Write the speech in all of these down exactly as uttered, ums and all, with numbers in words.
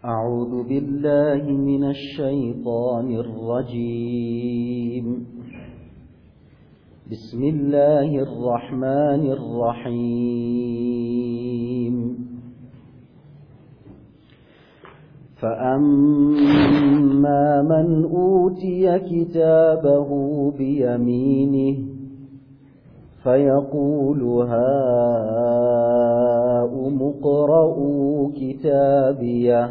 أعوذ بالله من الشيطان الرجيم. بسم الله الرحمن الرحيم. فأما من أوتي كتابه بيمينه فيقول هاؤم اقرءوا كتابيه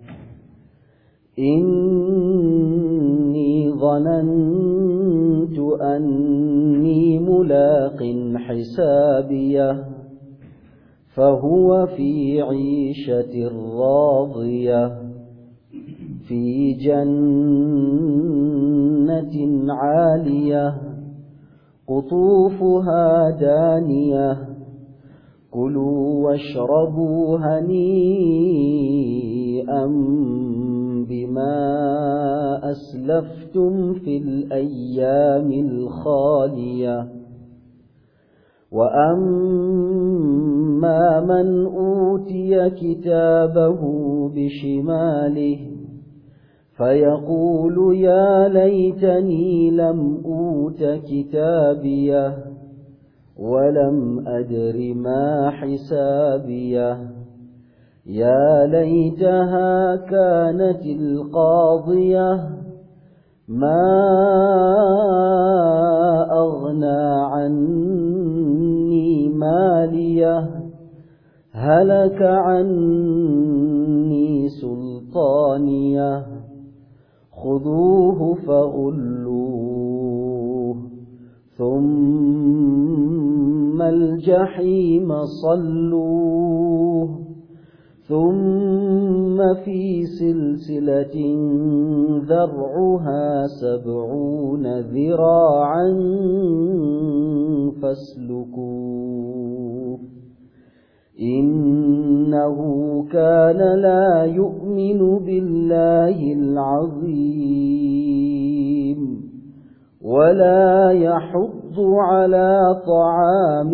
إني ظننت أني ملاق حسابيه فهو في عيشة راضية في جنة عالية قطوفها دانية كلوا واشربوا هنيئا بما أسلفتم في الأيام الخالية. وأما من أوتي كتابه بشماله فيقول يا ليتني لم أوت كتابيه ولم أدر ما حسابيه يا ليتها كانت القاضية ما أغنى عني ماليه هلك عني سلطانيه خذوه فغلوه ثم الجحيم صلوه ثم في سلسلة ذرعها سبعون ذراعا فاسلكوه إنه كان لا يؤمن بالله العظيم ولا يحض على طعام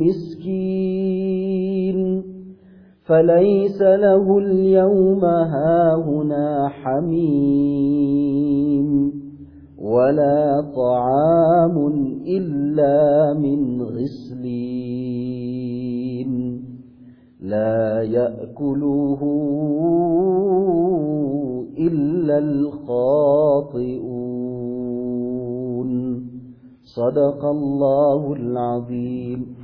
المسكين فليس له اليوم هاهنا حميم ولا طعام إلا من غسلين لا يأكله إلا الخاطئون. صدق الله العظيم.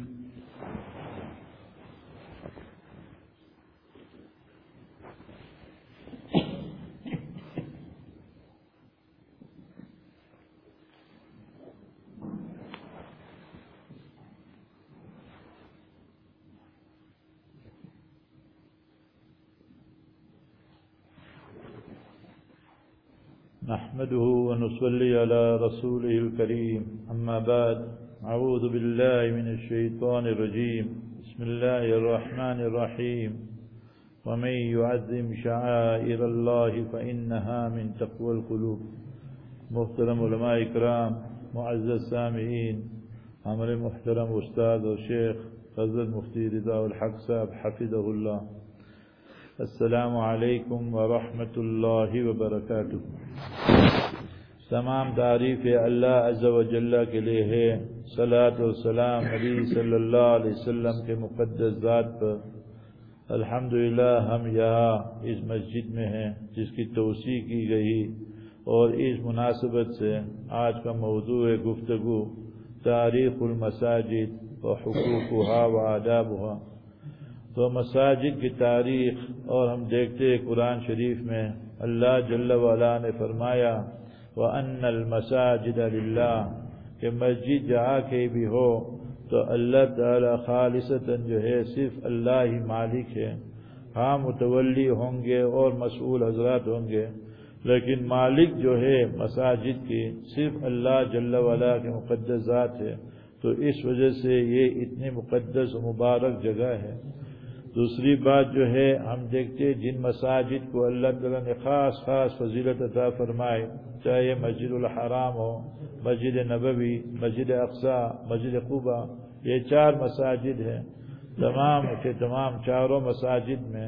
نحمده ونصلي على رسوله الكريم أما بعد أعوذ بالله من الشيطان الرجيم بسم الله الرحمن الرحيم ومن يعظم شعائر الله فإنها من تقوى القلوب. محترم علماء اکرام، معزز سامعین، ہمارے محترم استاد اور شیخ حضرت مفتی رضا الحق صاحب حفظہ اللہ، السلام علیکم ورحمۃ اللہ وبرکاتہ۔ تمام تعریف اللہ عز و جل کے لیے ہے، صلاۃ و سلام نبی صلی اللہ علیہ وسلم کے مقدس ذات پر۔ الحمدللہ ہم یہاں اس مسجد میں ہیں جس کی توسیع کی گئی، اور اس مناسبت سے آج کا موضوع گفتگو تاریخ المساجد و حقوقها و آدابها۔ تو مساجد کی تاریخ، اور ہم دیکھتے ہیں قرآن شریف میں اللہ جل وعلا نے فرمایا وَأَنَّ الْمَسَاجِدَ لِلَّهِ، کہ مسجد جہاں کہیں بھی ہو تو اللہ تعالی خالصتاً جو ہے صرف اللہ ہی مالک ہے۔ ہاں متولی ہوں گے اور مسئول حضرات ہوں گے، لیکن مالک جو ہے مساجد کی صرف اللہ جل وعلا کے مقدس ذات ہے۔ تو اس وجہ سے یہ اتنی مقدس و مبارک جگہ ہے۔ دوسری بات جو ہے ہم دیکھتے جن مساجد کو اللہ تعالیٰ نے خاص خاص فضیلت عطا فرمائے، چاہے مسجد الحرام ہو، مسجد نبوی، مسجد اقصی، مسجد قباء، یہ چار مساجد ہیں۔ تمام کے تمام چاروں مساجد میں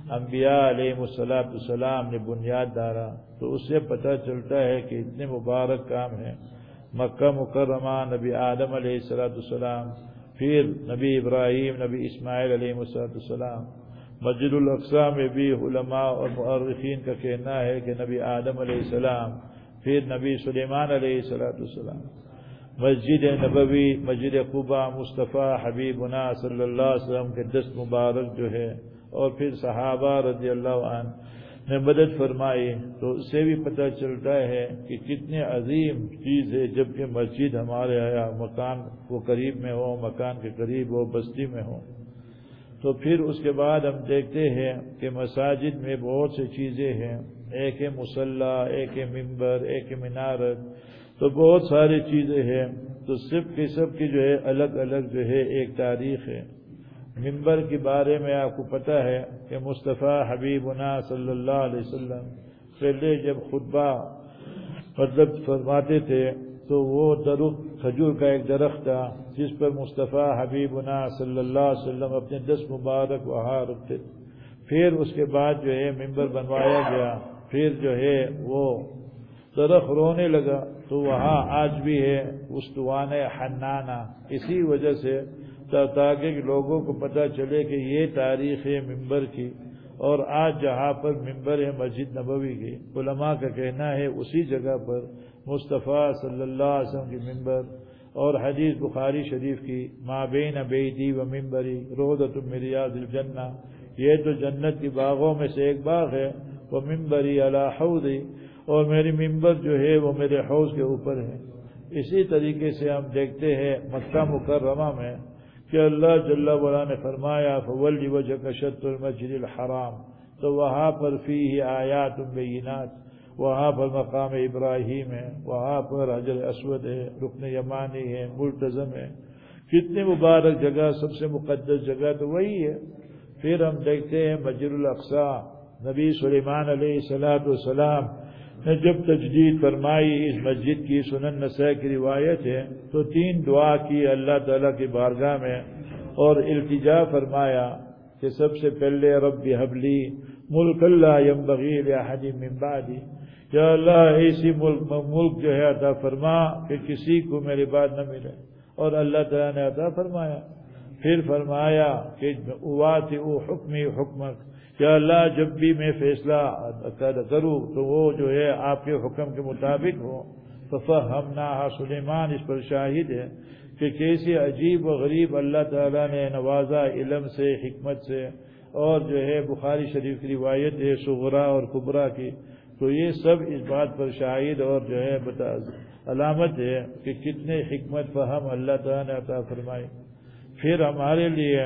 انبیاء علیہ الصلوۃ والسلام نے بنیاد ڈالا، تو اس سے پتہ چلتا ہے کہ اتنے مبارک کام ہیں۔ مکہ مکرمہ نبی آدم علیہ الصلوۃ والسلام، پھر نبی ابراہیم، نبی اسماعیل علیہ الصلوۃ والسلام۔ مسجد الاقصی میں بھی علماء اور مؤرخین کا کہنا ہے کہ نبی آدم علیہ السلام، پھر نبی سلیمان علیہ الصلوۃ والسلام۔ مسجد نبوی، مسجد قباء، مصطفیٰ حبیبنا صلی اللہ علیہ وسلم کے دست مبارک جو ہے، اور پھر صحابہ رضی اللہ عنہ نے مدد فرمائی، تو اس سے بھی پتہ چلتا ہے کہ کتنے عظیم چیز ہے جبکہ مسجد ہمارے یہاں مکان کو قریب میں ہو، مکان کے قریب ہو، بستی میں ہو۔ تو پھر اس کے بعد ہم دیکھتے ہیں کہ مساجد میں بہت سی چیزیں ہیں، ایک ہے مصلی، ایک ہے ممبر، ایک ہے مینارت، تو بہت ساری چیزیں ہیں۔ تو سب کی سب کی جو ہے الگ الگ جو ہے ایک تاریخ ہے۔ ممبر کے بارے میں آپ کو پتہ ہے کہ مصطفیٰ حبیبنا صلی اللہ علیہ وسلم پہلے جب خطبہ مطلب فرماتے تھے تو وہ درخت کھجور کا ایک درخت تھا جس پر مصطفیٰ حبیبنا صلی اللہ علیہ وسلم اپنے دست مبارک وہاں رکھتے تھے۔ پھر اس کے بعد جو ہے ممبر بنوایا گیا، پھر جو ہے وہ درخت رونے لگا، تو وہاں آج بھی ہے استوان حنانہ، اسی وجہ سے تاکہ لوگوں کو پتہ چلے کہ یہ تاریخ ہے ممبر کی۔ اور آج جہاں پر ممبر ہے مسجد نبوی کی، علماء کا کہنا ہے اسی جگہ پر مصطفیٰ صلی اللہ علیہ وسلم کی ممبر، اور حدیث بخاری شریف کی ما بین بیتی و ممبری روضۃ من ریاض الجنہ، یہ تو جنت کی باغوں میں سے ایک باغ ہے، وہ ممبری علی حوضی، اور میری ممبر جو ہے وہ میرے حوض کے اوپر ہے۔ اسی طریقے سے ہم دیکھتے ہیں مکہ مکرمہ میں کہ اللہ جل وعلا نے فرمایا فولی وجہک شطر المسجد الحرام، تو وہاں پر فیہ آیات بینات، وہاں پر مقام ابراہیم ہے، وہاں پر حجر اسود ہے، رکن یمانی ہے، ملتزم ہے، کتنی مبارک جگہ، سب سے مقدس جگہ تو وہی ہے۔ پھر ہم دیکھتے ہیں مسجد الاقصی، نبی سلیمان علیہ الصلوۃ والسلام نے جب تجدید فرمائی اس مسجد کی، سنن نسائی کی روایت ہے، تو تین دعا کی اللہ تعالیٰ کی بارگاہ میں، اور التجا فرمایا کہ سب سے پہلے رب هب لی ملک لا ينبغی لأحد من بعدی، یا اللہ ایسی ملک ملک جو ہے عطا فرما کہ کسی کو میرے بعد نہ ملے، اور اللہ تعالیٰ نے عطا فرمایا۔ پھر فرمایا کہ اواطئ حکمی حکمک، یا اللہ جب بھی میں فیصلہ کروں تو وہ جو ہے آپ کے حکم کے مطابق ہو۔ ففہمناہا، سلیمان اس پر شاہد ہے کہ کیسے عجیب و غریب اللہ تعالیٰ نے نوازا علم سے، حکمت سے، اور جو ہے بخاری شریف کی روایت ہے صغرا اور کبرا کی، تو یہ سب اس بات پر شاہد اور جو ہے علامت ہے کہ کتنے حکمت فہم اللہ تعالیٰ نے عطا فرمائی۔ پھر ہمارے لیے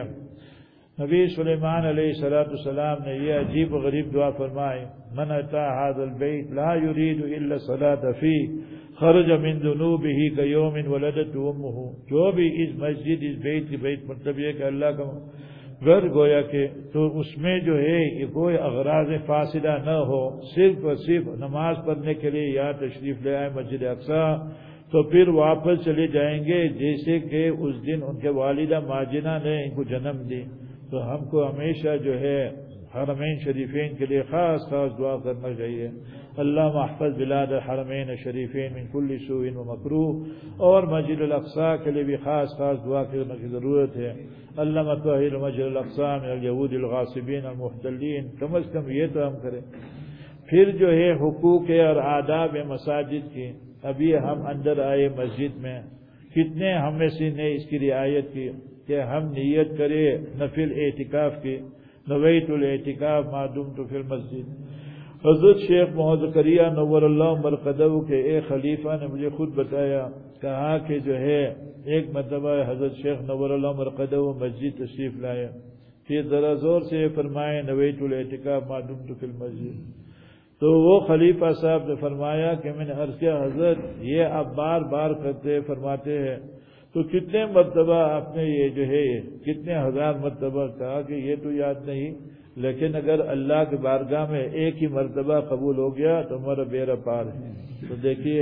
نبی سلیمان علیہ الصلوۃ والسلام نے یہ عجیب و غریب دعا فرمائی، من اتی ھذا البیت لا یرید الا الصلاۃ فیہ خرج من ذنوبہ کیوم ولدته امہ، جو بھی اس مسجد اس بیت کی بیت مطلب یہ کہ اللہ کا گھر گویا کہ تو اس میں جو ہے یہ کوئی اغراض فاسدہ نہ ہو، صرف اور صرف نماز پڑھنے کے لیے یہاں تشریف لے آئے مسجد اقصی، تو پھر واپس چلے جائیں گے جیسے کہ اس دن ان کے والدہ ماجنہ نے ان کو جنم دی۔ تو ہم کو ہمیشہ جو ہے حرمین شریفین کے لیے خاص خاص دعا کرنا چاہیے، اللہ محفظ بلاد حرمین شریفین من کل سوء و مکروہ، اور مسجد الاقصی کے لیے بھی خاص خاص دعا کرنے کی ضرورت ہے، اللہ مطہر مسجد الاقصی من الیہود الغاصبین المحتلین، کم از کم یہ تو ہم کریں۔ پھر جو ہے حقوق اور آداب مساجد کی، ابھی ہم اندر آئے مسجد میں، کتنے ہم میں سے نے اس کی رعایت کی کہ ہم نیت کرے نفل اعتکاف کی، نویت الاعتکاف ما دمت فی المسجد۔ حضرت شیخ محمد زکریا نور اللہ مرقدہ کے ایک خلیفہ نے مجھے خود بتایا، کہا کہ جو ہے ایک مرتبہ حضرت شیخ نور اللہ مرقدہ مسجد تشریف لائے، پھر ذرا زور سے فرمائے نویت الاعتکاف ما دمت فی المسجد، تو وہ خلیفہ صاحب نے فرمایا کہ میں نے عرض کیا حضرت یہ آپ بار بار کرتے فرماتے ہیں، تو کتنے مرتبہ آپ نے یہ جو ہے کتنے ہزار مرتبہ کہا کہ یہ تو یاد نہیں، لیکن اگر اللہ کے بارگاہ میں ایک ہی مرتبہ قبول ہو گیا تو ہمارا بیڑا پار ہے۔ تو دیکھیے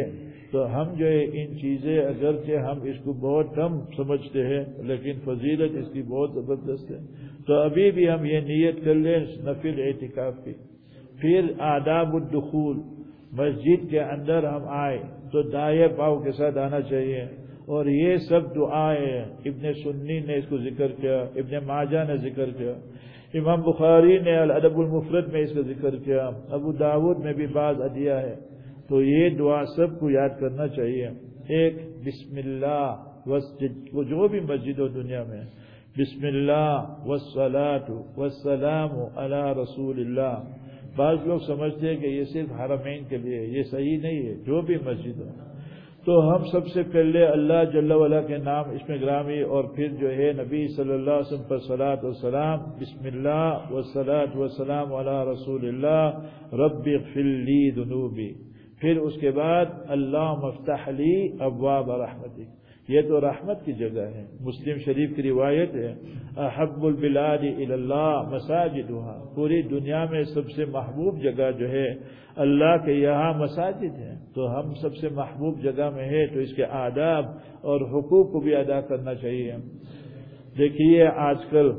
تو ہم جو ہے ان چیزیں اگرچہ ہم اس کو بہت کم سمجھتے ہیں لیکن فضیلت اس کی بہت زبردست ہے. تو ابھی بھی ہم یہ نیت کر لیں نفل اعتکاف کی. پھر آداب الدخول، مسجد کے اندر ہم آئے تو دائیں پاؤں کے ساتھ آنا چاہیے، اور یہ سب دعائیں ابن سنی نے اس کو ذکر کیا، ابن ماجہ نے ذکر کیا، امام بخاری نے الادب المفرد میں اس کا ذکر کیا، ابو داود میں بھی بعض ادعیہ ہے. تو یہ دعا سب کو یاد کرنا چاہیے. ایک بسم اللہ وسجد، وہ جو بھی مسجد ہو دنیا میں، بسم اللہ والصلاۃ والسلام علی رسول اللہ. بعض لوگ سمجھتے ہیں کہ یہ صرف حرمین کے لیے، یہ صحیح نہیں ہے، جو بھی مسجد ہو. تو ہم سب سے پہلے اللہ جل وعلا کے نام اس میں گرامی، اور پھر جو ہے نبی صلی اللہ علیہ وسلم پر صلاۃ و سلام، بسم اللہ والصلاۃ والسلام علی رسول اللہ رب اغفر لی ذنوبی. پھر اس کے بعد اللہم افتح لی ابواب رحمتک. یہ تو رحمت کی جگہ ہے. مسلم شریف کی روایت ہے احب البلاد الی اللہ مساجدها، پوری دنیا میں سب سے محبوب جگہ جو ہے اللہ کے یہاں مساجد ہے. تو ہم سب سے محبوب جگہ میں ہے تو اس کے آداب اور حقوق کو بھی ادا کرنا چاہیے. دیکھیے آج کل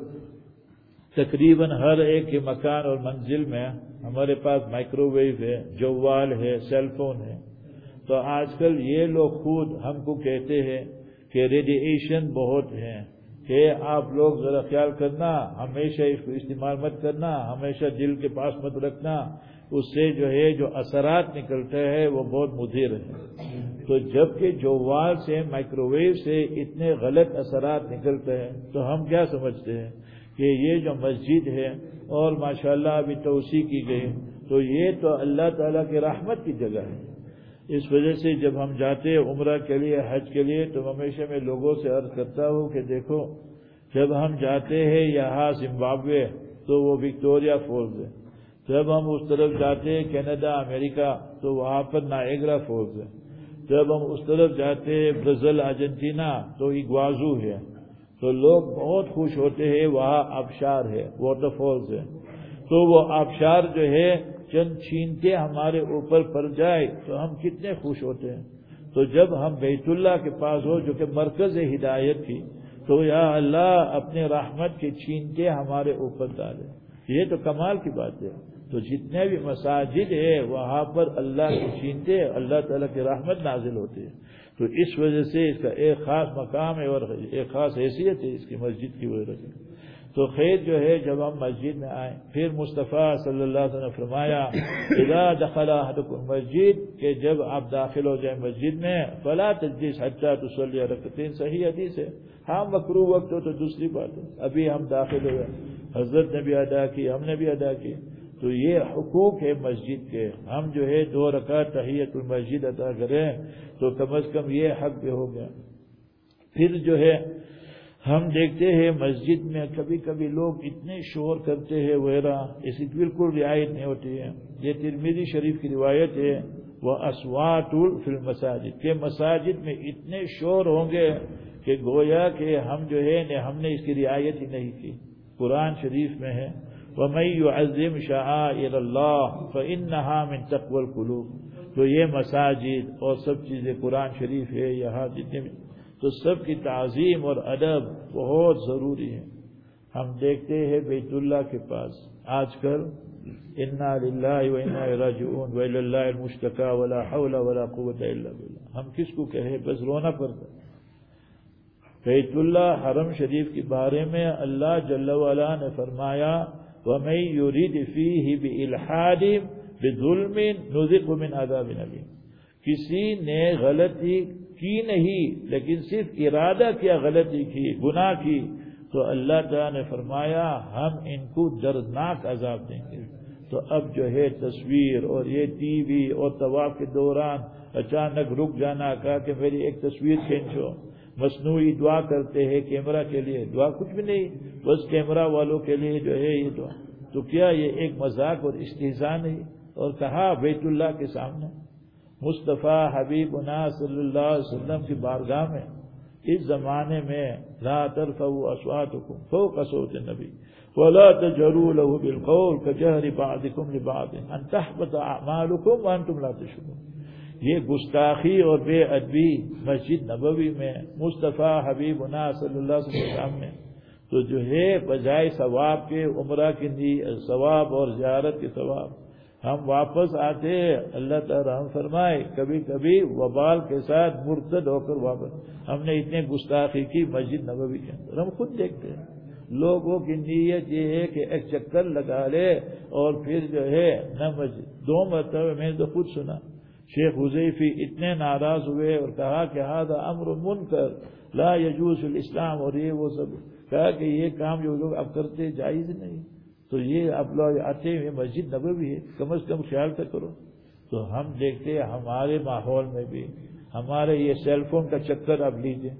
تقریباً ہر ایک کے مکان اور منزل میں ہمارے پاس مائکرو ویو ہے، جوال ہے، سیل فون ہے. تو آج کل یہ لوگ خود ہم کو کہتے ہیں کہ ریڈیئیشن بہت ہے، کہ آپ لوگ ذرا خیال کرنا، ہمیشہ اس کو استعمال مت کرنا، ہمیشہ دل کے پاس مت رکھنا، اس سے جو ہے جو اثرات نکلتے ہیں وہ بہت مضر ہے. تو جبکہ جوال سے، مائکرو ویو سے اتنے غلط اثرات نکلتے ہیں تو ہم کیا سمجھتے ہیں کہ یہ جو مسجد ہے اور ماشاءاللہ ابھی توسیع کی گئی تو یہ تو اللہ تعالیٰ کی رحمت کی جگہ ہے. اس وجہ سے جب ہم جاتے ہیں عمرہ کے لیے، حج کے لیے، تو ہمیشہ میں لوگوں سے عرض کرتا ہوں کہ دیکھو جب ہم جاتے ہیں یہاں زمبابوے تو وہ وکٹوریا فالز ہے، جب ہم اس طرف جاتے ہیں کینیڈا امریکہ تو وہاں پر نائگرا فالز ہے، جب ہم اس طرف جاتے ہیں برازیل ارجنٹینا تو ایگوازو ہے. تو لوگ بہت خوش ہوتے ہیں، وہاں آبشار ہے، واٹر فالز ہے. تو وہ آبشار جو ہے چند چھینٹے ہمارے اوپر پڑ جائے تو ہم کتنے خوش ہوتے ہیں. تو جب ہم بیت اللہ کے پاس ہو جو کہ مرکز ہدایت کی، تو یا اللہ اپنے رحمت کے چھینٹے ہمارے اوپر ڈالے. یہ تو کمال کی بات ہے. تو جتنے بھی مساجد ہے وہاں پر اللہ کے چھینٹے، اللہ تعالیٰ کی رحمت نازل ہوتی ہے. تو اس وجہ سے اس کا ایک خاص مقام ہے اور ایک خاص حیثیت ہے اس کی مسجد کی وجہ سے. تو خیر جو ہے جب ہم مسجد میں آئیں، پھر مصطفیٰ صلی اللہ علیہ وسلم نے فرمایا اذا دخل احدکم مسجد، کہ جب آپ داخل ہو جائیں مسجد میں فلا تجلس حتی تصلی رکعتین. صحیح حدیث ہے. ہاں مکروہ وقت ہو تو دوسری بات ہے، ابھی ہم داخل ہوئے، حضرت نے بھی ادا کی، ہم نے بھی ادا کی. تو یہ حقوق ہے مسجد کے. ہم جو ہے دو رکعت تحیت المسجد ادا کریں تو کم از کم یہ حق بھی ہو گیا. پھر جو ہے ہم دیکھتے ہیں مسجد میں کبھی کبھی لوگ اتنے شور کرتے ہیں وغیرہ، اس کی بالکل رعایت نہیں ہوتی ہے. یہ ترمذی شریف کی روایت ہے وہ اصوات فی المساجد، کہ مساجد میں اتنے شور ہوں گے کہ گویا کہ ہم جو ہے ہم نے اس کی رعایت ہی نہیں کی. قرآن شریف میں ہے وَمَن يُعَظِّمْ شَعَائِرَ اللَّهِ فَإِنَّهَا مِن تَقْوَى الْقُلُوبِ. تو یہ مساجد اور سب چیزیں قرآن شریف ہے یہاں جتنے بھی، تو سب کی تعظیم اور ادب بہت ضروری ہے. ہم دیکھتے ہیں بیت اللہ کے پاس آج کل اِنَّا لِلَّهِ وَإِنَّا إِلَيْهِ رَاجِعُونَ وَإِلَى اللَّهِ الْمُشْتَكَى وَلَا حَوْلَ وَلَا قُوَّةَ إِلَّا بِاللَّهِ. ہم کس کو کہیں، بس رونا پڑتا. بیت اللہ حرم شریف کے بارے میں اللہ جل وعلا نے فرمایا وَمَن يُرِدْ فِيهِ بِإِلْحَادٍ بِظُلْمٍ نُذِقْهُ مِنْ عَذَابٍ أَلِيمٍ. کسی نے غلطی کی نہیں لیکن صرف ارادہ کیا، غلطی کی، گناہ کی، تو اللہ تعالیٰ نے فرمایا ہم ان کو دردناک عذاب دیں گے. تو اب جو ہے تصویر اور یہ ٹی وی اور طواف کے دوران اچانک رک جانا، کہا کہ میری ایک تصویر کھینچو، مصنوعی دعا کرتے ہیں کیمرہ کے لیے، دعا کچھ بھی نہیں، بس کیمرہ والوں کے لیے جو ہے یہ دعا. تو کیا یہ ایک مذاق اور استہزاء نہیں؟ اور کہا بیت اللہ کے سامنے مصطفیٰ حبیبنا صلی اللہ علیہ وسلم کی بارگاہ میں اس زمانے میں لا ترفعوا اصواتکم فوق صوت النبی ولا تجهروا له بالقول كجهر بعضكم لبعض ان تحبط اعمالكم وانتم لا تشعرون. یہ گستاخی اور بے ادبی مسجد نبوی میں مصطفیٰ حبیبنا صلی اللہ علیہ وسلم کے سامنے، تو جو ہے بجائے ثواب کے عمرہ کی ثواب اور زیارت کے ثواب ہم واپس آتے، اللہ تعالی رحم فرمائے، کبھی کبھی وبال کے ساتھ مرتد ہو کر واپس۔ ہم نے اتنے گستاخی کی مسجد نبوی کے اندر، ہم خود دیکھتے ہیں لوگوں کی نیت یہ ہے کہ ایک چکر لگا لے اور پھر جو ہے نہ مسجد۔ دو مرتبہ میں نے تو خود سنا شیخ حذیفی اتنے ناراض ہوئے اور کہا کہ ھذا امر منکر لا یجوز الاسلام، اور یہ وہ سب کہا کہ یہ کام جو لوگ اب کرتے جائز نہیں، تو یہ اب لوگ آتے ہیں مسجد نبوی ہے، کم از کم خیال تو کرو۔ تو ہم دیکھتے ہیں ہمارے ماحول میں بھی ہمارے یہ سیل فون کا چکر اب لیجئے،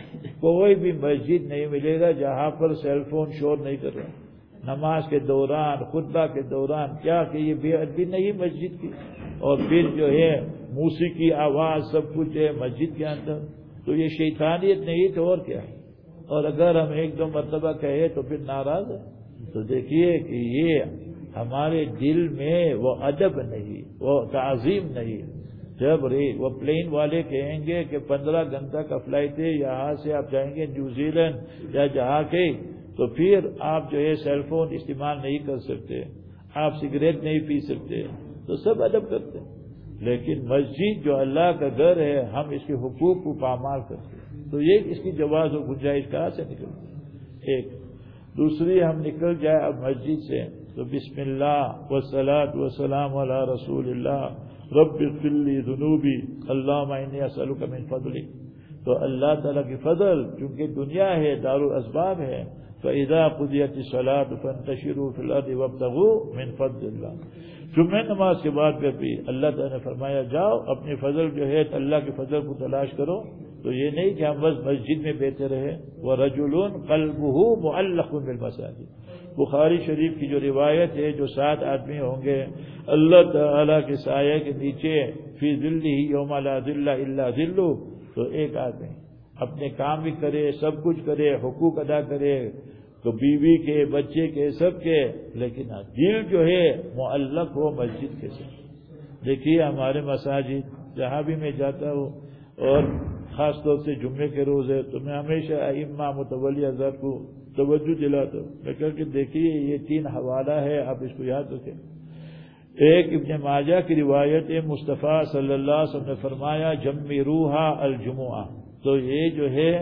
کوئی بھی مسجد نہیں ملے گا جہاں پر سیل فون شور نہیں کر رہا، نماز کے دوران خطبہ کے دوران، کیا کہ یہ بے ادبی نہیں مسجد کی، اور پھر جو ہے موسیقی آواز سب کچھ ہے مسجد کے اندر، تو یہ شیطانیت نہیں تو اور کیا ہے؟ اور اگر ہم ایک دو مرتبہ کہے تو پھر ناراض ہے، تو دیکھیے کہ یہ ہمارے دل میں وہ ادب نہیں، وہ تعظیم نہیں۔ جب وہ پلین والے کہیں گے کہ پندرہ گھنٹہ کا فلائٹ ہے، یہاں سے آپ جائیں گے نیوزی لینڈ یا جہاں کے، تو پھر آپ جو ہے سیل فون استعمال نہیں کر سکتے، آپ سگریٹ نہیں پی سکتے، تو سب ادب کرتے ہیں۔ لیکن مسجد جو اللہ کا گھر ہے، ہم اس کے حقوق کو پامال کرتے ہیں، تو یہ اس کی جواز و گنجائش کہاں سے نکلتی؟ ایک دوسری، ہم نکل جائے اب مسجد سے تو بسم اللہ والصلاۃ والسلام علی رسول اللہ رب اغفر لی ذنوبی اللہم انی اسألک من فضلک، تو اللہ تعالیٰ کی فضل، چونکہ دنیا ہے دار الاسباب ہے، فإذا قضیت الصلاۃ فانتشروا فی الارض وابتغوا من فضل اللہ۔ جمعہ نماز کے بعد پھر بھی اللہ تعالیٰ نے فرمایا جاؤ اپنی فضل جو ہے اللہ کے فضل کو تلاش کرو، تو یہ نہیں کہ ہم بس مسجد میں بیٹھے رہے۔ وَرَجُلٌ قَلْبُهُ مُعَلَّقٌ بِالْمَسَاجِدِ، بخاری شریف کی جو روایت ہے، جو سات آدمی ہوں گے اللہ تعالیٰ کے سائے کے نیچے، فی ظلہ یوم لا ظل الا ظلہ، تو ایک آدمی اپنے کام بھی کرے، سب کچھ کرے، حقوق ادا کرے، تو بیوی کے، بچے کے، سب کے، لیکن دل جو ہے معلق ہو مسجد کے ساتھ۔ دیکھیے ہمارے مساجد جہاں بھی میں جاتا ہوں، اور خاص طور سے جمعے کے روز ہے، تو میں ہمیشہ ائمہ متولی حضرات کو توجہ دلاتا ہوں، میں کہا کہ دیکھیے یہ تین حوالہ ہے، آپ اس کو یاد رکھیں۔ ایک ابن ماجہ کی روایت ہے، مصطفیٰ صلی اللہ علیہ وسلم نے فرمایا جمروہا الجمعہ، تو یہ جو ہے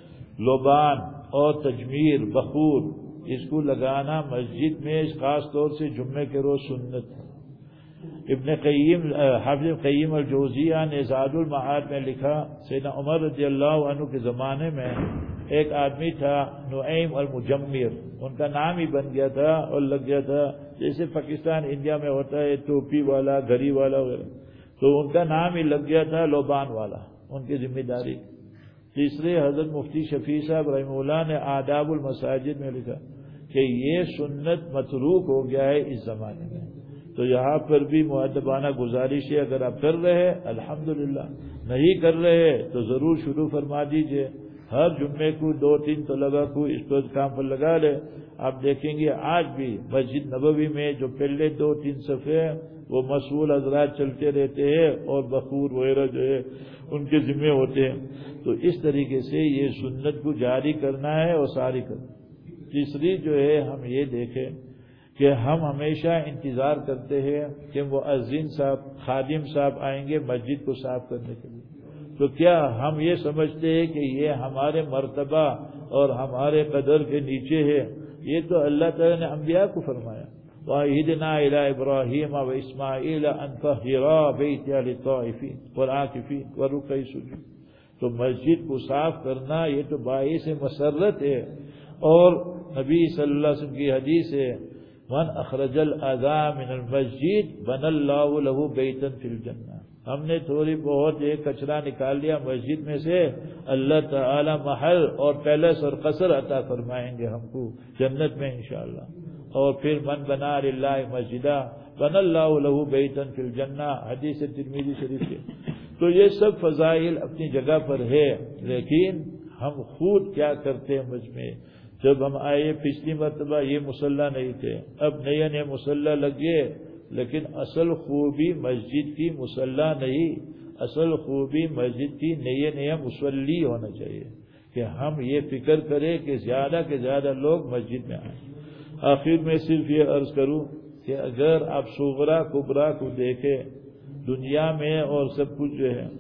لوبان اور تجمیر، بخور، اس کو لگانا مسجد میں خاص طور سے جمعے کے روز سنت ہے۔ ابن قیم حافظ قیم الجوزیہ نے زاد المعاد میں لکھا، سیدنا عمر رضی اللہ عنہ کے زمانے میں ایک آدمی تھا نعیم المجمر، ان کا نام ہی بن گیا تھا اور لگ گیا تھا، جیسے پاکستان انڈیا میں ہوتا ہے ٹوپی والا، گھڑی والا وغیرہ، تو ان کا نام ہی لگ گیا تھا لوبان والا، ان کی ذمہ داری۔ تیسرے حضرت مفتی شفیع صاحب رحمہ اللہ نے آداب المساجد میں لکھا کہ یہ سنت متروک ہو گیا ہے اس زمانے میں، تو یہاں پر بھی مؤدبانہ گزارش ہے، اگر آپ کر رہے ہیں الحمدللہ، نہیں کر رہے تو ضرور شروع فرما دیجئے، ہر جمعے کو دو تین طلباء کو اس پر کام پر لگا لے۔ آپ دیکھیں گے آج بھی مسجد نبوی میں جو پہلے دو تین صفحے وہ مسئول حضرات چلتے رہتے ہیں، اور بخور وغیرہ جو ہے ان کے ذمہ ہوتے ہیں، تو اس طریقے سے یہ سنت کو جاری کرنا ہے اور ساری کرنا۔ تیسری جو ہے ہم یہ دیکھیں کہ ہم ہمیشہ انتظار کرتے ہیں کہ مؤذن صاحب، خادم صاحب آئیں گے مسجد کو صاف کرنے کے لیے، تو کیا ہم یہ سمجھتے ہیں کہ یہ ہمارے مرتبہ اور ہمارے قدر کے نیچے ہے؟ یہ تو اللہ تعالیٰ نے انبیاء کو فرمایا، وَعِهِدْنَا إِلَىٰ إِبْرَاهِيمَ وَإِسْمَاعِيلَ أَن طَهِّرَا بَيْتِيَ لِلطَّائِفِينَ وَالْعَاكِفِينَ وَالرُّكَّعِ السُّجُودِ، تو مسجد کو صاف کرنا یہ تو باعث مسرت ہے، اور نبی صلی اللہ علیہ وسلم کی حدیث ہے من اخرج الاذى من المسجد بنى الله له بيتا في الجنہ، ہم نے تھوڑی بہت ایک کچرا نکال لیا مسجد میں سے، اللہ تعالی محل اور پیلس اور قصر عطا فرمائیں گے ہم کو جنت میں انشاءاللہ۔ اور پھر من بنا للہ مسجدا بنى الله له بیتا فی الجنہ، حدیث ترمذی شریف کے۔ تو یہ سب فضائل اپنی جگہ پر ہے، لیکن ہم خود کیا کرتے ہیں مجھ میں؟ جب ہم آئے پچھلی مرتبہ یہ مصلی نہیں تھے، اب نئے نئے مصلی لگے، لیکن اصل خوبی مسجد کی مصلی نہیں، اصل خوبی مسجد کی نئے نئے مصلی ہونا چاہیے کہ ہم یہ فکر کریں کہ زیادہ کے زیادہ لوگ مسجد میں آئیں. آخر میں صرف یہ عرض کروں کہ اگر آپ صغرا کبرا کو دیکھیں دنیا میں اور سب کچھ جو ہے،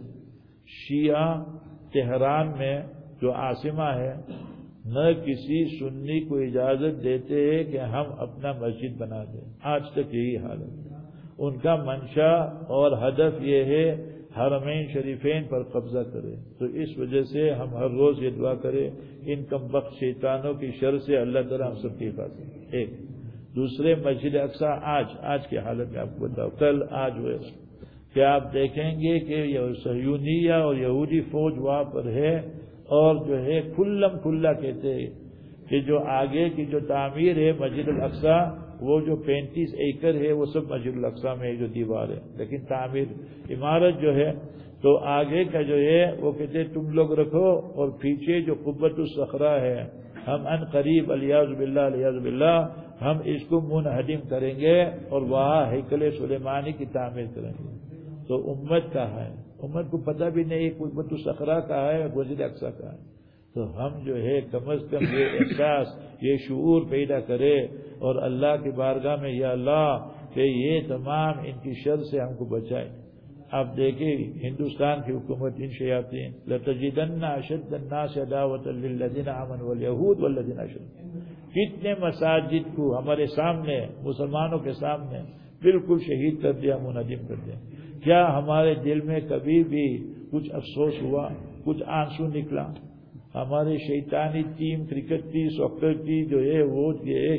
شیعہ تہران میں جو عاصمہ ہے نہ کسی سنی کو اجازت دیتے ہیں کہ ہم اپنا مسجد بنا دیں. آج تک یہی حالت ہے. ان کا منشا اور ہدف یہ ہے حرمین شریفین پر قبضہ کرے. تو اس وجہ سے ہم ہر روز یہ دعا کریں ان کم بخت شیطانوں کی شر سے اللہ تعالیٰ ہم سب کی حفاظت. ایک دوسرے مسجد اقصی آج آج کی حالت میں آپ کو بتاؤ، کل آج ہوئے کہ آپ دیکھیں گے کہ صہیونیہ اور یہودی فوج وہاں پر ہے اور جو ہے کھلم کھلا کہتے ہیں کہ جو آگے کی جو تعمیر ہے مسجد الاقصی وہ جو پینتیس ایکڑ ہے وہ سب مسجد الاقصی میں جو دیوار ہے، لیکن تعمیر عمارت جو ہے تو آگے کا جو ہے وہ کہتے ہیں تم لوگ رکھو اور پیچھے جو قبۃ الصخرہ ہے ہم ان قریب الیاذ باللہ الیاذ باللہ ہم اس کو منہدم کریں گے اور وہاں ہیکل سلیمانی کی تعمیر کریں گے. تو امت کہاں ہے؟ امت کو پتہ بھی نہیں قبۃ الصخرہ کہاں ہے اور مسجد اقصی کہاں ہے. تو ہم جو ہے کم از کم یہ احساس یہ شعور پیدا کرے اور اللہ کی بارگاہ میں یا اللہ کہ یہ تمام ان کی شر سے ہم کو بچائے. آپ دیکھیں ہندوستان کی حکومت ان شیاطین لَتَجِدَنَّ أَشَدَّ النَّاسِ عَدَاوَةً لِلَّذِينَ آمَنُوا وَالْيَهُودُ وَالَّذِينَ أَشْرَكُوا. کتنے مساجد کو ہمارے سامنے مسلمانوں کے سامنے بالکل شہید کر دیا، منہدم کر دیا. کیا ہمارے دل میں کبھی بھی کچھ افسوس ہوا، کچھ آنسو نکلا؟ ہماری شیطانی ٹیم کرکٹ کی ساکر کی جو ہے وہ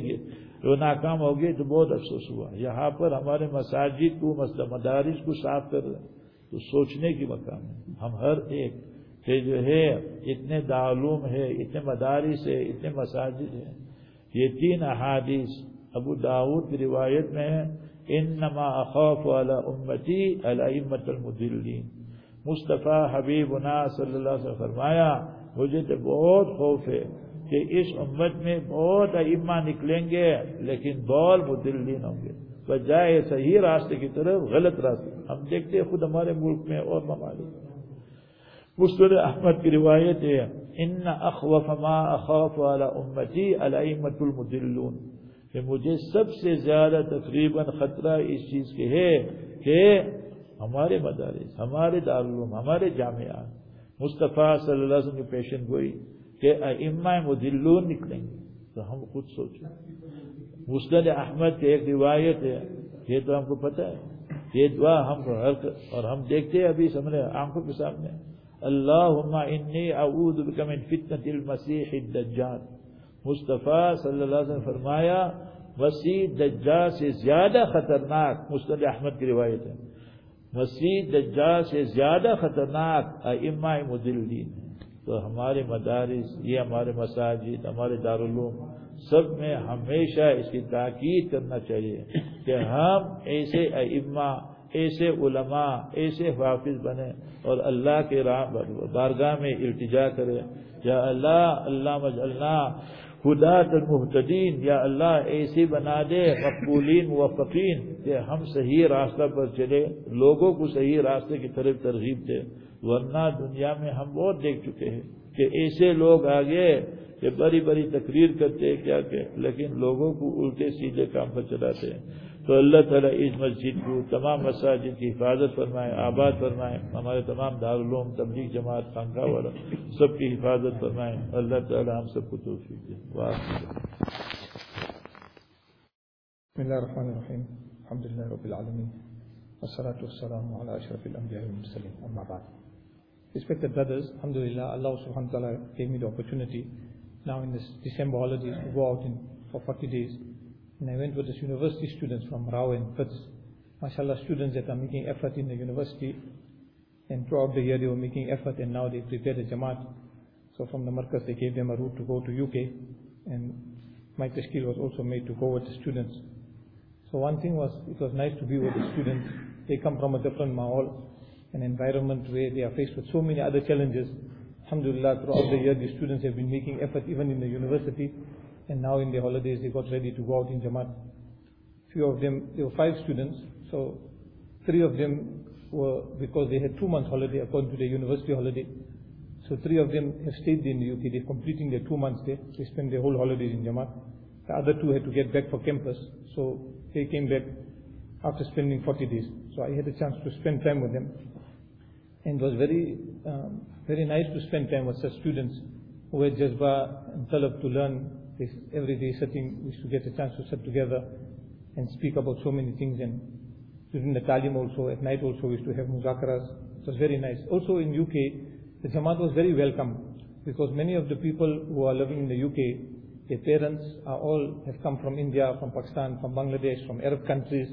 وہ ناکام ہو گئی تو بہت افسوس ہوا. یہاں پر ہمارے مساجد کو مدارس کو صاف کر رہے تو سوچنے کی مقام ہے. ہم ہر ایک کہ جو ہے اتنے دارالعلوم ہے، اتنے مدارس ہے، اتنے مساجد ہے. یہ تین احادیث ابو داؤد کی روایت میں ہے انما اخاف علی امتی الائمۃ المضلین. مصطفیٰ حبیبنا صلی اللہ علیہ وسلم فرمایا مجھے تو بہت خوف ہے کہ اس امت میں بہت ائمہ نکلیں گے لیکن بال مضلین ہوں گے، بجائے صحیح راستے کی طرف غلط راستے. ہم دیکھتے ہیں خود ہمارے ملک میں اور ممالک. مسند احمد کی روایت ہے ان اخوف ما اخاف علی امتی الائمۃ المضلون، کہ مجھے سب سے زیادہ تقریباً خطرہ اس چیز کے ہے کہ ہمارے مدارس، ہمارے دارالعلوم، ہمارے جامعات مصطفیٰ صلی اللہ علیہ وسلم کی پیشن گوئی کہ ائمہ مضلون نکلیں گے. تو ہم خود سوچیں. مسند احمد کی ایک روایت ہے، یہ تو ہم کو پتہ ہے، یہ دعا ہم کو ہر اور ہم دیکھتے ہیں ابھی سامنے آنکھوں کے سامنے اللہم انی اعوذ بک من فتنة المسیح الدجال. مصطفیٰ صلی اللہ علیہ وسلم فرمایا مسیح دجال سے زیادہ خطرناک، مسند احمد کی روایت ہے، مسیح دجال سے زیادہ خطرناک ائمہ مضلین. تو ہمارے مدارس، یہ ہمارے مساجد، ہمارے دارالعلوم سب میں ہمیشہ اس کی تاکید کرنا چاہیے کہ ہم ایسے ائمہ، ایسے علماء، ایسے حافظ بنے اور اللہ کے بارگاہ میں التجا کرے یا اللہ اللہ مجعلنا ہداۃ المہتدین، یا اللہ ایسی بنا دے مقبولین موفقین کہ ہم صحیح راستہ پر چلے، لوگوں کو صحیح راستے کی طرف ترغیب دے. ورنہ دنیا میں ہم بہت دیکھ چکے ہیں کہ ایسے لوگ آگے کہ بڑی بڑی تقریر کرتے کیا کہ لیکن لوگوں کو الٹے سیدھے کام پر چلاتے ہیں. تو اللہ تعالیٰ اس مسجد کو، تمام مساجد کی حفاظت فرمائے، آباد فرمائے، ہمارے تمام دارالعلوم، تبلیغ جماعت، خانقاہ والا سب کی حفاظت فرمائے. اللہ تعالیٰ ہم سب کو توفیق دے. بسم اللہ الرحمن الرحیم. الحمد للہ رب العالمین والصلاة والسلام علی اشرف الانبیاء والمرسلین. اما بعد. Respected brothers, alhamdulillah, Allah subhanahu wa ta'ala gave me the opportunity now in this December holidays to go out in, for forty days. And I went with the university students from Rao and Fitz. MashaAllah, students that are making effort in the university, and throughout the year they were making effort, and now they prepared a Jamaat. So from the Markaz they gave them a route to go to U K, and my tashkil was also made to go with the students. So one thing was, it was nice to be with the students. They come from a different mahal, an environment where they are faced with so many other challenges. Alhamdulillah, throughout the year, the students have been making effort even in the university, and now in the holidays they got ready to go out in Jamaat. Few of them, there were five students, so three of them were, because they had two months holiday according to the university holiday. So three of them have stayed in the U K. They're completing their two months there. They spent their whole holidays in Jamaat. The other two had to get back for campus. So they came back after spending forty days. So I had a chance to spend time with them. And it was very, um, very nice to spend time with such students who had jazba and talab to learn. They, every day sitting, we used to get a chance to sit together and speak about so many things. And during the talim also, at night also, we used to have muzakaras. It was very nice. Also in U K, the Jamaat was very welcome, because many of the people who are living in the U K, their parents are all have come from India, from Pakistan, from Bangladesh, from Arab countries,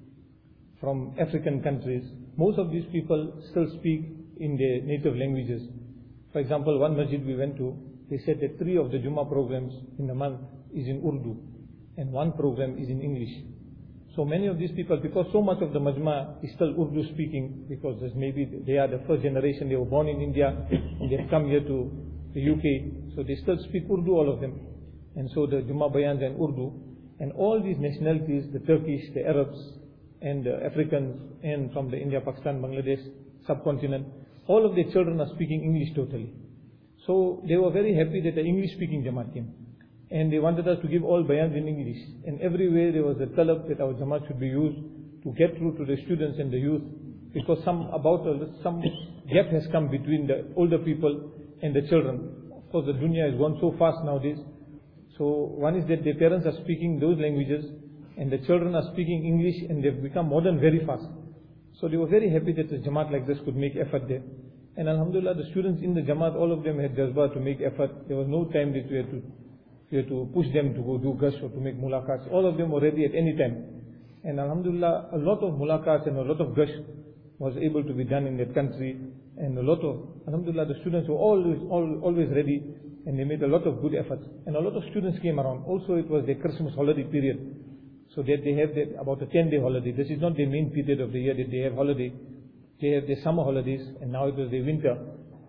from African countries. Most of these people still speak in their native languages. For example, one masjid we went to, they said that three of the Jummah programs in the month is in Urdu, and one program is in English. So many of these people, because so much of the majma is still Urdu speaking, because maybe they are the first generation, they were born in India, and they've come here to the U K, so they still speak Urdu, all of them. And so the Jummah bayans are in Urdu, and all these nationalities, the Turkish, the Arabs, and the Africans, and from the India, Pakistan, Bangladesh subcontinent, all of their children are speaking English totally. So they were very happy that the English speaking Jamaat came. And they wanted us to give all bayans in English. And everywhere there was a talab that our Jamaat should be used to get through to the students and the youth. Because some about some gap has come between the older people and the children. Of course the dunya has gone so fast nowadays. So one is that their parents are speaking those languages, and the children are speaking English, and they've become modern very fast. So they were very happy that the Jamaat like this could make effort there. And alhamdulillah, the students in the Jamaat, all of them had jazba to make effort. There was no time that we had to We had to push them to go do gush or to make mulaqats. All of them were ready at any time. And alhamdulillah, a lot of mulaqats and a lot of gush was able to be done in that country. And a lot of, alhamdulillah, the students were always, always, always ready, and they made a lot of good efforts. And a lot of students came around. Also it was their Christmas holiday period. So that they have that, about a ten day holiday. This is not the main period of the year that they have holiday. They have their summer holidays, and now it was their winter.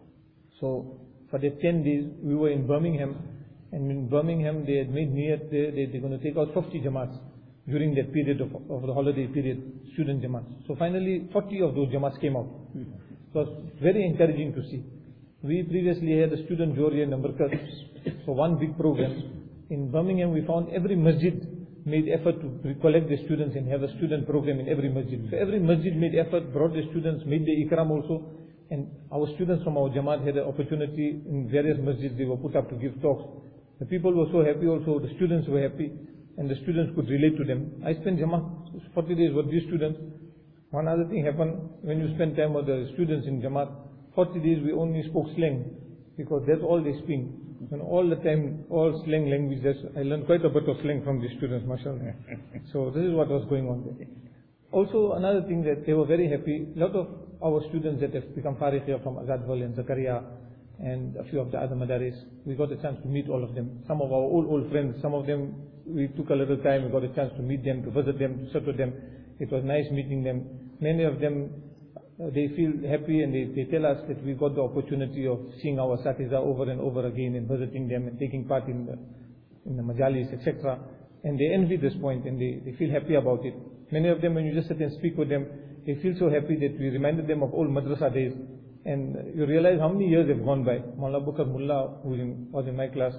So for the ten days, we were in Birmingham. And in Birmingham, they had made niyat there, they, they're going to take out fifty Jamaats during that period of, of the holiday period, student Jamaats. So finally, forty of those Jamaats came out. It was very encouraging to see. We previously had a student Joria in the Markaz for one big program. In Birmingham, we found every masjid made effort to collect the students and have a student program in every masjid. So every masjid made effort, brought the students, made the ikram also. And our students from our Jamaat had an opportunity in various masjids, they were put up to give talks. The people were so happy also, the students were happy, and the students could relate to them. I spent Jamaat forty days with these students. One other thing happened, when you spend time with the students in Jamaat, forty days we only spoke slang, because that's all they speak. And all the time, all slang languages. I learned quite a bit of slang from these students, mashallah. So this is what was going on there. Also another thing that they were very happy, a lot of our students that have become Farikh here from Azadwal and Zakaria, and a few of the other madaris, we got a chance to meet all of them. Some of our old, old friends, some of them, we took a little time, we got a chance to meet them, to visit them, to sit with them. It was nice meeting them. Many of them, uh, they feel happy, and they, they tell us that we got the opportunity of seeing our Satiza over and over again, and visiting them and taking part in the, in the majalis, et cetera. And they envy this point, and they, they feel happy about it. Many of them, when you just sit and speak with them, they feel so happy that we reminded them of old madrasa days. And you realize how many years have gone by. Maulana Bukar Mullah, who was in, was in my class,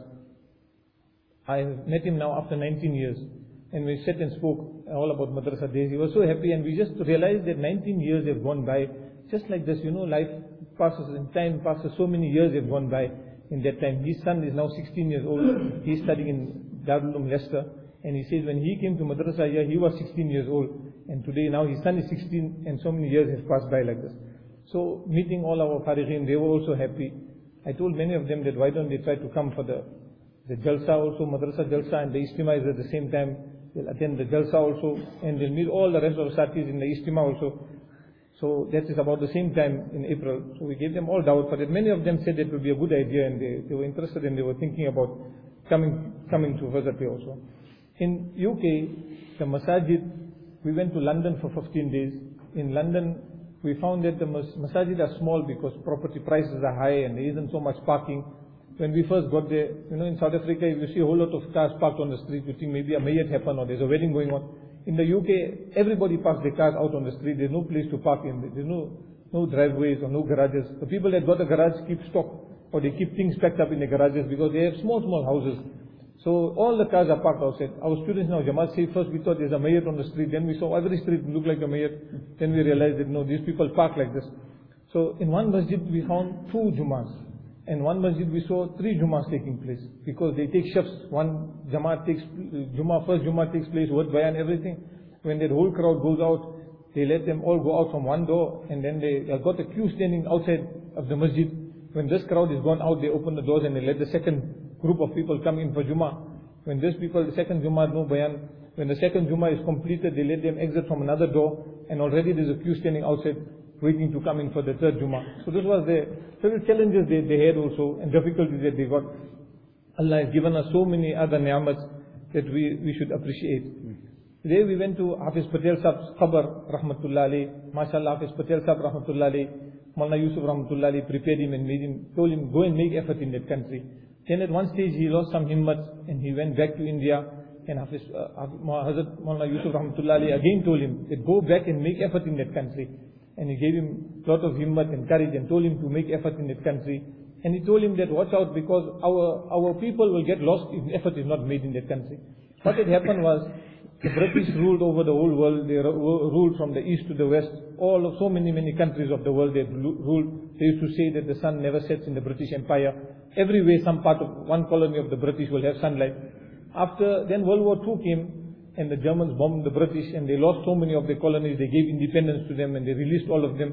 I met him now after nineteen years. And we sat and spoke all about madrasa days. He was so happy, and we just realized that nineteen years have gone by. Just like this, you know, life passes and time passes, so many years have gone by in that time. His son is now sixteen years old. He's studying in Darul Uloom Leicester. And he says when he came to madrasa here, he was sixteen years old. And today now his son is sixteen, and so many years have passed by like this. So meeting all our Farikhin, they were also happy. I told many of them that why don't they try to come for the, the Jalsa also, Madrasa Jalsa, and the Istima is at the same time. They'll attend the Jalsa also, and they'll meet all the rest of the Satis in the Istima also. So that is about the same time in April. So we gave them all dawat for that. Many of them said it would be a good idea, and they, they were interested, and they were thinking about coming, coming to visit here also. In U K, the masajid, we went to London for fifteen days. In London, we found that the masajid are small because property prices are high and there isn't so much parking. When we first got there, you know, in South Africa, if you see a whole lot of cars parked on the street, you think maybe a mayat happened or there's a wedding going on. In the U K, everybody parks their cars out on the street. There's no place to park in. There's no, no driveways or no garages. The people that got a garage keep stock, or they keep things packed up in the garages because they have small, small houses. So all the cars are parked outside. Our students now, Jamaat say, first we thought there's a mayor on the street. Then we saw every street look like a mayor. Then we realized that no, these people park like this. So in one masjid we found two Jumas. In one masjid we saw three Jumas taking place. Because they take shifts. One Jamaat takes, Juma, first Juma takes place, word bayan, everything. When that whole crowd goes out, they let them all go out from one door. And then they have got a queue standing outside of the masjid. When this crowd is gone out, they open the doors and they let the second group of people come in for Juma. When these people, the second Juma, no bayan. When the second Juma is completed, they let them exit from another door, and already there's a queue standing outside, waiting to come in for the third Juma. So this was the several challenges they, they had also, and difficulties that they got. Allah has given us so many other ni'amats that we, we should appreciate. Today we went to Hafiz Patel Sahib's Khabar, Rahmatullah alayhi. MashaAllah, Hafiz Patel Sahib, Rahmatullah alayhi. Maulana Yusuf, Rahmatullah alayhi, prepared him and made him, told him, go and make effort in that country. Then at one stage he lost some himmat and he went back to India, and Hafiz, uh, Hazrat Maulana Yusuf Rahmatullah alayhi again told him that go back and make effort in that country. And he gave him a lot of himmat and courage and told him to make effort in that country. And he told him that watch out, because our, our people will get lost if effort is not made in that country. What had happened was, the British ruled over the whole world. They ruled from the east to the west. All of so many, many countries of the world they ruled. They used to say that the sun never sets in the British Empire. Everywhere, some part of one colony of the British will have sunlight. After, then World War Two came, and the Germans bombed the British, and they lost so many of their colonies. They gave independence to them, and they released all of them.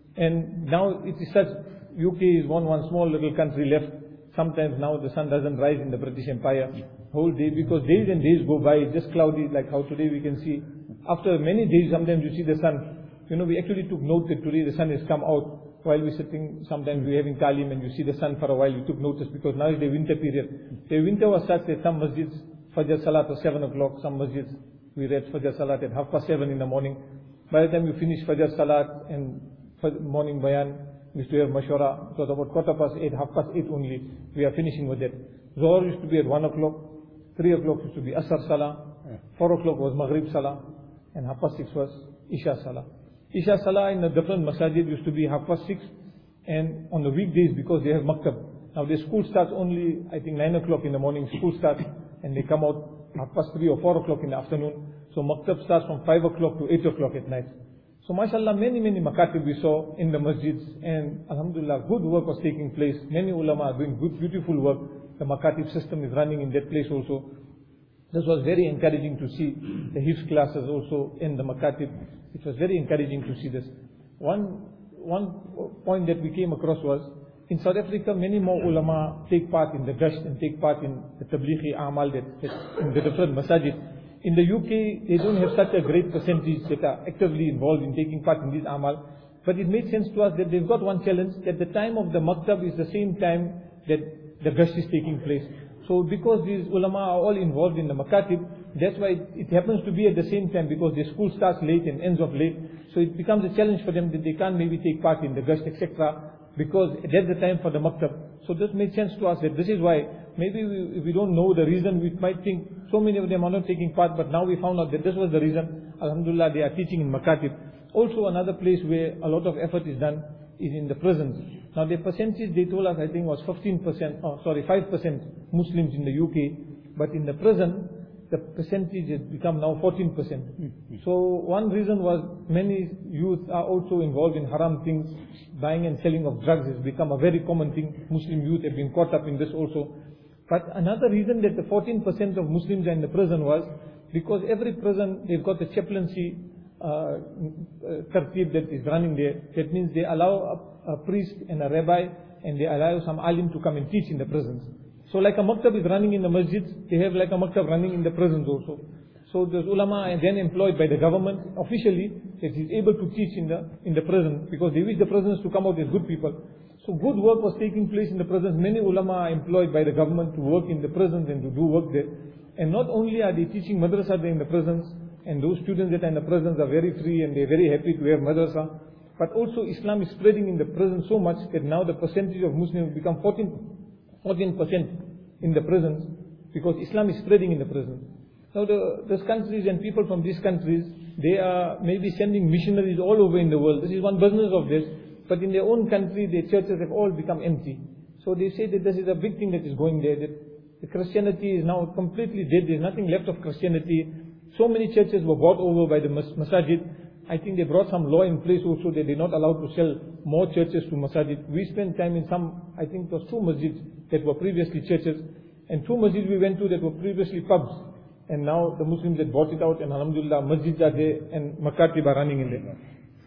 And now it is such, U K is one, one small little country left. Sometimes now the sun doesn't rise in the British Empire whole day, because days and days go by, just cloudy, like how today we can see. After many days, sometimes you see the sun. You know, we actually took note that today the sun has come out. While we're sitting, sometimes we're having talim and you see the sun for a while, we took notice, because now is the winter period. The winter was such that some masjids, Fajr Salat was seven o'clock, some masjids, we read Fajr Salat at half past seven in the morning. By the time you finish Fajr Salat and morning bayan, we used to have mashwara. It was about quarter past eight, half past eight only. We are finishing with that. Zohar used to be at one o'clock, three o'clock used to be Asr Salah, four o'clock was Maghrib Salah, and half past six was Isha Salah. Isha Salah in the different masajid used to be half past six, and on the weekdays, because they have maktab. Now their school starts only, I think, nine o'clock in the morning, school starts, and they come out half past three or four o'clock in the afternoon. So maktab starts from five o'clock to eight o'clock at night. So mashallah, many, many makatib we saw in the masjids, and alhamdulillah, good work was taking place. Many ulama are doing good, beautiful work. The makatib system is running in that place also. This was very encouraging to see the hifz classes also in the makatib. It was very encouraging to see this. One, one point that we came across was, in South Africa, many more ulama take part in the gasht and take part in the tablighi amal, that, that in the different masajid. In the U K, they don't have such a great percentage that are actively involved in taking part in this amal. But it made sense to us that they've got one challenge, that the time of the maktab is the same time that the gasht is taking place. So because these ulama are all involved in the makatib, that's why it, it happens to be at the same time, because their school starts late and ends off late. So it becomes a challenge for them that they can't maybe take part in the gasht, et cetera, because that's the time for the maktab. So this made sense to us that this is why, maybe we, if we don't know the reason, we might think so many of them are not taking part, but now we found out that this was the reason. Alhamdulillah, they are teaching in makatib. Also another place where a lot of effort is done is in the prisons. Now the percentage they told us, I think, was fifteen percent, oh sorry, five percent Muslims in the U K, but in the prison, the percentage has become now fourteen percent. So one reason was many youth are also involved in haram things. Buying and selling of drugs has become a very common thing. Muslim youth have been caught up in this also. But another reason that the fourteen percent of Muslims are in the prison was because every prison, they've got a chaplaincy uh, tertib that is running there. That means they allow a, a priest and a rabbi, and they allow some alim to come and teach in the prisons. So like a maktab is running in the masjids, they have like a maktab running in the prisons also. So those ulama are then employed by the government officially, that is able to teach in the in the prison, because they wish the prisoners to come out as good people. So good work was taking place in the prisons. Many ulama are employed by the government to work in the prisons and to do work there. And not only are they teaching madrasa there in the prisons, and those students that are in the prisons are very free and they're very happy to have madrasa, but also Islam is spreading in the prison so much that now the percentage of Muslims become fourteen percent in the prisons, because Islam is spreading in the prison. Now the, these countries and people from these countries, they are maybe sending missionaries all over in the world. This is one business of this. But in their own country, their churches have all become empty. So they say that this is a big thing that is going there, that the Christianity is now completely dead. There's nothing left of Christianity. So many churches were bought over by the masajid. I think they brought some law in place also that they're not allowed to sell more churches to masajid. We spent time in some, I think it was two masjids that were previously churches. And two masjids we went to that were previously pubs. And now the Muslims had bought it out, and alhamdulillah, masjids are there and makatib are running in there.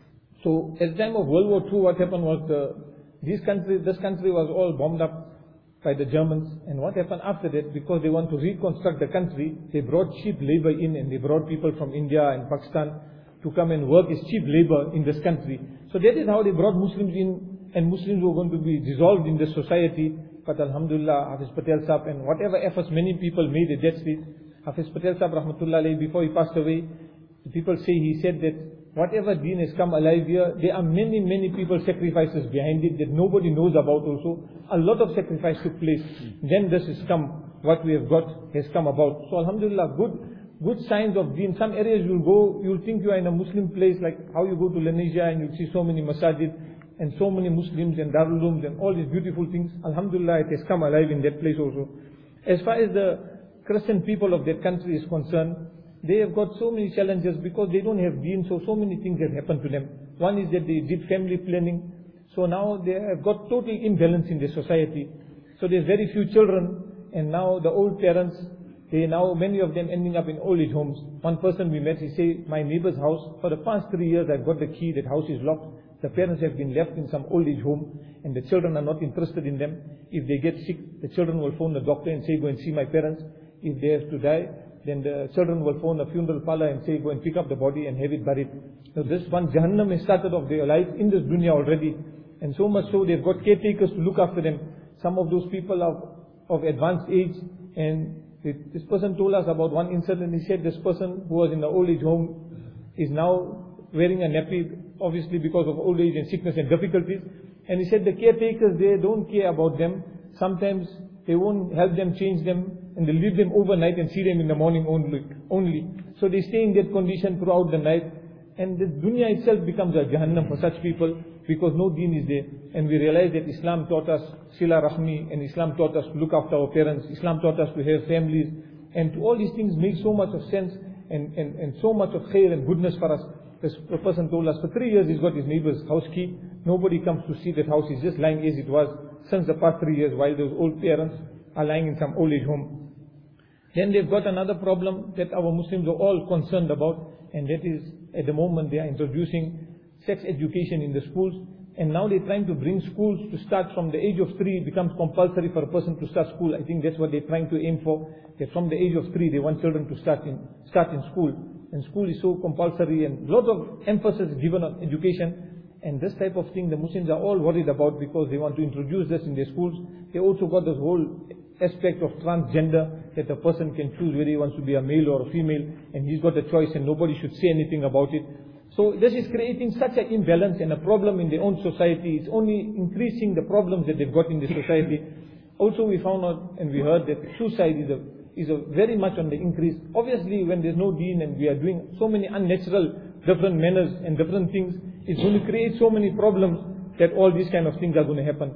So at the time of World War Two, what happened was the, these countries, this country was all bombed up by the Germans. And what happened after that, because they want to reconstruct the country, they brought cheap labor in, and they brought people from India and Pakistan to come and work as cheap labor in this country. So that is how they brought Muslims in, and Muslims were going to be dissolved in this society. But alhamdulillah, Hafiz Patel Sahib, and whatever efforts many people made at that stage, Hafiz Patel Sahib rahmatullah alayhi, before he passed away, the people say he said that whatever deen has come alive here, there are many, many people sacrifices behind it that nobody knows about also. A lot of sacrifice took place. Mm. Then this has come, what we have got has come about. So alhamdulillah, good good signs of deen. Some areas you'll go, you'll think you are in a Muslim place, like how you go to Lenasia and you'll see so many masajid and so many Muslims and Darul Ulooms and all these beautiful things. Alhamdulillah, it has come alive in that place also. As far as the Christian people of that country is concerned, they have got so many challenges because they don't have deen, so so many things have happened to them. One is that they did family planning, so now they have got total imbalance in their society. So there's very few children, and now the old parents, they now, many of them ending up in old age homes. One person we met, he said, my neighbor's house, for the past three years I've got the key, that house is locked. The parents have been left in some old age home, and the children are not interested in them. If they get sick, the children will phone the doctor and say, go and see my parents. If they have to die, then the children will phone a funeral parlor and say, go and pick up the body and have it buried. Now this one Jahannam has started off their life in this dunya already. And so much so, they've got caretakers to look after them. Some of those people are of advanced age. And this person told us about one incident. He said this person who was in the old age home is now wearing a nappy, obviously because of old age and sickness and difficulties. And he said the caretakers, they don't care about them. Sometimes they won't help them, change them, and they leave them overnight and see them in the morning only. only. So they stay in that condition throughout the night. And the dunya itself becomes a Jahannam for such people because no deen is there. And we realize that Islam taught us sila rahmi, and Islam taught us to look after our parents. Islam taught us to have families. And to all these things make so much of sense and, and, and so much of khair and goodness for us. This person told us for three years he's got his neighbor's house key. Nobody comes to see that house. It's just lying as it was since the past three years while those old parents are lying in some old age home. Then they've got another problem that our Muslims are all concerned about, and that is at the moment they are introducing sex education in the schools. And now they're trying to bring schools to start from the age of three. It becomes compulsory for a person to start school. I think that's what they're trying to aim for. That from the age of three they want children to start in, start in school. And school is so compulsory, and a lot of emphasis is given on education. And this type of thing the Muslims are all worried about because they want to introduce this in their schools. They also got this whole aspect of transgender, that a person can choose whether he wants to be a male or a female, and he's got a choice and nobody should say anything about it. So this is creating such an imbalance and a problem in their own society. It's only increasing the problems that they've got in the society. Also we found out and we heard that suicide is a is a very much on the increase. Obviously when there's no deen and we are doing so many unnatural different manners and different things, it's going to create so many problems that all these kind of things are going to happen.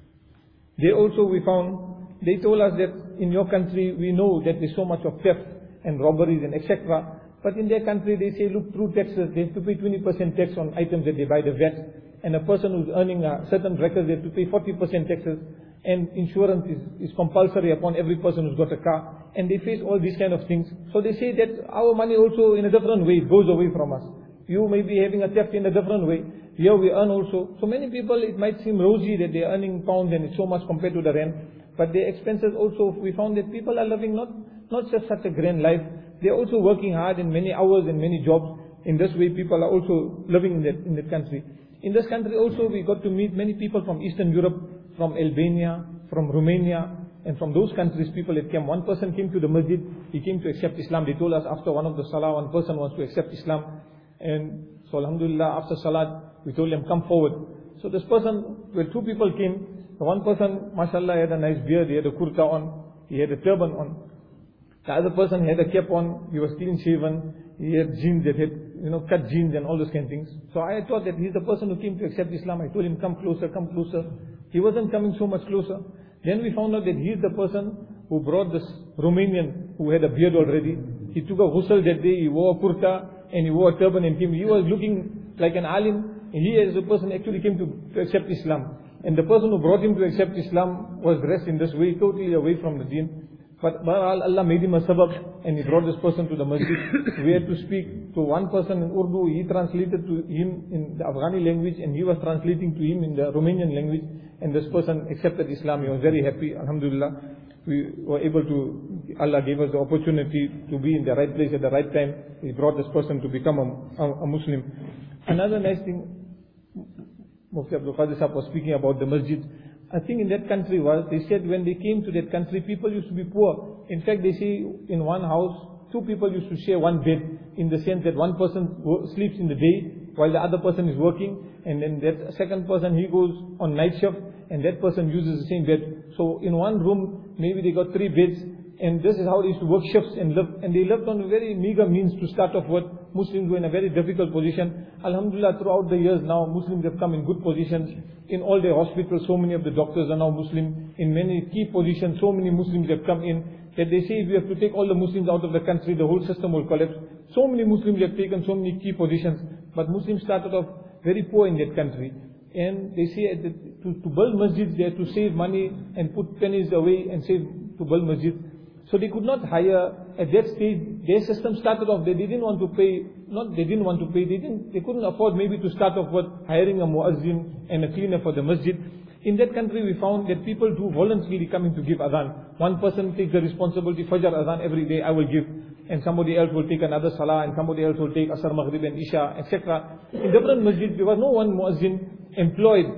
They also, we found, they told us that in your country we know that there's so much of theft and robberies and et cetera. But in their country they say, look, through taxes, they have to pay twenty percent tax on items that they buy, the V A T. And a person who's earning a certain records, they have to pay forty percent taxes. And insurance is, is compulsory upon every person who's got a car. And they face all these kind of things. So they say that our money also in a different way goes away from us. You may be having a theft in a different way. Here we earn also. So many people, it might seem rosy that they are earning pounds and it's so much compared to the rand. But their expenses also, we found that people are living not, not just such a grand life. They are also working hard in many hours and many jobs. In this way people are also living in that, in that country. In this country also we got to meet many people from Eastern Europe, from Albania, from Romania, and from those countries people that came. One person came to the masjid, he came to accept Islam. They told us after one of the salah, one person wants to accept Islam. And so alhamdulillah, after salat, we told him, come forward. So this person, where two people came, the one person, mashallah, had a nice beard, he had a kurta on, he had a turban on. The other person had a cap on, he was clean shaven, he had jeans that had, you know, cut jeans and all those kind of things. So I thought that he's the person who came to accept Islam. I told him, come closer, come closer. He wasn't coming so much closer. Then we found out that he's the person who brought this Romanian who had a beard already. He took a ghusl that day, he wore a kurta and he wore a turban and came. He was looking like an alim. And he as a person actually came to, to accept Islam. And the person who brought him to accept Islam was dressed in this way, totally away from the deen. But Allah made him a sabab and he brought this person to the masjid. We had to speak to one person in Urdu. He translated to him in the Afghani language and he was translating to him in the Romanian language. And this person accepted Islam. He was very happy. Alhamdulillah. We were able to, Allah gave us the opportunity to be in the right place at the right time. He brought this person to become a, a, a Muslim. Another nice thing, Mufti Abdul Qadir Sahab was speaking about the masjid. I think in that country was, they said when they came to that country, people used to be poor. In fact, they say in one house, two people used to share one bed, in the sense that one person sleeps in the day while the other person is working, and then that second person, he goes on night shift, and that person uses the same bed. So in one room, maybe they got three beds, and this is how they used to work shifts and live. And they lived on very meager means to start off with. Muslims were in a very difficult position. Alhamdulillah, throughout the years now, Muslims have come in good positions. In all their hospitals, so many of the doctors are now Muslim. In many key positions, so many Muslims have come in, that they say if we have to take all the Muslims out of the country, the whole system will collapse. So many Muslims have taken so many key positions. But Muslims started off very poor in that country. And they say that to, to build masjids, they had to save money and put pennies away and save to build masjids. So they could not hire, at that stage, their system started off, they didn't want to pay, not they didn't want to pay, they didn't, they couldn't afford maybe to start off with hiring a muazzin and a cleaner for the masjid. In that country we found that people do voluntarily coming to give adhan. One person takes the responsibility, Fajr adhan every day I will give, and somebody else will take another salah, and somebody else will take Asr, Maghrib and Isha, et cetera. In different masjids, there was no one muazzin employed.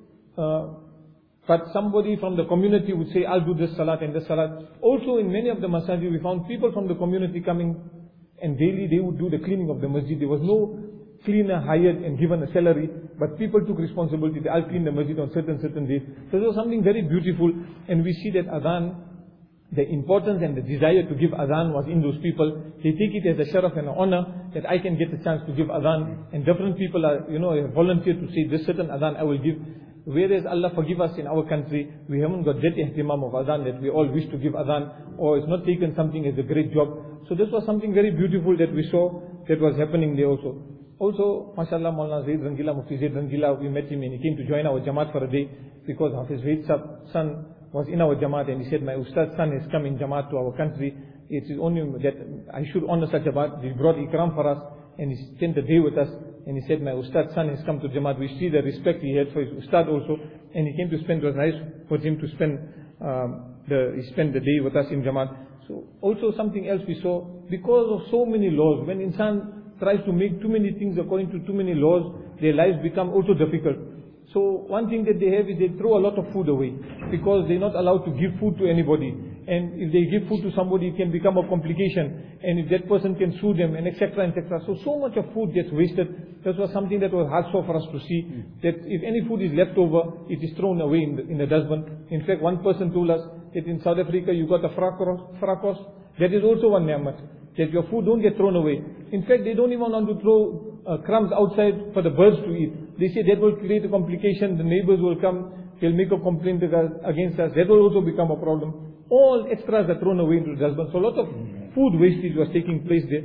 Uh, But somebody from the community would say, I'll do this salat and this salat. Also in many of the masajid, we found people from the community coming and daily they would do the cleaning of the masjid. There was no cleaner hired and given a salary, but people took responsibility. I'll clean the masjid on certain, certain days. So this was something very beautiful, and we see that adhan, the importance and the desire to give adhan was in those people. They take it as a sharaf and an honor that I can get the chance to give adhan, and different people are, you know, volunteered to say this certain adhan I will give. Whereas Allah forgive us, in our country, we haven't got that ihtimam of adhan, that we all wish to give adhan, or it's not taken something as a great job. So this was something very beautiful that we saw that was happening there also. Also, mashallah, Maulana Zaid Rangila, Mufti Zaid Rangila, we met him and he came to join our Jamaat for a day, because Hafiz Zaid's son was in our Jamaat, and he said, my Ustad's son has come in Jamaat to our country. It is only that I should honor such a Jamaat. He brought Ikram for us, and he spent the day with us. And he said, my Ustad's son has come to Jamaat. We see the respect he had for his Ustad also. And he came to spend, it was nice for him to spend, um, the, he spent the day with us in Jamaat. So also something else we saw, because of so many laws, when insan tries to make too many things according to too many laws, their lives become also difficult. So one thing that they have is they throw a lot of food away, because they're not allowed to give food to anybody. And if they give food to somebody, it can become a complication. And if that person can sue them, and et cetera, et cetera. So, so much of food gets wasted. That was something that was hard for us to see. That if any food is left over, it is thrown away in the, in the dustbin. In fact, one person told us that in South Africa, you got a frakos. That is also one ni'mat. That your food don't get thrown away. In fact, they don't even want to throw uh, crumbs outside for the birds to eat. They say that will create a complication. The neighbors will come. They'll make a complaint against us. That will also become a problem. All extras are thrown away into the dustbin. So a lot of food wastage was taking place there.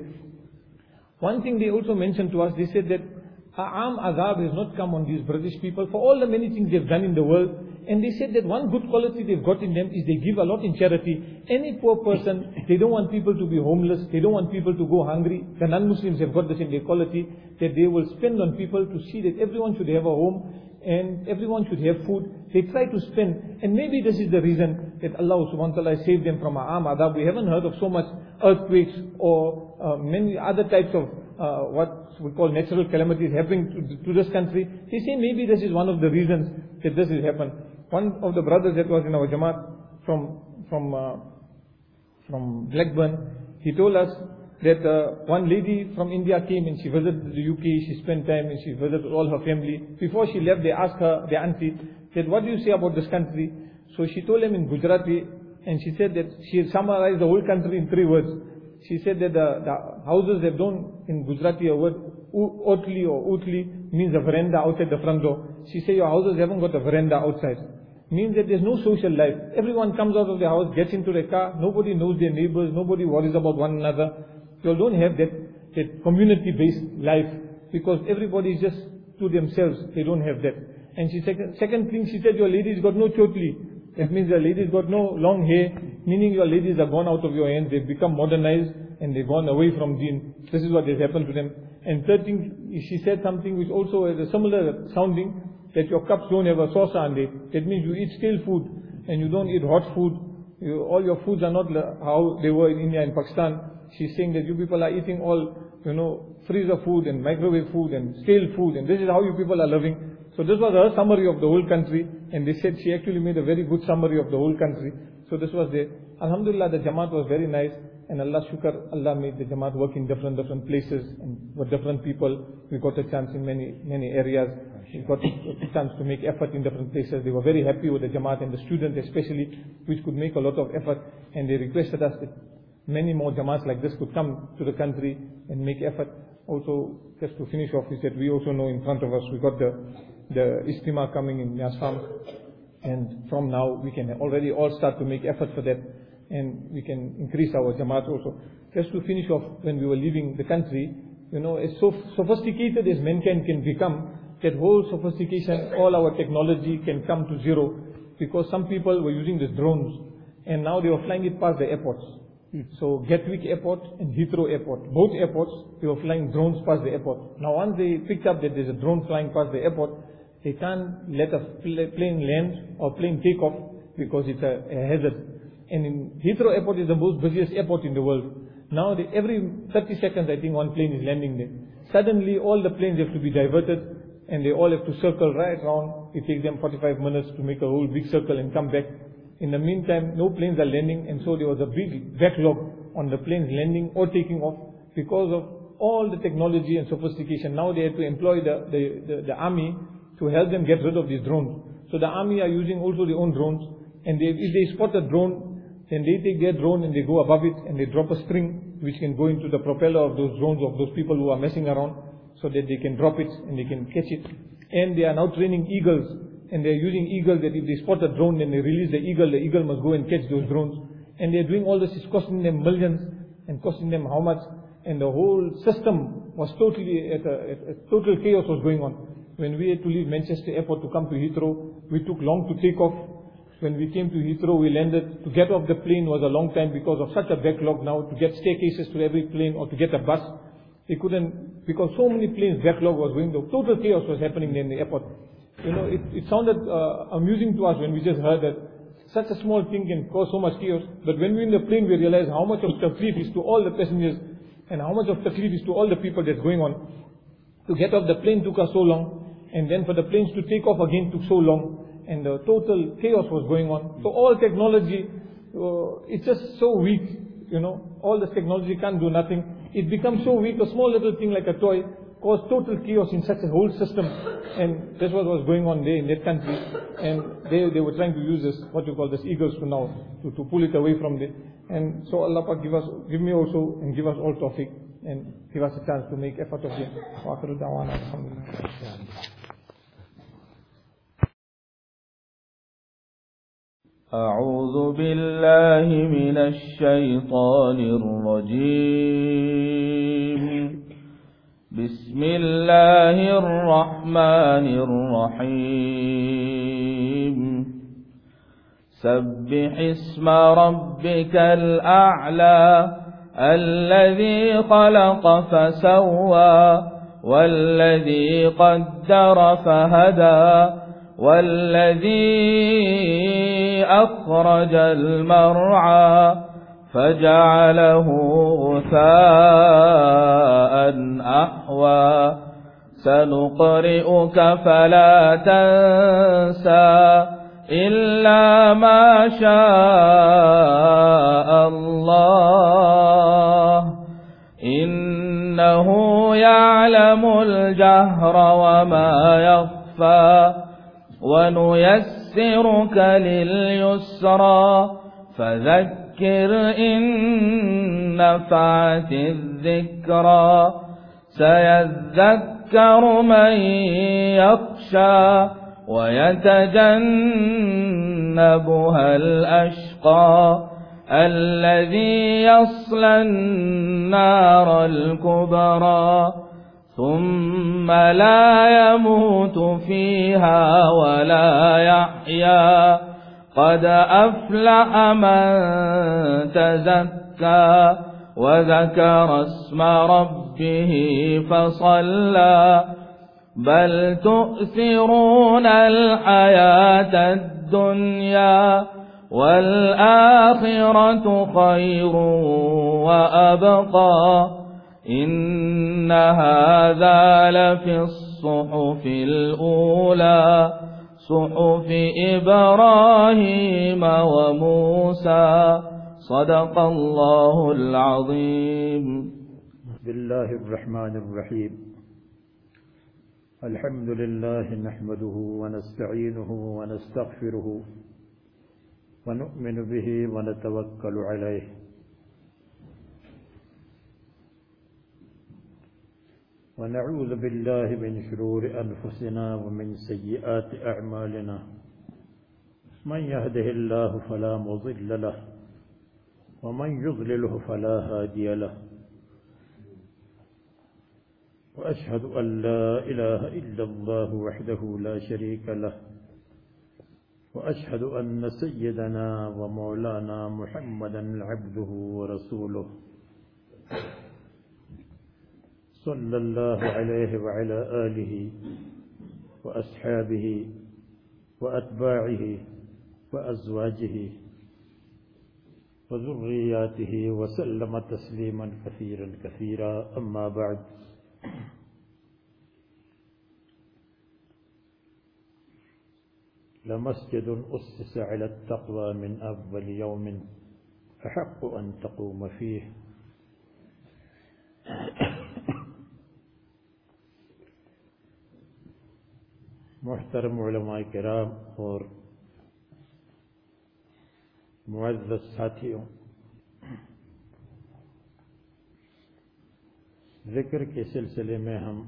One thing they also mentioned to us, they said that Aam Azab has not come on these British people for all the many things they've done in the world. And they said that one good quality they've got in them is they give a lot in charity. Any poor person, they don't want people to be homeless. They don't want people to go hungry. The non-Muslims have got this in their quality, that they will spend on people to see that everyone should have a home and everyone should have food. They try to spend. And maybe this is the reason that Allah subhanahu wa ta'ala saved them from Aam Adab. We haven't heard of so much earthquakes or uh, many other types of uh, what we call natural calamities happening to, to this country. They say maybe this is one of the reasons that this has happened. One of the brothers that was in our Jamaat from from uh, from Blackburn, he told us that uh, one lady from India came and she visited the U K, she spent time and she visited all her family. Before she left, they asked her, their auntie, that what do you say about this country? So she told him in Gujarati, and she said that she had summarized the whole country in three words. She said that the, the houses have don't, in Gujarati, a word, otli or utli, means a veranda outside the front door. She said your houses haven't got a veranda outside. Means that there's no social life. Everyone comes out of their house, gets into their car, nobody knows their neighbors, nobody worries about one another. You don't have that, that community-based life, because everybody is just to themselves. They don't have that. And she second, second thing, she said your ladies got no chotli. That means your ladies got no long hair, meaning your ladies are gone out of your hands. They've become modernized and they've gone away from deen. This is what has happened to them. And third thing, she said something which also has a similar sounding, that your cups don't have a sauce on it. That means you eat stale food and you don't eat hot food. You, all your foods are not how they were in India and Pakistan. She's saying that you people are eating all, you know, freezer food and microwave food and stale food, and this is how you people are living. So this was her summary of the whole country, and they said she actually made a very good summary of the whole country. So this was there. Alhamdulillah, the Jamaat was very nice, and Allah shukr, Allah made the Jamaat work in different different places and with different people. We got a chance in many many areas. We got a chance to make effort in different places. They were very happy with the Jamaat and the students especially, which could make a lot of effort, and they requested us that many more Jamaats like this could come to the country and make effort. Also, just to finish off, is that we also know in front of us we got the the Istima coming in Nyasam, and from now we can already all start to make effort for that, and we can increase our Jamaat also. Just to finish off, when we were leaving the country, you know, as so sophisticated as mankind can become, that whole sophistication, all our technology can come to zero, because some people were using these drones, and now they were flying it past the airports. So Gatwick Airport and Heathrow Airport, both airports, they were flying drones past the airport. Now once they picked up that there's a drone flying past the airport, they can't let a plane land or plane take off, because it's a, a hazard. And in Heathrow Airport is the most busiest airport in the world. Now they, every thirty seconds I think one plane is landing there. Suddenly all the planes have to be diverted, and they all have to circle right round. It takes them forty-five minutes to make a whole big circle and come back. In the meantime, no planes are landing, and so there was a big backlog on the planes landing or taking off because of all the technology and sophistication. Now they had to employ the, the, the, the army to help them get rid of these drones. So the army are using also their own drones, and they, if they spot a drone, then they take their drone and they go above it and they drop a string which can go into the propeller of those drones of those people who are messing around, so that they can drop it and they can catch it. And they are now training eagles. And they are using eagles, that if they spot a drone, then they release the eagle, the eagle must go and catch those drones. And they are doing all this, it's costing them millions, and costing them how much, and the whole system was totally, at a, at a total chaos was going on. When we had to leave Manchester Airport to come to Heathrow, we took long to take off. When we came to Heathrow, we landed. To get off the plane was a long time because of such a backlog now, to get staircases to every plane or to get a bus. They couldn't, because so many planes, backlog was going, the total chaos was happening in the airport. You know, it, it sounded uh, amusing to us when we just heard that such a small thing can cause so much chaos. But when we're in the plane, we realize how much of taklif is to all the passengers, and how much of taklif is to all the people that's going on. To get off the plane took us so long, and then for the planes to take off again took so long, and the total chaos was going on. So all technology, uh, it's just so weak, you know, all this technology can't do nothing. It becomes so weak, a small little thing like a toy caused total chaos in such a whole system, and that's what was going on there in that country. And they they were trying to use this, what you call this, eagles to now to, to pull it away from there. And so Allah Pak give us, give me also, and give us all tawfiq, and give us a chance to make effort of it. Wa akhiru da'wana alhamdulillah. أعوذ بالله من الشيطان الرجيم. بسم الله الرحمن الرحيم. سبح اسم ربك الأعلى الذي خلق فسوى والذي قدر فهدى والذي أخرج المرعى فجعله غثاء أحوى سنقرئك فلا تنسى إلا ما شاء الله إنه يعلم الجهر وما يخفى ونيسرك لليسرى فذكر إن نفعت الذكرى سيذكر من يخشى ويتجنبها الأشقى الذي يصلى النار الكبرى ثم لا يموت فيها ولا يحيا قد أفلح من تزكى وذكر اسم ربه فصلى بل تؤثرون الحياة الدنيا والآخرة خير وأبقى إن هذا لفي الصحف الأولى صحف إبراهيم وموسى صدق الله العظيم. بسم الله الرحمن الرحيم. الحمد لله نحمده ونستعينه ونستغفره ونؤمن به ونتوكل عليه ونعوذ بالله من شرور أنفسنا ومن سيئات أعمالنا من يهده الله فلا مضل له ومن يضلله فلا هادي له وأشهد أن لا إله إلا الله وحده لا شريك له وأشهد أن سيدنا ومولانا محمدا عبده ورسوله صلى الله عليه وعلى آله وأصحابه وأتباعه وأزواجه وذرياته وسلم تسليما كثيرا كثيرا أما بعد. لمسجد أسس على التقوى من أول يوم أحق أن تقوم فيه محترم علماء کرام اور معزز ساتھیوں، ذکر کے سلسلے میں ہم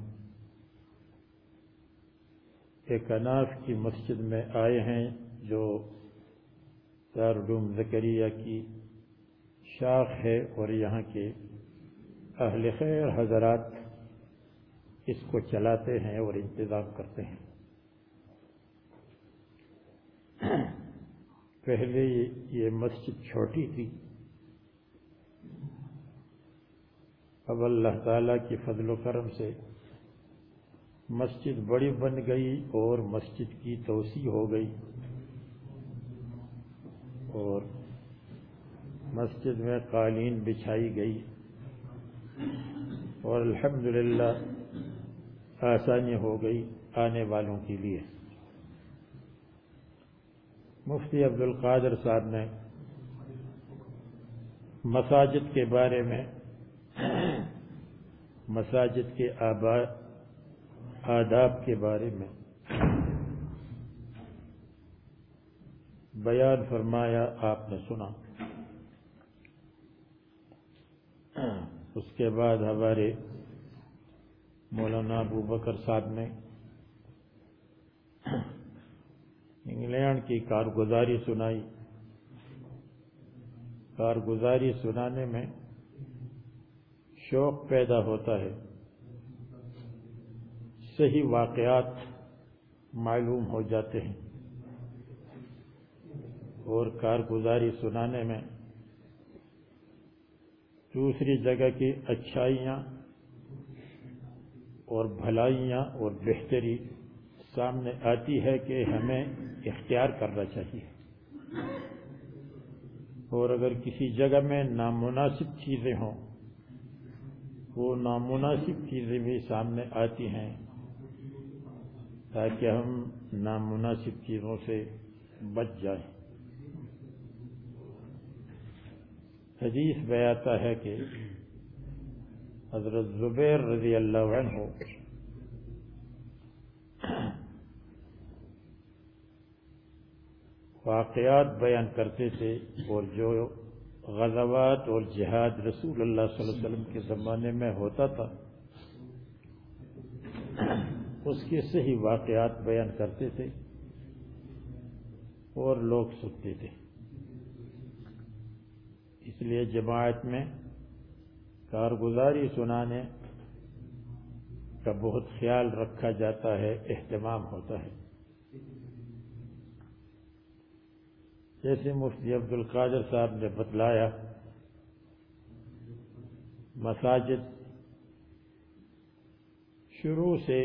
ایک اناف کی مسجد میں آئے ہیں جو دارالعلوم زکریا کی شاخ ہے، اور یہاں کے اہل خیر حضرات اس کو چلاتے ہیں اور انتظام کرتے ہیں. پہلے یہ مسجد چھوٹی تھی، اب اللہ تعالیٰ کی فضل و کرم سے مسجد بڑی بن گئی اور مسجد کی توسیع ہو گئی، اور مسجد میں قالین بچھائی گئی، اور الحمدللہ آسانی ہو گئی آنے والوں کے لیے. مفتی عبد القادر صاحب نے مساجد کے بارے میں، مساجد کے آداب کے بارے میں بیان فرمایا، آپ نے سنا. اس کے بعد ہمارے مولانا ابو بکر صاحب نے انگلینڈ کی کارگزاری سنائی. کارگزاری سنانے میں شوق پیدا ہوتا ہے، صحیح واقعات معلوم ہو جاتے ہیں، اور کارگزاری سنانے میں دوسری جگہ کی اچھائیاں اور بھلائیاں اور بہتری سامنے آتی ہے کہ ہمیں اختیار کرنا چاہیے. اور اگر کسی جگہ میں نامناسب چیزیں ہوں، وہ نامناسب چیزیں بھی سامنے آتی ہیں تاکہ ہم نامناسب چیزوں سے بچ جائیں. حدیث میں آتا ہے کہ حضرت زبیر رضی اللہ عنہ واقعات بیان کرتے تھے، اور جو غزوات اور جہاد رسول اللہ صلی اللہ علیہ وسلم کے زمانے میں ہوتا تھا اس کے صحیح واقعات بیان کرتے تھے اور لوگ سنتے تھے۔ اس لیے جماعت میں کارگزاری سنانے کا بہت خیال رکھا جاتا ہے، اہتمام ہوتا ہے۔ جیسے مفتی عبد القادر صاحب نے بتلایا، مساجد شروع سے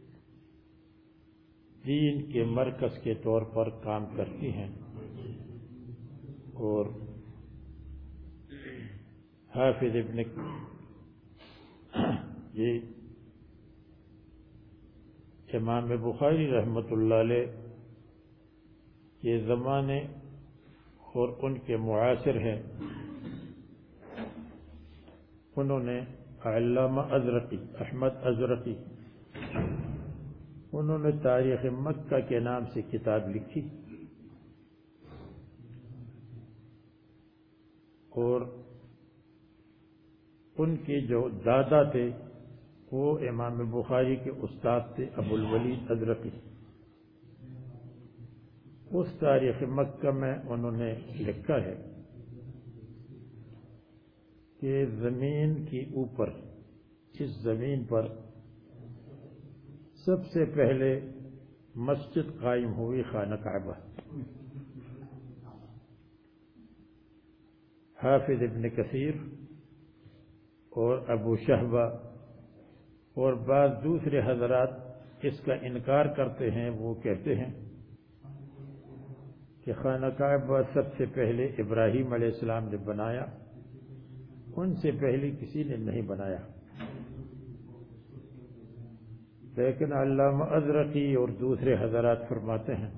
دین کے مرکز کے طور پر کام کرتی ہیں، اور حافظ ابن یہ امام بخاری رحمۃ اللہ علیہ کے زمانے اور ان کے معاصر ہیں، انہوں نے علامہ ازرقی احمد ازرقی انہوں نے تاریخ مکہ کے نام سے کتاب لکھی، اور ان کے جو دادا تھے وہ امام بخاری کے استاد تھے ابو الولید ازرقی۔ اس تاریخ مکہ میں انہوں نے لکھا ہے کہ زمین کے اوپر، اس زمین پر سب سے پہلے مسجد قائم ہوئی خانہ کعبہ۔ حافظ ابن کثیر اور ابو شہبہ اور بعض دوسرے حضرات اس کا انکار کرتے ہیں، وہ کہتے ہیں کہ خانہ کعبہ سب سے پہلے ابراہیم علیہ السلام نے بنایا، ان سے پہلے کسی نے نہیں بنایا۔ لیکن علامہ ازرقی اور دوسرے حضرات فرماتے ہیں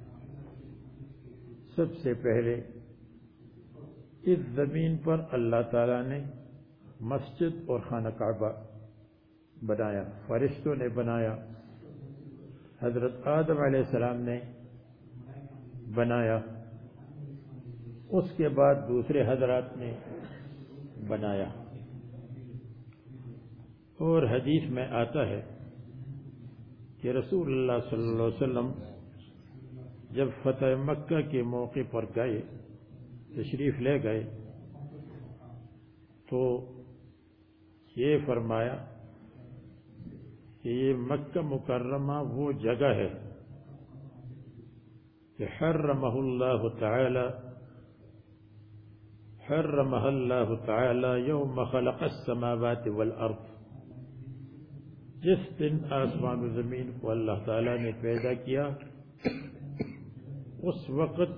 سب سے پہلے اس زمین پر اللہ تعالیٰ نے مسجد اور خانہ کعبہ بنایا، فرشتوں نے بنایا، حضرت آدم علیہ السلام نے بنایا، اس کے بعد دوسرے حضرات نے بنایا۔ اور حدیث میں آتا ہے کہ رسول اللہ صلی اللہ علیہ وسلم جب فتح مکہ کے موقع پر گئے، تشریف لے گئے، تو یہ فرمایا کہ یہ مکہ مکرمہ وہ جگہ ہے کہ حرمہ اللہ تعالی حرمہ اللہ تعالی یوم خلق السماوات والارض، جس دن آسمان و زمین کو اللہ تعالی نے پیدا کیا اس وقت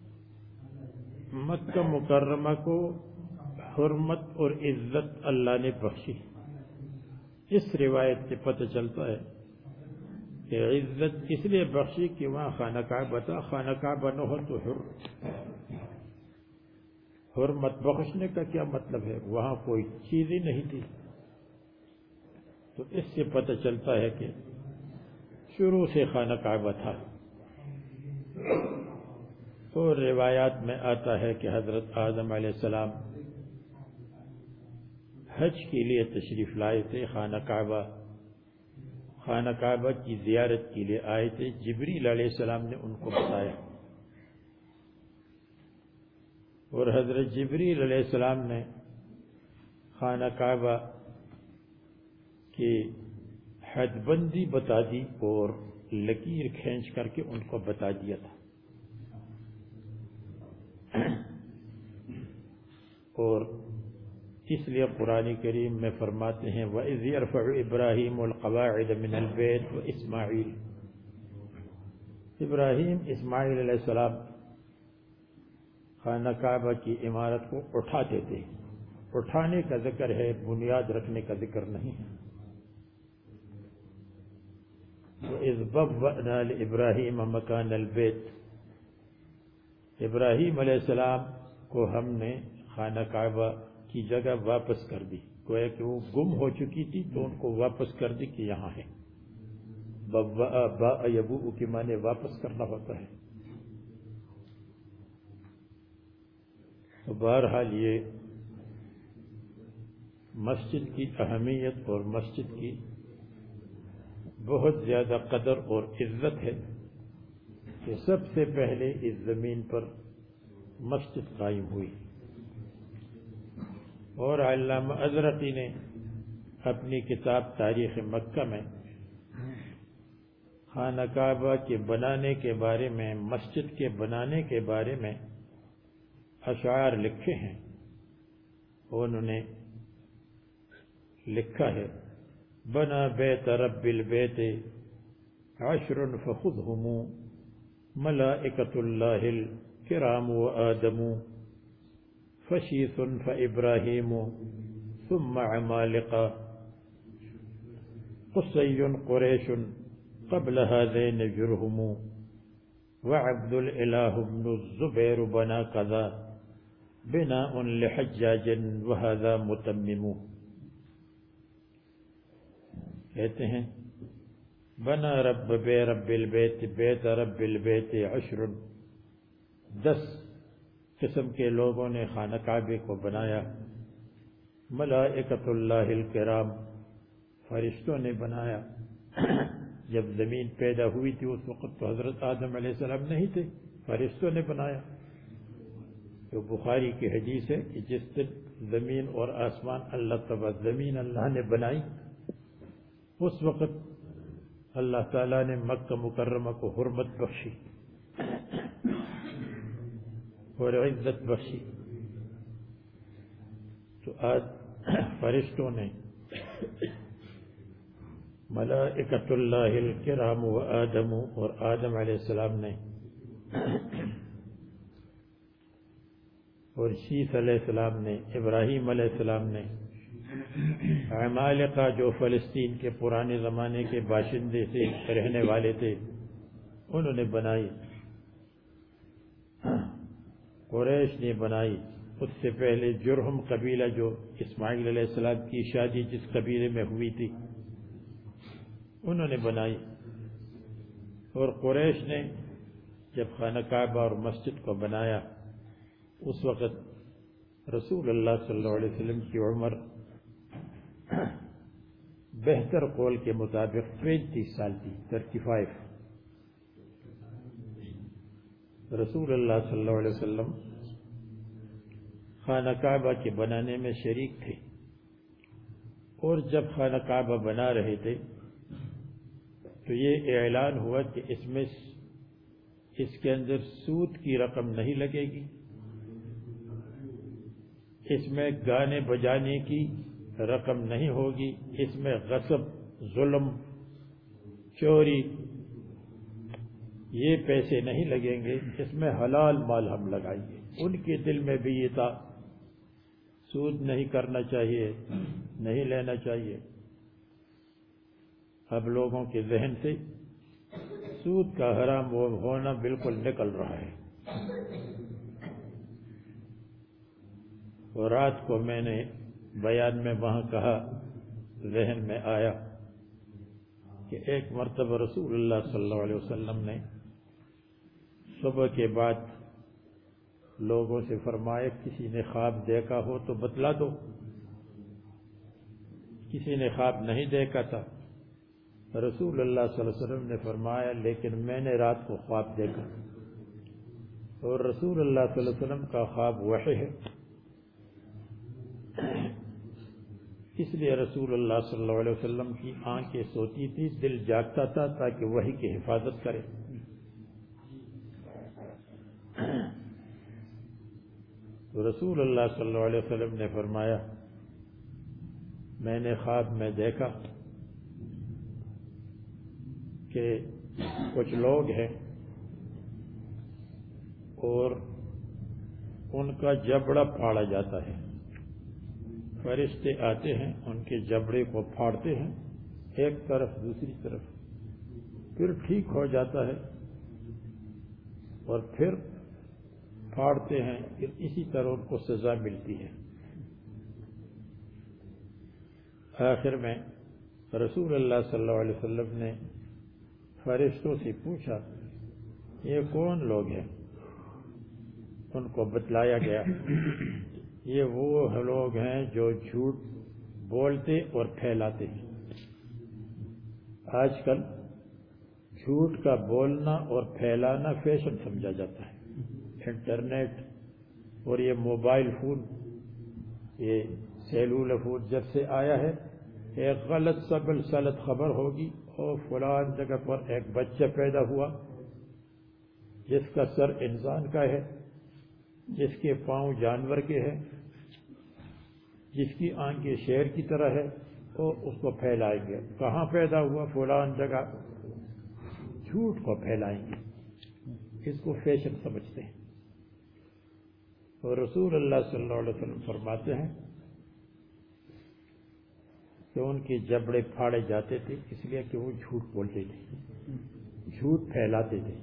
مکہ مکرمہ کو حرمت اور عزت اللہ نے بخشی۔ اس روایت سے پتہ چلتا ہے کہ عزت اس لیے بخشی کہ وہاں خانہ کعبہ تھا، خانہ کعبہ نہ ہو تو حر حرمت بخشنے کا کیا مطلب ہے، وہاں کوئی چیز ہی نہیں تھی۔ تو اس سے پتہ چلتا ہے کہ شروع سے خانہ کعبہ تھا۔ اور روایات میں آتا ہے کہ حضرت آدم علیہ السلام حج کے لیے تشریف لائے تھے، خانہ کعبہ خانہ کعبہ کی زیارت کے لیے آئے تھے، جبریل علیہ السلام نے ان کو بتایا، اور حضرت جبریل علیہ السلام نے خانہ کعبہ کی حد بندی بتا دی اور لکیر کھینچ کر کے ان کو بتا دیا تھا۔ اور اس لیے قرآن کریم میں فرماتے ہیں وَإِذْ يَرْفَعُ إِبْرَاهِيمُ الْقَوَاعِدَ مِنَ الْبَيْتِ وَإِسْمَاعِيلُ، ابراہیم اسماعیل علیہ السلام خانہ کعبہ کی عمارت کو اٹھاتے تھے، اٹھانے کا ذکر ہے، بنیاد رکھنے کا ذکر نہیں ہے۔ وَإِذْ بَوَّأْنَا لِإِبْرَاهِيمَ مَكَانَ الْبَيْتِ، ابراہیم علیہ السلام کو ہم نے خانہ کعبہ کی جگہ واپس کر دی، گویا کہ وہ گم ہو چکی تھی تو ان کو واپس کر دی کہ یہاں ہے۔ بَوَّأَ باء یبوء کے معنی واپس کرنا ہوتا ہے۔ تو بہرحال یہ مسجد کی اہمیت اور مسجد کی بہت زیادہ قدر اور عزت ہے کہ سب سے پہلے اس زمین پر مسجد قائم ہوئی. اور علامہ ازرقی نے اپنی کتاب تاریخ مکہ میں خانہ کعبہ کے بنانے کے بارے میں، مسجد کے بنانے کے بارے میں اشعار لکھے ہیں. انہوں نے لکھا ہے: بنا بیت رب البیت عشر فخذہم ملائکۃ اللہ الکرام و آدم فشیث فابراہیم ثم عمالقہ قصی قریش قبل هذین جرہم وعبد الالہ بن الزبیر بنا قضا بناء لحجاج وهذا متمم. کہتے ہیں بنا رب بے رب البیت بیت رب البیت عشر، دس قسم کے لوگوں نے خانہ کعبے کو بنایا. ملائکۃ اللہ الکرام، فرشتوں نے بنایا. جب زمین پیدا ہوئی تھی اس وقت تو حضرت آدم علیہ السلام نہیں تھے، فرشتوں نے بنایا. تو بخاری کی حدیث ہے کہ جس دن زمین اور آسمان اللہ تبارک، زمین اللہ نے بنائی، اس وقت اللہ تعالیٰ نے مکہ مکرمہ کو حرمت بخشی اور عزت بخشی. تو آج فرشتوں نے، ملائکۃ اللہ الکرام و آدم، اور آدم علیہ السلام نے اور شیث علیہ السلام نے، ابراہیم علیہ السلام نے، عمالقہ جو فلسطین کے پرانے زمانے کے باشندے سے رہنے والے تھے، انہوں نے بنائی. قریش نے بنائی. اس سے پہلے جرہم قبیلہ جو اسماعیل علیہ السلام کی شادی جس قبیلے میں ہوئی تھی، انہوں نے بنائی. اور قریش نے جب خانہ کعبہ اور مسجد کو بنایا، اس وقت رسول اللہ صلی اللہ علیہ وسلم کی عمر بہتر قول کے مطابق پینتیس سال تھی، تھرٹی فائیو. رسول اللہ صلی اللہ علیہ وسلم خانہ کعبہ کے بنانے میں شریک تھے. اور جب خانہ کعبہ بنا رہے تھے تو یہ اعلان ہوا کہ اس میں اس کے اندر سود کی رقم نہیں لگے گی، اس میں گانے بجانے کی رقم نہیں ہوگی، اس میں غصب، ظلم، چوری، یہ پیسے نہیں لگیں گے، اس میں حلال مال ہم لگائیں گے. ان کے دل میں بھی یہ تھا سود نہیں کرنا چاہیے، نہیں لینا چاہیے. اب لوگوں کے ذہن سے سود کا حرام ہونا بالکل نکل رہا ہے. اور رات کو میں نے بیان میں وہاں کہا، ذہن میں آیا کہ ایک مرتبہ رسول اللہ صلی اللہ علیہ وسلم نے صبح کے بعد لوگوں سے فرمایا کسی نے خواب دیکھا ہو تو بتلا دو. کسی نے خواب نہیں دیکھا تھا. رسول اللہ صلی اللہ علیہ وسلم نے فرمایا لیکن میں نے رات کو خواب دیکھا. اور رسول اللہ صلی اللہ علیہ وسلم کا خواب وحی ہے، اس لیے رسول اللہ صلی اللہ علیہ وسلم کی آنکھیں سوتی تھی، دل جاگتا تھا تاکہ وحی کی حفاظت کرے. تو رسول اللہ صلی اللہ علیہ وسلم نے فرمایا میں نے خواب میں دیکھا کہ کچھ لوگ ہیں اور ان کا جبڑا پھاڑا جاتا ہے. فرشتے آتے ہیں، ان کے جبڑے کو پھاڑتے ہیں ایک طرف دوسری طرف، پھر ٹھیک ہو جاتا ہے اور پھر پھاڑتے ہیں، پھر اسی طرح ان کو سزا ملتی ہے. آخر میں رسول اللہ صلی اللہ علیہ وسلم نے فرشتوں سے پوچھا یہ کون لوگ ہیں؟ ان کو بتلایا گیا یہ وہ لوگ ہیں جو جھوٹ بولتے اور پھیلاتے ہیں۔ آج کل جھوٹ کا بولنا اور پھیلانا فیشن سمجھا جاتا ہے۔ انٹرنیٹ اور یہ موبائل فون، یہ سیلولر فون جب سے آیا ہے، ایک غلط سبل سلط خبر ہوگی اور فلان جگہ پر ایک بچہ پیدا ہوا جس کا سر انسان کا ہے، جس کے پاؤں جانور کے ہیں، جس کی آنکھیں شیر کی طرح ہے، اور اس کو پھیلائیں گے۔ کہاں پیدا ہوا؟ فلان جگہ۔ جھوٹ کو پھیلائیں گے، اس کو فیشن سمجھتے ہیں۔ اور رسول اللہ صلی اللہ علیہ وسلم فرماتے ہیں کہ ان کے جبڑے پھاڑے جاتے تھے اس لیے کہ وہ جھوٹ بولتے تھے، جھوٹ پھیلاتے تھے۔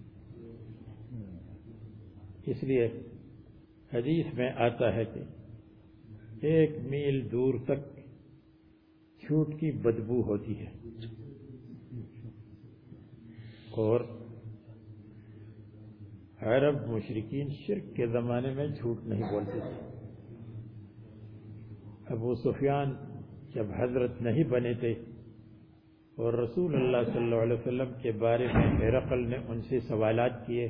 اس لیے حدیث میں آتا ہے کہ ایک میل دور تک جھوٹ کی بدبو ہوتی ہے، اور عرب مشرکین شرک کے زمانے میں جھوٹ نہیں بولتے تھے۔ ابو سفیان جب حضرت نہیں بنے تھے اور رسول اللہ صلی اللہ علیہ وسلم کے بارے میں ہرقل نے ان سے سوالات کیے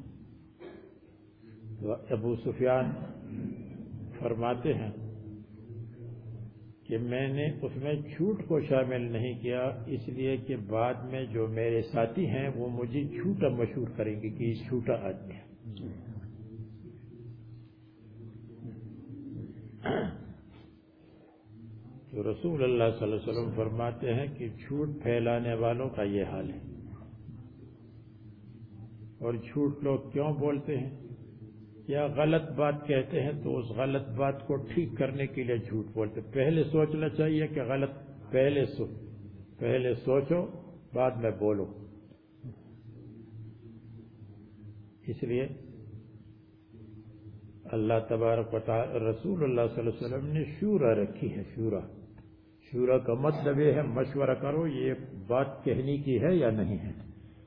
تو ابو سفیان فرماتے ہیں کہ میں نے اس میں جھوٹ کو شامل نہیں کیا، اس لیے کہ بعد میں جو میرے ساتھی ہیں وہ مجھے جھوٹا مشہور کریں گے کہ یہ جھوٹا آدمی ہے۔ تو رسول اللہ صلی اللہ علیہ وسلم فرماتے ہیں کہ جھوٹ پھیلانے والوں کا یہ حال ہے۔ اور جھوٹ لوگ کیوں بولتے ہیں؟ یا غلط بات کہتے ہیں تو اس غلط بات کو ٹھیک کرنے کے لیے جھوٹ بولتے۔ پہلے سوچنا چاہیے کہ غلط پہلے سو پہلے سوچو بعد میں بولو۔ اس لیے اللہ تبارک و تعالی رسول اللہ صلی اللہ علیہ وسلم نے شورا رکھی ہے۔ شورا شورا کا مطلب یہ ہے مشورہ کرو یہ بات کہنے کی ہے یا نہیں ہے،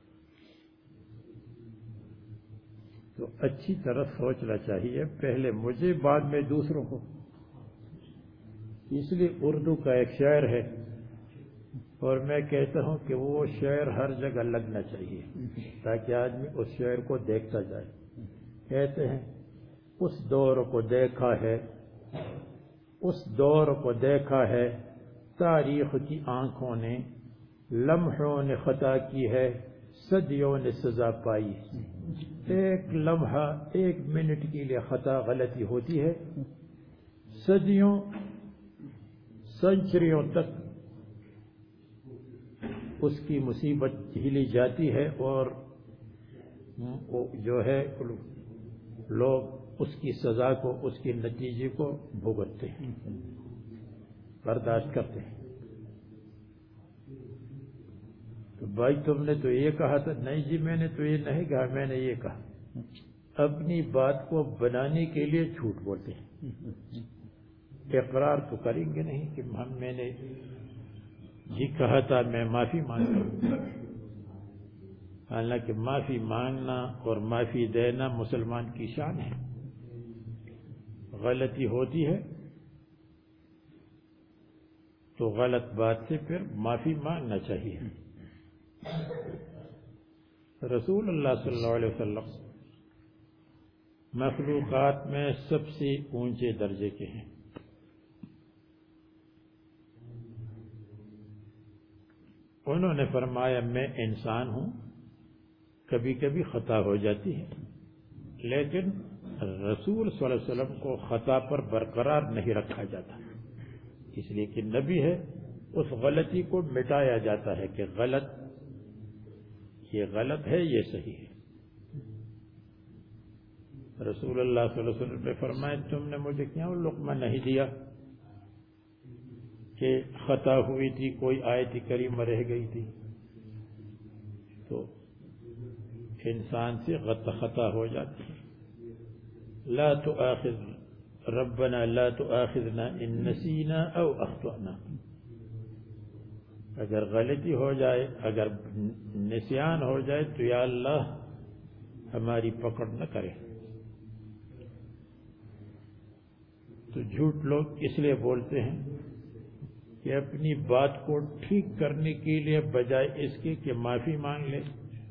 تو اچھی طرح سوچنا چاہیے، پہلے مجھے بعد میں دوسروں کو۔ اس لیے اردو کا ایک شعر ہے اور میں کہتا ہوں کہ وہ شعر ہر جگہ لگنا چاہیے تاکہ آدمی اس شعر کو دیکھتا جائے۔ کہتے ہیں اس دور کو دیکھا ہے، اس دور کو دیکھا ہے تاریخ کی آنکھوں نے، لمحوں نے خطا کی ہے صدیوں نے سزا پائی۔ ایک لمحہ ایک منٹ کے لیے خطا غلطی ہوتی ہے، صدیوں سنچریوں تک اس کی مصیبت جھیلی جاتی ہے اور جو ہے لوگ اس کی سزا کو، اس کے نتیجے کو بھگتتے ہیں، برداشت کرتے ہیں۔ تو بھائی تم نے تو یہ کہا تھا، نہیں جی میں نے تو یہ نہیں کہا، میں نے یہ کہا۔ اپنی بات کو بنانے کے لیے جھوٹ بولتے ہیں، اقرار تو کریں گے نہیں کہ ہم میں نے جی کہا تھا، میں معافی مانگتا ہوں۔ حالانکہ معافی مانگنا اور معافی دینا مسلمان کی شان ہے۔ غلطی ہوتی ہے تو غلط بات سے پھر معافی مانگنا چاہیے۔ رسول اللہ صلی اللہ علیہ وسلم مخلوقات میں سب سے اونچے درجے کے ہیں۔ انہوں نے فرمایا میں انسان ہوں، کبھی کبھی خطا ہو جاتی ہے، لیکن رسول صلی اللہ علیہ وسلم کو خطا پر برقرار نہیں رکھا جاتا، اس لیے کہ نبی ہے، اس غلطی کو مٹایا جاتا ہے کہ غلط یہ غلط ہے، یہ صحیح ہے۔ رسول اللہ صلی اللہ علیہ وسلم نے فرمایا تم نے مجھے کیوں لقمہ نہیں دیا کہ خطا ہوئی تھی، کوئی آیت کریمہ رہ گئی تھی، تو انسان سے خطا ہو جاتی ہے۔ لا تؤاخذ ربنا لا تؤاخذنا ان نسینا او اخطأنا، اگر غلطی ہو جائے، اگر نسیان ہو جائے تو یا اللہ ہماری پکڑ نہ کرے۔ تو جھوٹ لوگ اس لیے بولتے ہیں کہ اپنی بات کو ٹھیک کرنے کے لیے بجائے اس کے کہ معافی مانگ لے،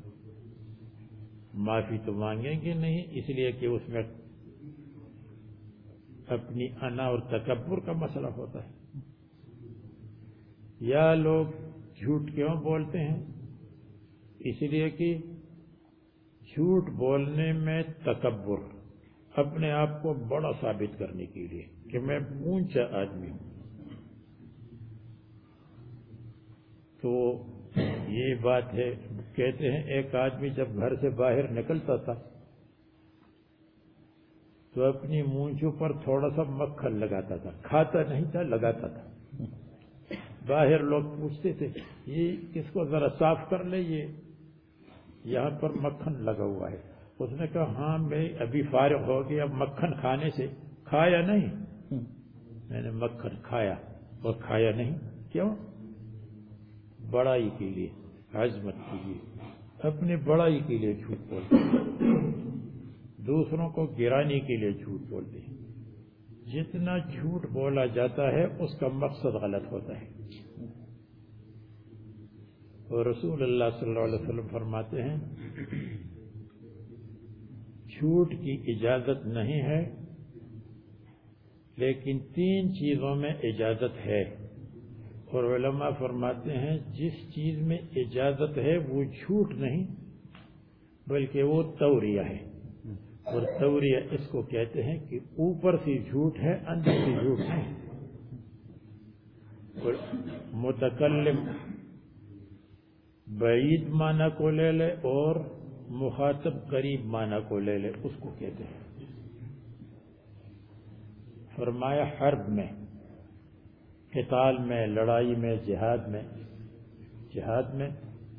معافی تو مانگیں گے نہیں، اس لیے کہ اس میں اپنی انا اور تکبر کا مسئلہ ہوتا ہے۔ یا لوگ جھوٹ کیوں بولتے ہیں؟ اس لیے کہ جھوٹ بولنے میں تکبر، اپنے آپ کو بڑا ثابت کرنے کے لیے کہ میں اونچا آدمی ہوں۔ تو یہ بات ہے، کہتے ہیں ایک آدمی جب گھر سے باہر نکلتا تھا تو اپنی مونچھوں پر تھوڑا سا مکھن لگاتا تھا، کھاتا نہیں تھا، لگاتا تھا۔ باہر لوگ پوچھتے تھے یہ اس کو ذرا صاف کر لے، یہ یہاں پر مکھن لگا ہوا ہے۔ اس نے کہا ہاں میں ابھی فارغ ہو گیا مکھن کھانے سے۔ کھایا نہیں، میں نے مکھن کھایا اور کھایا نہیں۔ کیوں؟ بڑائی کے لیے، عظمت کے لیے، اپنی بڑائی کے لیے جھوٹ بولتے ہیں، دوسروں کو گرانے کے لیے جھوٹ بولتے ہیں۔ جتنا جھوٹ بولا جاتا ہے اس کا مقصد غلط ہوتا ہے۔ اور رسول اللہ صلی اللہ علیہ وسلم فرماتے ہیں جھوٹ کی اجازت نہیں ہے، لیکن تین چیزوں میں اجازت ہے۔ اور علماء فرماتے ہیں جس چیز میں اجازت ہے وہ جھوٹ نہیں بلکہ وہ توریہ ہے۔ اور توریہ اس کو کہتے ہیں کہ اوپر سے جھوٹ ہے، اندر سے جھوٹ نہیں۔ اور متکلم بعید معنی کو لے لے اور مخاطب قریب معنی کو لے لے، اس کو کہتے ہیں۔ فرمایا حرب میں، قتال میں، لڑائی میں، جہاد میں جہاد میں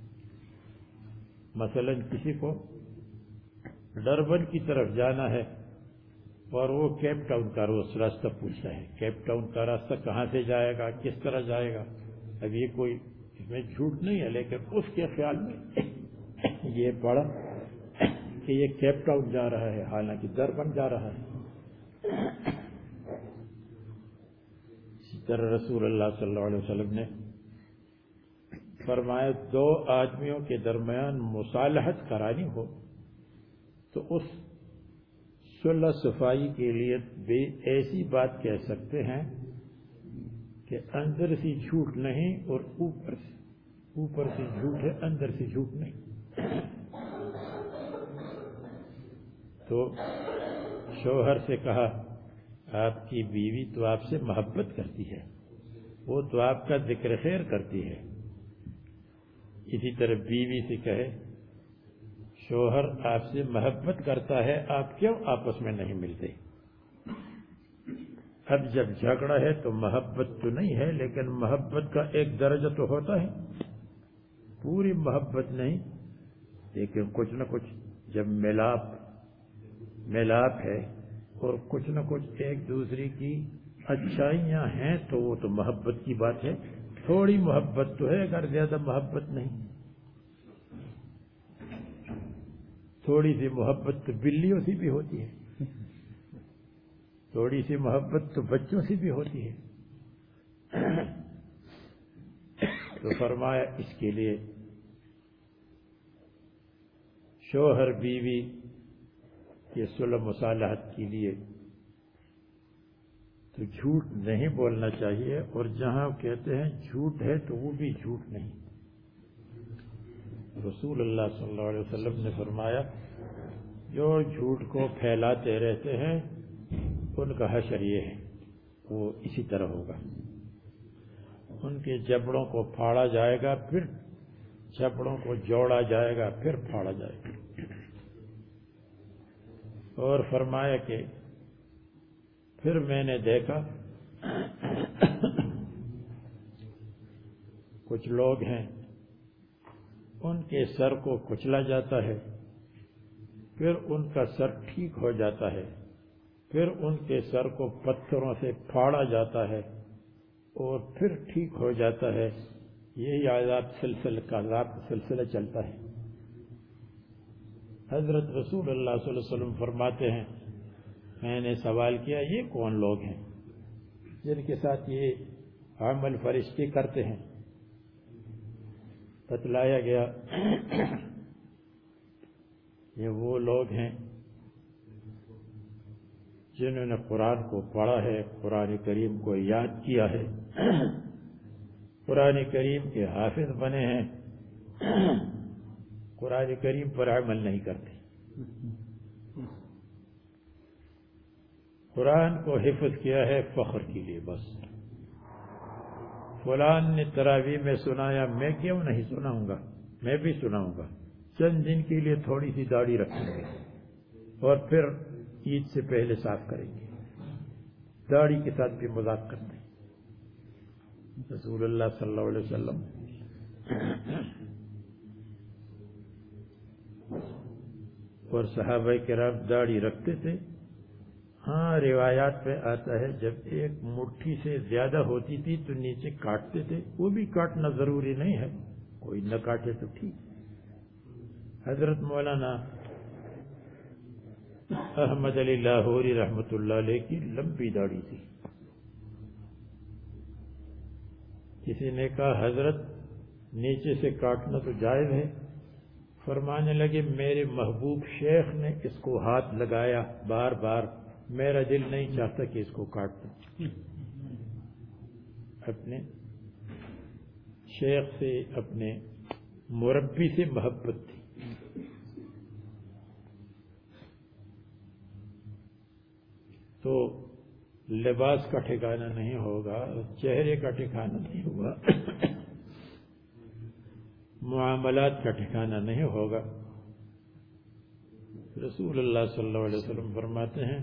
مثلا کسی کو ڈربن کی طرف جانا ہے اور وہ کیپ ٹاؤن کا روز راستہ پوچھتا ہے، کیپ ٹاؤن کا راستہ کہاں سے جائے گا، کس طرح جائے گا۔ اب یہ کوئی اس میں جھوٹ نہیں ہے، لیکن اس کے خیال میں یہ پڑا کہ یہ کیپ ٹاؤن جا رہا ہے، حالانکہ ڈربن جا رہا ہے۔ اسی طرح رسول اللہ صلی اللہ علیہ وسلم نے فرمایا دو آدمیوں کے درمیان مصالحت کرانی ہو تو اس صلح صفائی کے لیے بھی ایسی بات کہہ سکتے ہیں کہ اندر سے جھوٹ نہیں اور اوپر سے اوپر سے جھوٹ ہے، اندر سے جھوٹ نہیں۔ تو شوہر سے کہا آپ کی بیوی تو آپ سے محبت کرتی ہے، وہ تو آپ کا ذکر خیر کرتی ہے۔ اسی طرح بیوی سے کہے شوہر آپ سے محبت کرتا ہے، آپ کیوں آپس میں نہیں ملتے؟ اب جب جھگڑا ہے تو محبت تو نہیں ہے، لیکن محبت کا ایک درجہ تو ہوتا ہے، پوری محبت نہیں، لیکن کچھ نہ کچھ جب ملاپ ملاپ ہے اور کچھ نہ کچھ ایک دوسرے کی اچھائیاں ہیں تو وہ تو محبت کی بات ہے۔ تھوڑی محبت تو ہے، اگر زیادہ محبت نہیں۔ تھوڑی سی محبت تو بلیوں سے بھی ہوتی ہے، تھوڑی سی محبت تو بچوں سے بھی ہوتی ہے۔ تو فرمایا اس کے لیے شوہر بیوی کے صلح مصالحت کے لیے تو جھوٹ نہیں بولنا چاہیے، اور جہاں کہتے ہیں جھوٹ ہے تو وہ بھی جھوٹ نہیں۔ رسول اللہ صلی اللہ علیہ وسلم نے فرمایا جو جھوٹ کو پھیلاتے رہتے ہیں ان کا حشر یہ ہے، وہ اسی طرح ہوگا، ان کے جبڑوں کو پھاڑا جائے گا، پھر جبڑوں کو جوڑا جائے گا، پھر پھاڑا جائے گا۔ اور فرمایا کہ پھر میں نے دیکھا کچھ لوگ ہیں ان کے سر کو کچلا جاتا ہے، پھر ان کا سر ٹھیک ہو جاتا ہے، پھر ان کے سر کو پتھروں سے پھاڑا جاتا ہے اور پھر ٹھیک ہو جاتا ہے۔ یہی عذاب سلسلہ کا عذاب سلسلہ چلتا ہے۔ حضرت رسول اللہ صلی اللہ علیہ وسلم فرماتے ہیں میں نے سوال کیا یہ کون لوگ ہیں؟ جن کے ساتھ یہ عمل فرشتے کرتے ہیں، بتلایا گیا یہ وہ لوگ ہیں جنہوں نے قرآن کو پڑھا ہے، قرآن کریم کو یاد کیا ہے، قرآن کریم کے حافظ بنے ہیں، قرآن کریم پر عمل نہیں کرتے، قرآن کو حفظ کیا ہے فخر کے لیے بس۔ فلان نے تراویح میں سنایا، میں کیوں نہیں سناؤں گا، میں بھی سناؤں گا۔ چند دن کے لیے تھوڑی سی داڑھی رکھیں گے اور پھر عید سے پہلے صاف کریں گے، داڑھی کے ساتھ بھی مذاق کرتے ہیں۔ رسول اللہ صلی اللہ علیہ وسلم اور صحابہ کرام داڑھی رکھتے تھے۔ ہاں روایات میں آتا ہے جب ایک مٹھی سے زیادہ ہوتی تھی تو نیچے کاٹتے تھے، وہ بھی کاٹنا ضروری نہیں ہے، کوئی نہ کاٹے تو ٹھیک۔ حضرت مولانا احمد علی لاہوری رحمۃ اللہ علیہ کی لمبی داڑھی تھی، کسی نے کہا حضرت نیچے سے کاٹنا تو جائز ہے، فرمانے لگے میرے محبوب شیخ نے اس کو ہاتھ لگایا بار بار، میرا دل نہیں چاہتا کہ اس کو کاٹ دوں۔ اپنے شیخ سے، اپنے مربی سے محبت تھی۔ تو لباس کا ٹھکانہ نہیں ہوگا، چہرے کا ٹھکانہ نہیں ہوگا، معاملات کا ٹھکانہ نہیں ہوگا۔ رسول اللہ صلی اللہ علیہ وسلم فرماتے ہیں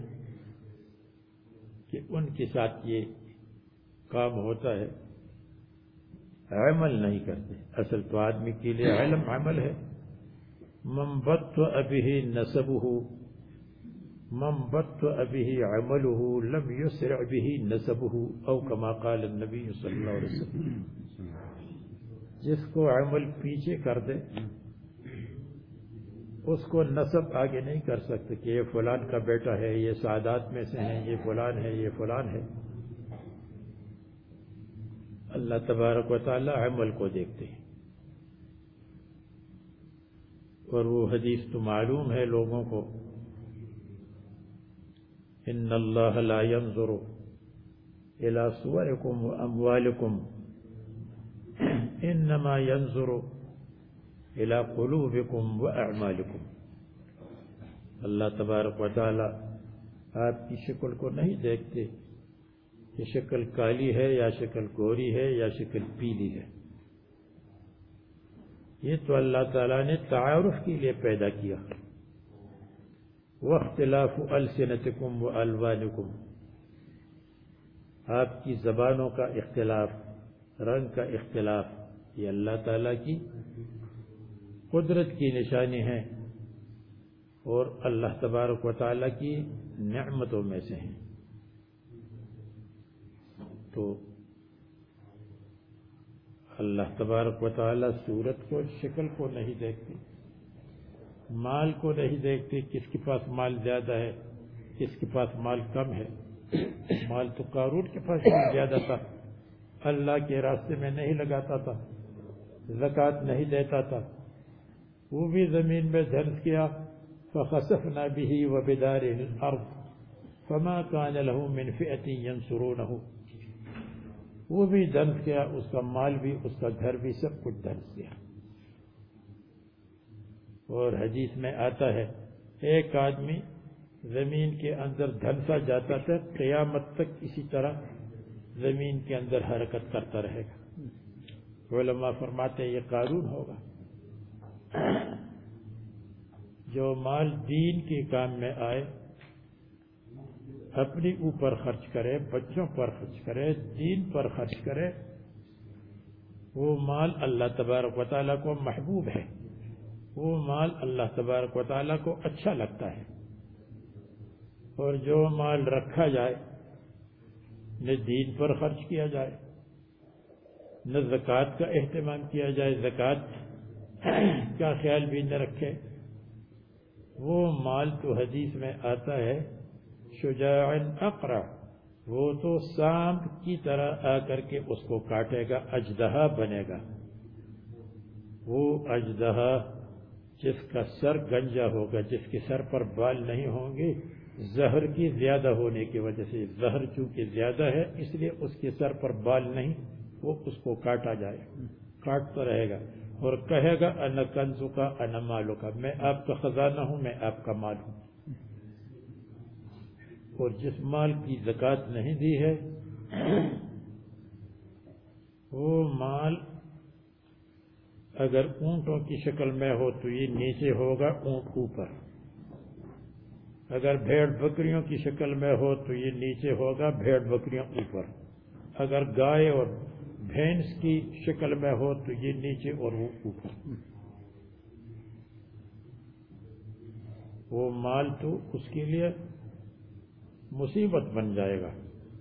کہ ان کے ساتھ یہ کام ہوتا ہے، عمل نہیں کرتے۔ اصل تو آدمی کے لیے علم عمل ہے۔ من بطأ به نسبه من بطأ به عمله لم يسرع به نسبه او كما قال النبي صلی اللہ علیہ وسلم۔ جس کو عمل پیچھے کر دے اس کو نسب آگے نہیں کر سکتے کہ یہ فلان کا بیٹا ہے، یہ سعادات میں سے ہیں، یہ فلان ہے، یہ فلان ہے۔ اللہ تبارک و تعالی عمل کو دیکھتے ہیں، اور وہ حدیث تو معلوم ہے لوگوں کو، ان اللہ لا ينظر الى صورکم واموالکم انما ينظر الى قلوبکم واعمالکم۔ اللہ تبارک و تعالی آپ کی شکل کو نہیں دیکھتے کہ شکل کالی ہے یا شکل گوری ہے یا شکل پیلی ہے، یہ تو اللہ تعالی نے تعارف کے لیے پیدا کیا۔ واختلاف السنتکم والوانکم، آپ کی زبانوں کا اختلاف، رنگ کا اختلاف، یہ اللہ تعالی کی قدرت کی نشانی ہے اور اللہ تبارک و تعالی کی نعمتوں میں سے ہیں۔ تو اللہ تبارک و تعالی صورت کو، شکل کو نہیں دیکھتے، مال کو نہیں دیکھتے، کس کے پاس مال زیادہ ہے، کس کے پاس مال کم ہے۔ مال تو قارون کے پاس زیادہ تھا، اللہ کے راستے میں نہیں لگاتا تھا، زکوٰۃ نہیں دیتا تھا، وہ بھی زمین میں دھنس کیا، فخسفنا به وبداره الارض فما كان له من فئة ينصرونه، وہ بھی دھنس کیا، اس کا مال بھی، اس کا گھر بھی، سب کچھ دھنس کیا۔ اور حدیث میں آتا ہے ایک آدمی زمین کے اندر دھنسا جاتا تھا، قیامت تک اسی طرح زمین کے اندر حرکت کرتا رہے گا۔ علماء فرماتے ہیں یہ قارون ہوگا، جو مال دین کے کام میں آئے، اپنے اوپر خرچ کرے، بچوں پر خرچ کرے، دین پر خرچ کرے، وہ مال اللہ تبارک و تعالیٰ کو محبوب ہے، وہ مال اللہ تبارک و تعالیٰ کو اچھا لگتا ہے۔ اور جو مال رکھا جائے، نہ دین پر خرچ کیا جائے، نہ زکوٰۃ کا اہتمام کیا جائے، زکوٰۃ کا خیال بھی نہ رکھے، وہ مال تو حدیث میں آتا ہے شجاع اقرع وہ تو سانپ کی طرح آ کر کے اس کو کاٹے گا، اژدہا بنے گا۔ وہ اژدہا جس کا سر گنجا ہوگا، جس کے سر پر بال نہیں ہوں گے، زہر کی زیادہ ہونے کی وجہ سے، زہر چونکہ زیادہ ہے اس لیے اس کے سر پر بال نہیں، وہ اس کو کاٹا جائے، کاٹتا رہے گا اور کہے گا انا کنزو کا انا مالو کا، میں آپ کا خزانہ ہوں، میں آپ کا مال ہوں۔ اور جس مال کی زکوٰۃ نہیں دی ہے وہ مال اگر اونٹوں کی شکل میں ہو تو یہ نیچے ہوگا، اونٹ اوپر، اگر بھیڑ بکریوں کی شکل میں ہو تو یہ نیچے ہوگا، بھیڑ بکریاں اوپر، اگر گائے اور بھینس کی شکل میں ہو تو یہ نیچے اور وہ اوپر۔ وہ مال تو اس کے لیے مصیبت بن جائے گا۔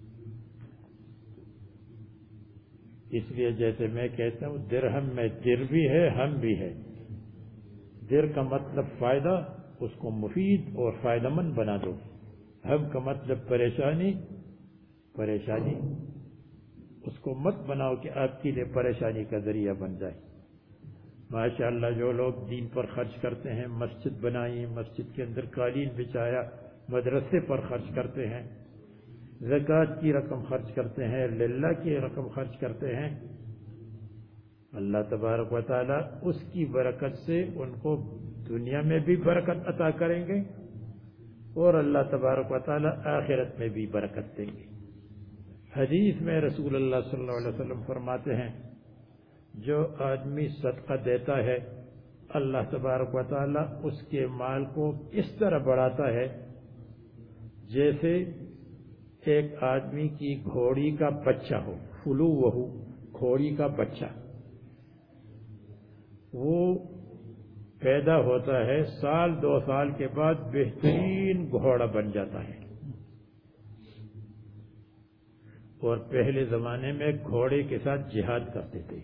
اس لیے جیسے میں کہتا ہوں درہم میں در بھی ہے، ہم بھی ہے۔ در کا مطلب فائدہ، اس کو مفید اور فائدہ مند بنا دو۔ ہم کا مطلب پریشانی، پریشانی اس کو مت بناؤ کہ آپ کے لیے پریشانی کا ذریعہ بن جائے۔ ماشاءاللہ جو لوگ دین پر خرچ کرتے ہیں، مسجد بنائی، مسجد کے اندر قالین بچایا، مدرسے پر خرچ کرتے ہیں، زکوٰۃ کی رقم خرچ کرتے ہیں، للہ کی رقم خرچ کرتے ہیں، اللہ تبارک و تعالی اس کی برکت سے ان کو دنیا میں بھی برکت عطا کریں گے اور اللہ تبارک و تعالی آخرت میں بھی برکت دیں گے۔ حدیث میں رسول اللہ صلی اللہ علیہ وسلم فرماتے ہیں جو آدمی صدقہ دیتا ہے اللہ تبارک و تعالی اس کے مال کو اس طرح بڑھاتا ہے جیسے ایک آدمی کی گھوڑی کا بچہ ہو، فلو وہو، گھوڑی کا بچہ، وہ پیدا ہوتا ہے، سال دو سال کے بعد بہترین گھوڑا بن جاتا ہے۔ اور پہلے زمانے میں گھوڑے کے ساتھ جہاد کرتے تھے۔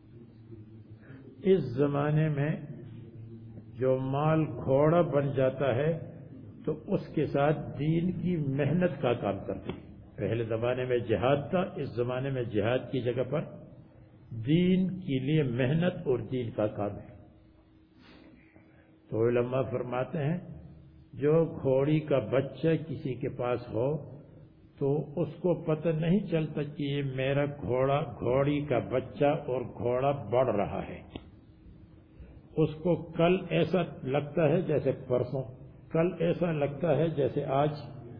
اس زمانے میں جو مال گھوڑا بن جاتا ہے تو اس کے ساتھ دین کی محنت کا کام کرتے ہیں۔ پہلے زمانے میں جہاد تھا، اس زمانے میں جہاد کی جگہ پر دین کے لیے محنت اور دین کا کام ہے۔ تو علماء فرماتے ہیں جو گھوڑی کا بچہ کسی کے پاس ہو تو اس کو پتہ نہیں چلتا کہ یہ میرا گھوڑا، گھوڑی کا بچہ اور گھوڑا بڑھ رہا ہے۔ اس کو کل ایسا لگتا ہے جیسے پرسوں، کل ایسا لگتا ہے جیسے آج،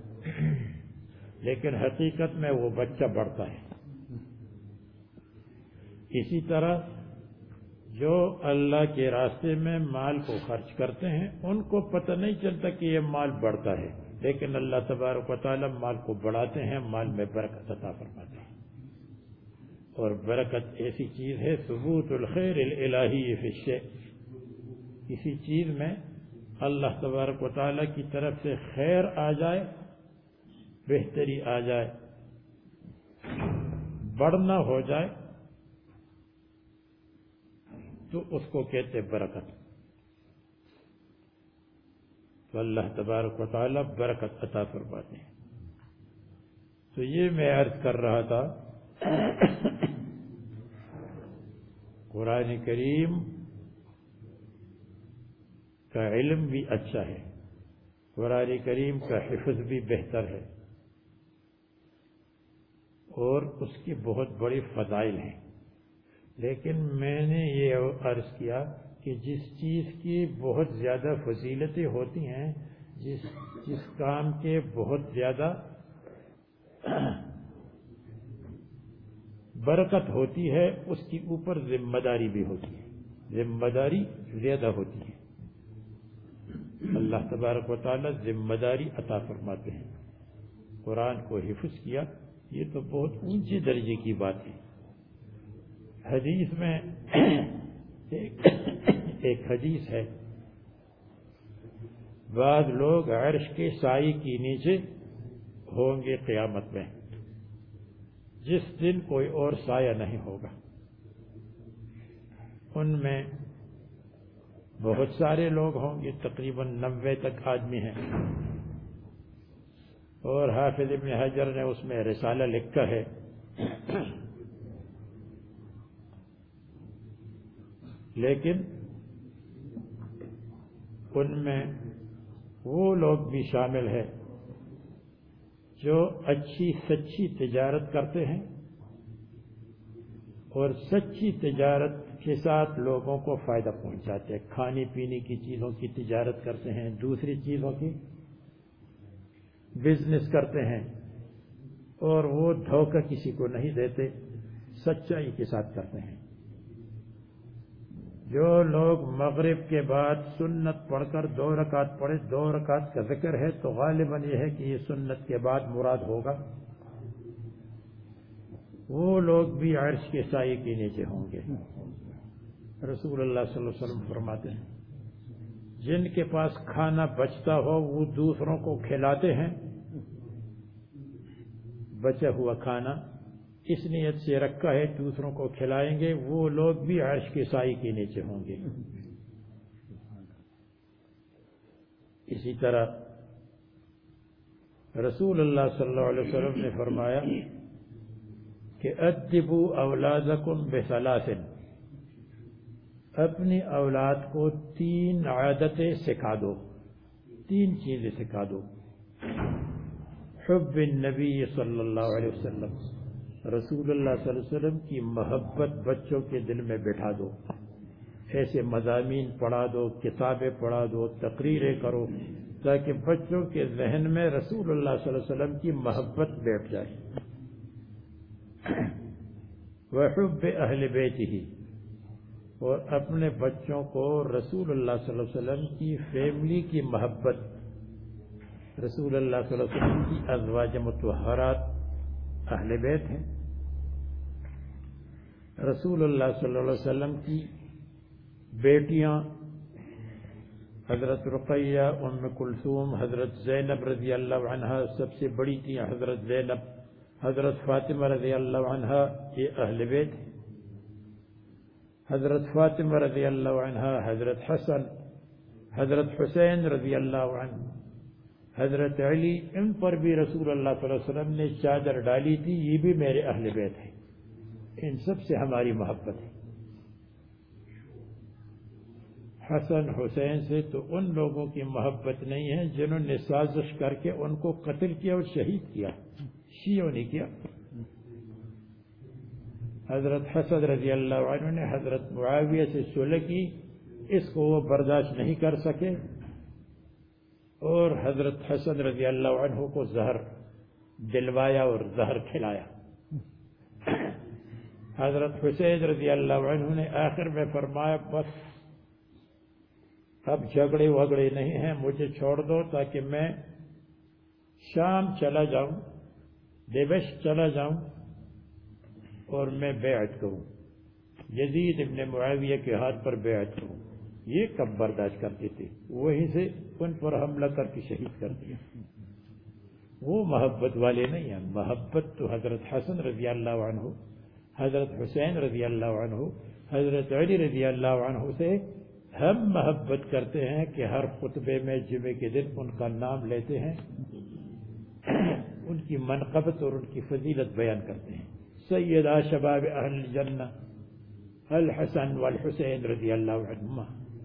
لیکن حقیقت میں وہ بچہ بڑھتا ہے۔ اسی طرح جو اللہ کے راستے میں مال کو خرچ کرتے ہیں ان کو پتہ نہیں چلتا کہ یہ مال بڑھتا ہے، لیکن اللہ تبارک و تعالی مال کو بڑھاتے ہیں، مال میں برکت عطا فرماتے ہیں۔ اور برکت ایسی چیز ہے، ثبوت الخیر الالہی فی الشیء، کسی چیز میں اللہ تبارک و تعالی کی طرف سے خیر آ جائے، بہتری آ جائے، بڑھنا ہو جائے تو اس کو کہتے برکت۔ تو اللہ تبارک و تعالی برکت عطا فرماتے ہیں۔ تو یہ میں عرض کر رہا تھا قرآن کریم کا علم بھی اچھا ہے، قرآن کریم کا حفظ بھی بہتر ہے اور اس کی بہت بڑی فضائل ہیں، لیکن میں نے یہ عرض کیا کہ جس چیز کی بہت زیادہ فضیلتیں ہوتی ہیں، جس جس کام کے بہت زیادہ برکت ہوتی ہے اس کی اوپر ذمہ داری بھی ہوتی ہے، ذمہ داری زیادہ ہوتی ہے۔ اللہ تبارک و تعالی ذمہ داری عطا فرماتے ہیں۔ قرآن کو حفظ کیا، یہ تو بہت اونچے درجے کی بات ہے۔ حدیث میں ایک, ایک حدیث ہے، بعض لوگ عرش کے سائے کے نیچے ہوں گے قیامت میں، جس دن کوئی اور سایہ نہیں ہوگا۔ ان میں بہت سارے لوگ ہوں گے، تقریباً نوے تک آدمی ہیں۔ اور حافظ ابن حجر نے اس میں رسالہ لکھا ہے. لیکن ان میں وہ لوگ بھی شامل ہیں جو اچھی سچی تجارت کرتے ہیں اور سچی تجارت کے ساتھ لوگوں کو فائدہ پہنچاتے ہیں. کھانے پینے کی چیزوں کی تجارت کرتے ہیں, دوسری چیزوں کی بزنس کرتے ہیں, اور وہ دھوکہ کسی کو نہیں دیتے, سچائی کے ساتھ کرتے ہیں. جو لوگ مغرب کے بعد سنت پڑھ کر دو رکعت پڑھے, دو رکعت کا ذکر ہے تو غالباً یہ ہے کہ یہ سنت کے بعد مراد ہوگا, وہ لوگ بھی عرش کے سائے کے نیچے ہوں گے. رسول اللہ صلی اللہ علیہ وسلم فرماتے ہیں جن کے پاس کھانا بچتا ہو وہ دوسروں کو کھلاتے ہیں. بچا ہوا کھانا اس نیت سے رکھا ہے دوسروں کو کھلائیں گے, وہ لوگ بھی عرش کے سائے کے نیچے ہوں گے. اسی طرح رسول اللہ صلی اللہ علیہ وسلم نے فرمایا کہ ادبوا اولادکم بثلاث, اپنی اولاد کو تین عادتیں سکھا دو, تین چیزیں سکھا دو. حب النبی صلی اللہ علیہ وسلم, رسول اللہ صلی اللہ علیہ وسلم کی محبت بچوں کے دل میں بٹھا دو. ایسے مضامین پڑھا دو, کتابیں پڑھا دو, تقریریں کرو تاکہ بچوں کے ذہن میں رسول اللہ صلی اللہ علیہ وسلم کی محبت بیٹھ جائے. وحب اہل بیتہ, اور اپنے بچوں کو رسول اللہ صلی اللہ علیہ وسلم کی فیملی کی محبت, رسول اللہ صلی اللہ علیہ وسلم کی ازواج مطہرات اہل بیت ہیں, رسول اللہ صلی اللہ علیہ وسلم کی بیٹیاں حضرت رقیہ, ام کلثوم, حضرت زینب رضی اللہ عنہا, سب سے بڑی تھی حضرت زینب, حضرت فاطمہ رضی اللہ عنہا, یہ اہل بیت ہیں. حضرت فاطمہ رضی اللہ عنہا, حضرت حسن, حضرت حسین رضی اللہ عنہ, حضرت علی, ان پر بھی رسول اللہ صلی اللہ علیہ وسلم نے چادر ڈالی تھی, یہ بھی میرے اہل بیت ہیں. ان سب سے ہماری محبت ہے. حسن حسین سے تو ان لوگوں کی محبت نہیں ہے جنہوں نے سازش کر کے ان کو قتل کیا اور شہید کیا, شیعوں نے کیا. حضرت حسن رضی اللہ عنہ نے حضرت معاویہ سے صلح کی, اس کو وہ برداشت نہیں کر سکے اور حضرت حسن رضی اللہ عنہ کو زہر دلوایا اور زہر کھلایا. حضرت حسین رضی اللہ عنہ نے آخر میں فرمایا بس اب جھگڑے وگڑے نہیں ہیں, مجھے چھوڑ دو تاکہ میں شام چلا جاؤں, دمشق چلا جاؤں اور میں بیعت کروں, یزید ابن معاویہ کے ہاتھ پر بیعت کروں. یہ کب برداشت کرتے تھے, وہیں سے ان پر حملہ کر کے شہید کر دیا. وہ محبت والے نہیں ہیں. محبت تو حضرت حسن رضی اللہ عنہ, حضرت حسین رضی اللہ عنہ, حضرت علی رضی اللہ عنہ سے ہم محبت کرتے ہیں کہ ہر خطبے میں جمعے کے دن ان کا نام لیتے ہیں, ان کی منقبت اور ان کی فضیلت بیان کرتے ہیں. سیدہ شباب اہل الجنہ الحسن والحسین رضی اللہ عنہما.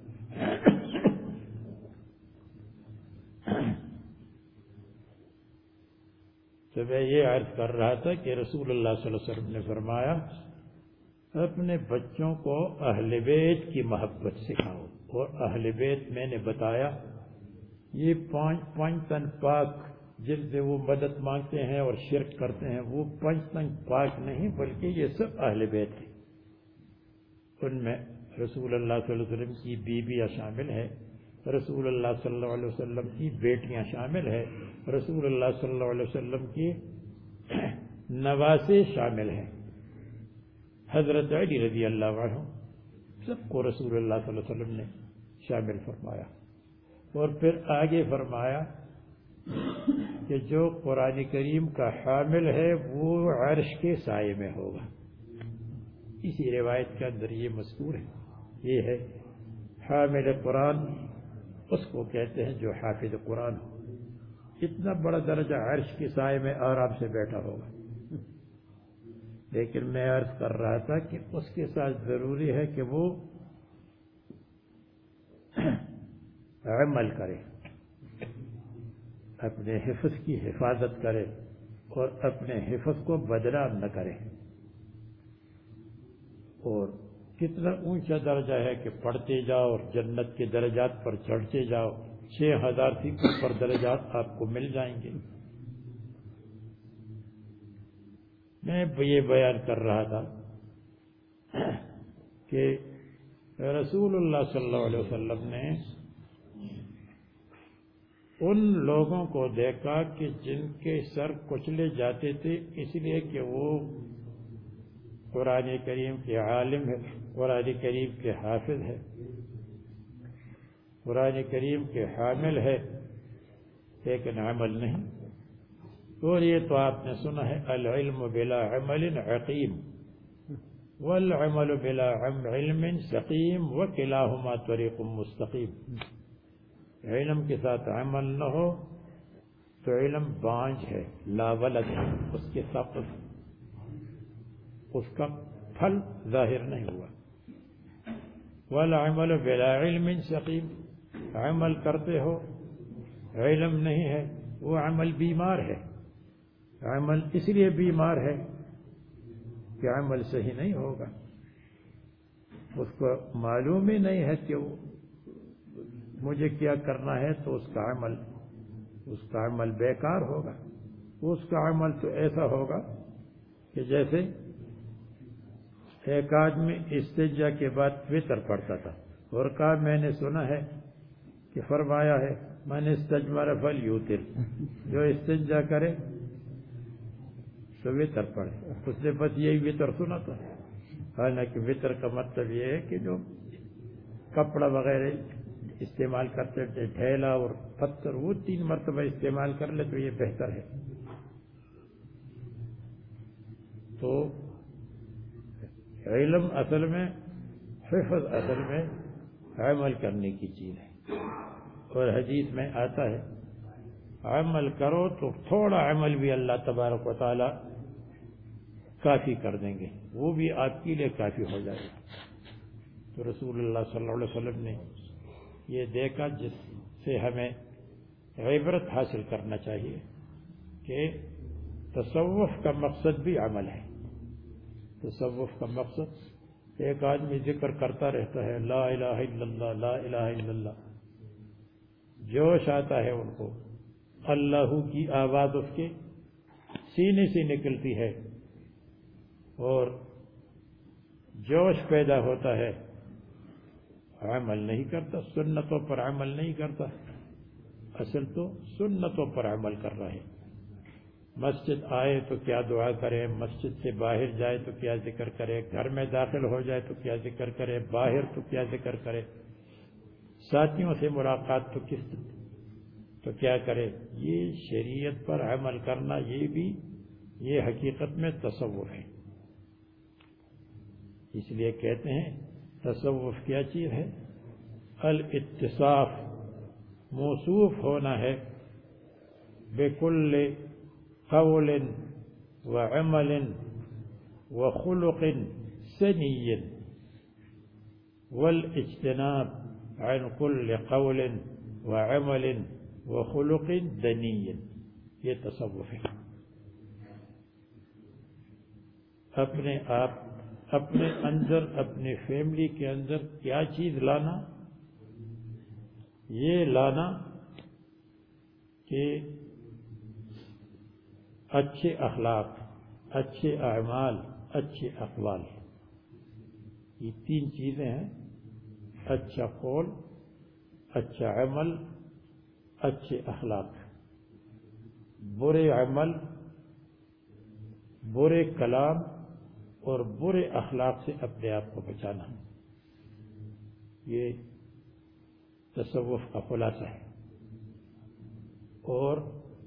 تو میں یہ عرض کر رہا تھا کہ رسول اللہ صلی اللہ علیہ وسلم نے فرمایا اپنے بچوں کو اہل بیت کی محبت سکھاؤ. اور اہل بیت میں نے بتایا یہ پانچ پانچ تن پاک جن سے وہ مدد مانگتے ہیں اور شرک کرتے ہیں, وہ پانچ تن پاک نہیں بلکہ یہ سب اہل بیت ہیں. ان میں رسول اللہ صلی اللہ علیہ وسلم کی بیویاں شامل ہیں, رسول اللہ صلی اللہ علیہ وسلم کی بیٹیاں شامل ہیں, رسول اللہ صلی اللہ علیہ وسلم کی نواسے شامل ہیں, حضرت علی رضی اللہ عنہ, سب کو رسول اللہ صلی اللہ علیہ وسلم نے شامل فرمایا. اور پھر آگے فرمایا کہ جو قرآن کریم کا حامل ہے وہ عرش کے سائے میں ہوگا. اسی روایت کے اندر یہ مذکور ہے. یہ ہے حامل قرآن, اس کو کہتے ہیں جو حافظ قرآن ہو. اتنا بڑا درجہ عرش کے سائے میں آرام سے بیٹھا ہوگا. لیکن میں عرض کر رہا تھا کہ اس کے ساتھ ضروری ہے کہ وہ عمل کرے، اپنے حفظ کی حفاظت کرے اور اپنے حفظ کو بدنام نہ کرے. اور کتنا اونچا درجہ ہے کہ پڑھتے جاؤ اور جنت کے درجات پر چڑھتے جاؤ، چھ ہزار سے اوپر درجات آپ کو مل جائیں گے. میں یہ بیان کر رہا تھا کہ رسول اللہ صلی اللہ علیہ وسلم نے ان لوگوں کو دیکھا کہ جن کے سر کچلے جاتے تھے اس لیے کہ وہ قرآن کریم کے عالم ہے، قرآن کریم کے حافظ ہے، قرآن کریم کے حامل ہے، لیکن عمل نہیں. اور یہ تو آپ نے سنا ہے العلم بلا عمل عقیم والعمل بلا علم سقیم وکلاہما طریق مستقیم. علم کے ساتھ عمل نہ ہو تو علم بانج ہے، لا ولد ہے، اس کے ساتھ اس کا پھل ظاہر نہیں ہوا. والعمل بلا علم سقیم، عمل کرتے ہو علم نہیں ہے، وہ عمل بیمار ہے. عمل اس لیے بیمار ہے کہ عمل صحیح نہیں ہوگا، اس کو معلوم ہی نہیں ہے کہ مجھے کیا کرنا ہے، تو اس کا عمل اس کا عمل بیکار ہوگا. اس کا عمل تو ایسا ہوگا کہ جیسے ایک آدمی استنجا کے بعد وتر پڑھتا تھا اور کہا میں نے سنا ہے کہ فرمایا ہے من استجمر فلیوتر، جو استنجا کرے تو وتر پڑھے. اس نے بس یہی وتر سنا تھا. حالانکہ وتر کا مطلب یہ ہے کہ جو کپڑا وغیرہ استعمال کرتے تھے، ڈھیلا اور پتھر، وہ تین مرتبہ استعمال کر لے تو یہ بہتر ہے. تو علم اصل میں، حفظ اصل میں عمل کرنے کی چیز ہے. اور حدیث میں آتا ہے عمل کرو تو تھوڑا عمل بھی اللہ تبارک و تعالی کافی کر دیں گے، وہ بھی آپ کے لیے کافی ہو جائے گا. تو رسول اللہ صلی اللہ علیہ وسلم نے یہ دیکھا، جس سے ہمیں عبرت حاصل کرنا چاہیے کہ تصوف کا مقصد بھی عمل ہے. تصوف کا مقصد ایک آدمی ذکر کرتا رہتا ہے لا الہ الا اللہ لا الہ الا اللہ، جوش آتا ہے ان کو، اللہ کی آواز اس کے سینے سے نکلتی ہے اور جوش پیدا ہوتا ہے، عمل نہیں کرتا، سنتوں پر عمل نہیں کرتا. اصل تو سنتوں پر عمل کر رہا ہے. مسجد آئے تو کیا دعا کرے، مسجد سے باہر جائے تو کیا ذکر کرے، گھر میں داخل ہو جائے تو کیا ذکر کرے، باہر تو کیا ذکر کرے، ساتھیوں سے ملاقات تو کس تو کیا کرے. یہ شریعت پر عمل کرنا، یہ بھی یہ حقیقت میں تصوف ہے. اس لیے کہتے ہیں تصوف کیا چیز ہے؟ الاتصاف، موصوف ہونا ہے بکل قول وعمل وخلق سنی والاجتناب عن كل قول وعمل وخلق دنی. یہ تصوف ہے. اپنے آپ اپنے اندر، اپنے فیملی کے اندر کیا چیز لانا؟ یہ لانا کہ اچھے اخلاق، اچھے اعمال، اچھے اقوال. یہ تین چیزیں ہیں، اچھا قول، اچھا عمل، اچھے اخلاق. برے عمل، برے کلام اور برے اخلاق سے اپنے آپ کو بچانا، یہ تصوف کا خلاصہ ہے. اور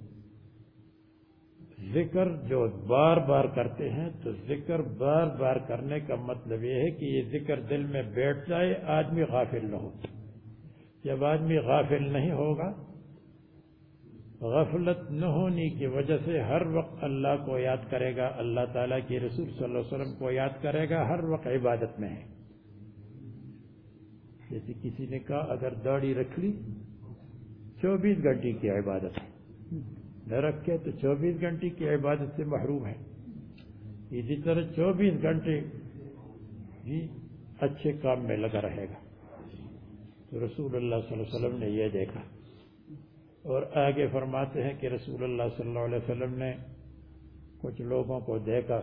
ذکر جو بار بار کرتے ہیں، تو ذکر بار بار کرنے کا مطلب یہ ہے کہ یہ ذکر دل میں بیٹھ جائے، آدمی غافل نہ ہو. جب آدمی غافل نہیں ہوگا، غفلت نہ ہونے کی وجہ سے ہر وقت اللہ کو یاد کرے گا، اللہ تعالیٰ کے رسول صلی اللہ علیہ وسلم کو یاد کرے گا، ہر وقت عبادت میں ہے. جیسے کسی نے کہا اگر داڑھی رکھ لی چوبیس گھنٹے کی عبادت ہے، نہ رکھے تو چوبیس گھنٹے کی عبادت سے محروم ہے. اسی طرح چوبیس گھنٹے بھی اچھے کام میں لگا رہے گا. تو رسول اللہ صلی اللہ علیہ وسلم نے یہ دیکھا، اور آگے فرماتے ہیں کہ رسول اللہ صلی اللہ علیہ وسلم نے کچھ لوگوں کو دیکھا،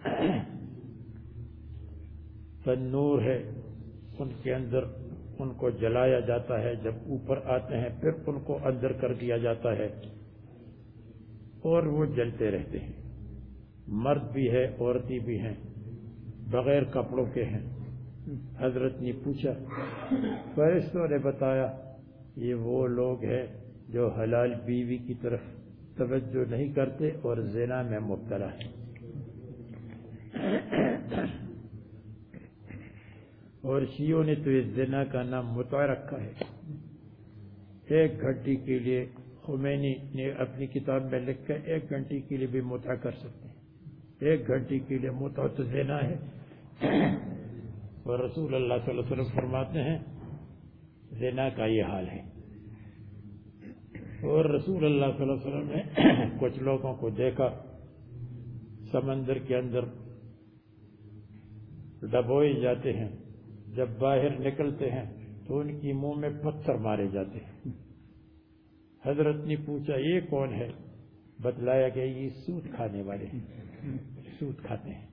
تنور ہے ان کے اندر، ان کو جلایا جاتا ہے، جب اوپر آتے ہیں پھر ان کو اندر کر دیا جاتا ہے اور وہ جلتے رہتے ہیں. مرد بھی ہے، عورتیں بھی ہیں، بغیر کپڑوں کے ہیں. حضرت نے پوچھا، فرشتوں نے بتایا یہ وہ لوگ ہیں جو حلال بیوی کی طرف توجہ نہیں کرتے اور زنا میں مبتلا ہیں. اور شیعوں نے تو اس زنا کا نام متع رکھا ہے. ایک گھنٹے کے لیے خمینی نے اپنی کتاب میں لکھا ایک گھنٹے کے لیے بھی متع کر سکتے ہیں. ایک گھنٹے کے لیے متع تو زنا ہے. اور رسول اللہ صلی اللہ علیہ وسلم فرماتے ہیں زنا کا یہ حال ہے. اور رسول اللہ صلی اللہ علیہ وسلم نے کچھ لوگوں کو دیکھا سمندر کے اندر ڈبوئے جاتے ہیں، جب باہر نکلتے ہیں تو ان کی منہ میں پتھر مارے جاتے ہیں. حضرت نے پوچھا یہ کون ہے؟ بتلایا گیا یہ سود کھانے والے ہیں، سود کھاتے ہیں.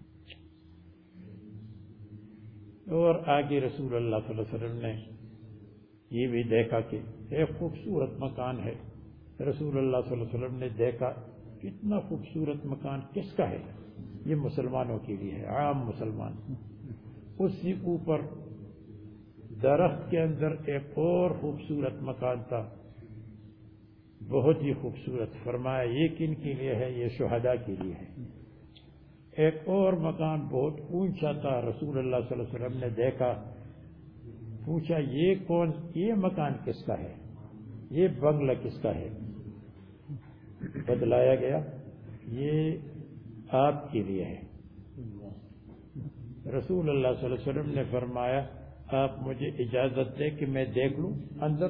اور آگے رسول اللہ صلی اللہ علیہ وسلم نے یہ بھی دیکھا کہ ایک خوبصورت مکان ہے. رسول اللہ صلی اللہ علیہ وسلم نے دیکھا کتنا خوبصورت مکان کس کا ہے؟ یہ مسلمانوں کے لیے ہے، عام مسلمان. اس سے اوپر درخت کے اندر ایک اور خوبصورت مکان تھا، بہت ہی خوبصورت. فرمایا یہ کن کے لیے ہے؟ یہ شہداء کے لیے ہے. ایک اور مکان بہت اونچا تھا، رسول اللہ صلی اللہ علیہ وسلم نے دیکھا. پوچھا یہ کون، یہ مکان کس کا ہے؟ یہ بنگلہ کس کا ہے؟ بتلایا گیا یہ آپ کے لیے ہے. رسول اللہ صلی اللہ علیہ وسلم نے فرمایا آپ مجھے اجازت دیں کہ میں دیکھ لوں اندر.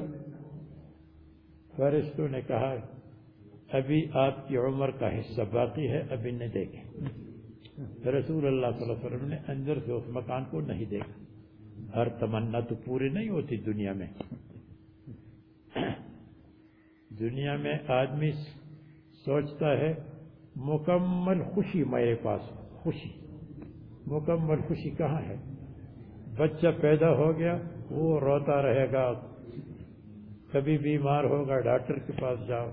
فرشتوں نے کہا ابھی آپ کی عمر کا حصہ باقی ہے، ابھی نہیں دیکھیں. رسول اللہ صلی اللہ علیہ وسلم نے اندر سے اس مکان کو نہیں دیکھا. ہر تمنا تو پوری نہیں ہوتی دنیا میں. دنیا میں آدمی سوچتا ہے مکمل خوشی میرے پاس، خوشی مکمل خوشی کہاں ہے؟ بچہ پیدا ہو گیا وہ روتا رہے گا، کبھی بیمار ہوگا ڈاکٹر کے پاس جاؤ.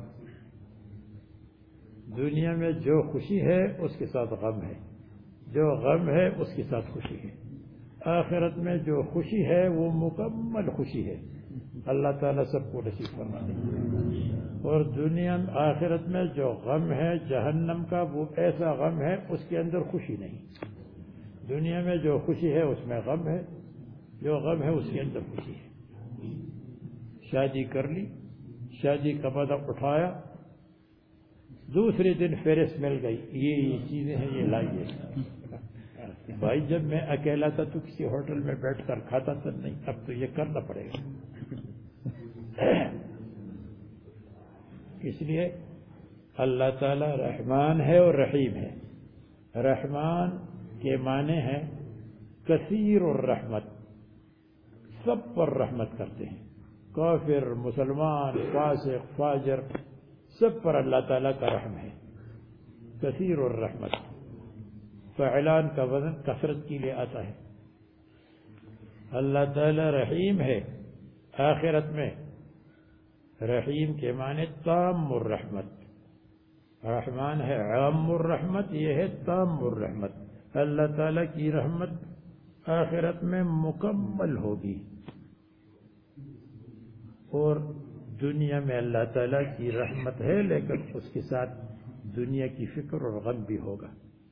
دنیا میں جو خوشی ہے اس کے ساتھ غم ہے، جو غم ہے اس کے ساتھ خوشی ہے. آخرت میں جو خوشی ہے وہ مکمل خوشی ہے. اللہ تعالیٰ سب کو نصیب فرما دے. اور دنیا میں آخرت میں جو غم ہے جہنم کا وہ ایسا غم ہے اس کے اندر خوشی نہیں. دنیا میں جو خوشی ہے اس میں غم ہے، جو غم ہے اس کے اندر خوشی ہے. شادی کر لی، شادی کا مذہب اٹھایا، دوسرے دن فہرست مل گئی یہ یہ چیزیں ہیں یہ لائیے. بھائی جب میں اکیلا تھا تو کسی ہوٹل میں بیٹھ کر کھاتا تھا، نہیں اب تو یہ کرنا پڑے گا. اس لیے اللہ تعالی رحمان ہے اور رحیم ہے. رحمان کے معنی ہے کثیر الرحمت، سب پر رحمت کرتے ہیں، کافر مسلمان فاسق فاجر سب پر اللہ تعالیٰ کا رحم ہے. کثیر الرحمت فعلان کا وزن کثرت کے لیے آتا ہے. اللہ تعالیٰ رحیم ہے. آخرت میں رحیم کے معنی تام الرحمت. رحمان ہے عام الرحمت، یہ ہے تام الرحمت. اللہ تعالیٰ کی رحمت آخرت میں مکمل ہوگی، اور دنیا میں اللہ تعالیٰ کی رحمت ہے لیکن اس کے ساتھ دنیا کی فکر اور غم بھی ہوگا.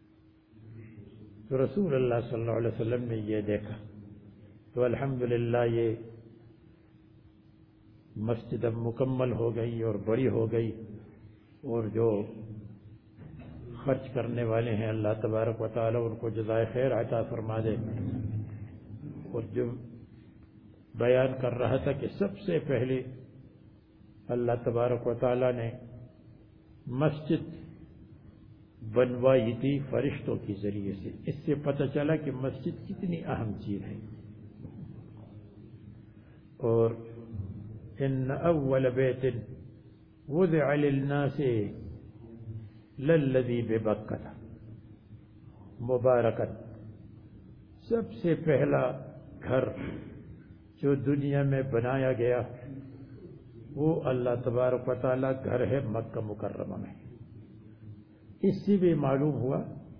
تو رسول اللہ صلی اللہ علیہ وسلم نے یہ دیکھا تو الحمدللہ یہ مسجد اب مکمل ہو گئی اور بڑی ہو گئی. اور جو خرچ کرنے والے ہیں اللہ تبارک و تعالی ان کو جزائے خیر عطا فرما دے۔ اور جو بیان کر رہا تھا کہ سب سے پہلے اللہ تبارک و تعالی نے مسجد بنوائی تھی فرشتوں کے ذریعے سے، اس سے پتہ چلا کہ مسجد کتنی اہم چیز ہے۔ اور ان اول بیت وضع للناس للذی ببکہ مبارکا، سب سے پہلا گھر جو دنیا میں بنایا گیا وہ اللہ تبارک و تعالی گھر ہے مکہ مکرمہ میں۔ اس سے بھی معلوم ہوا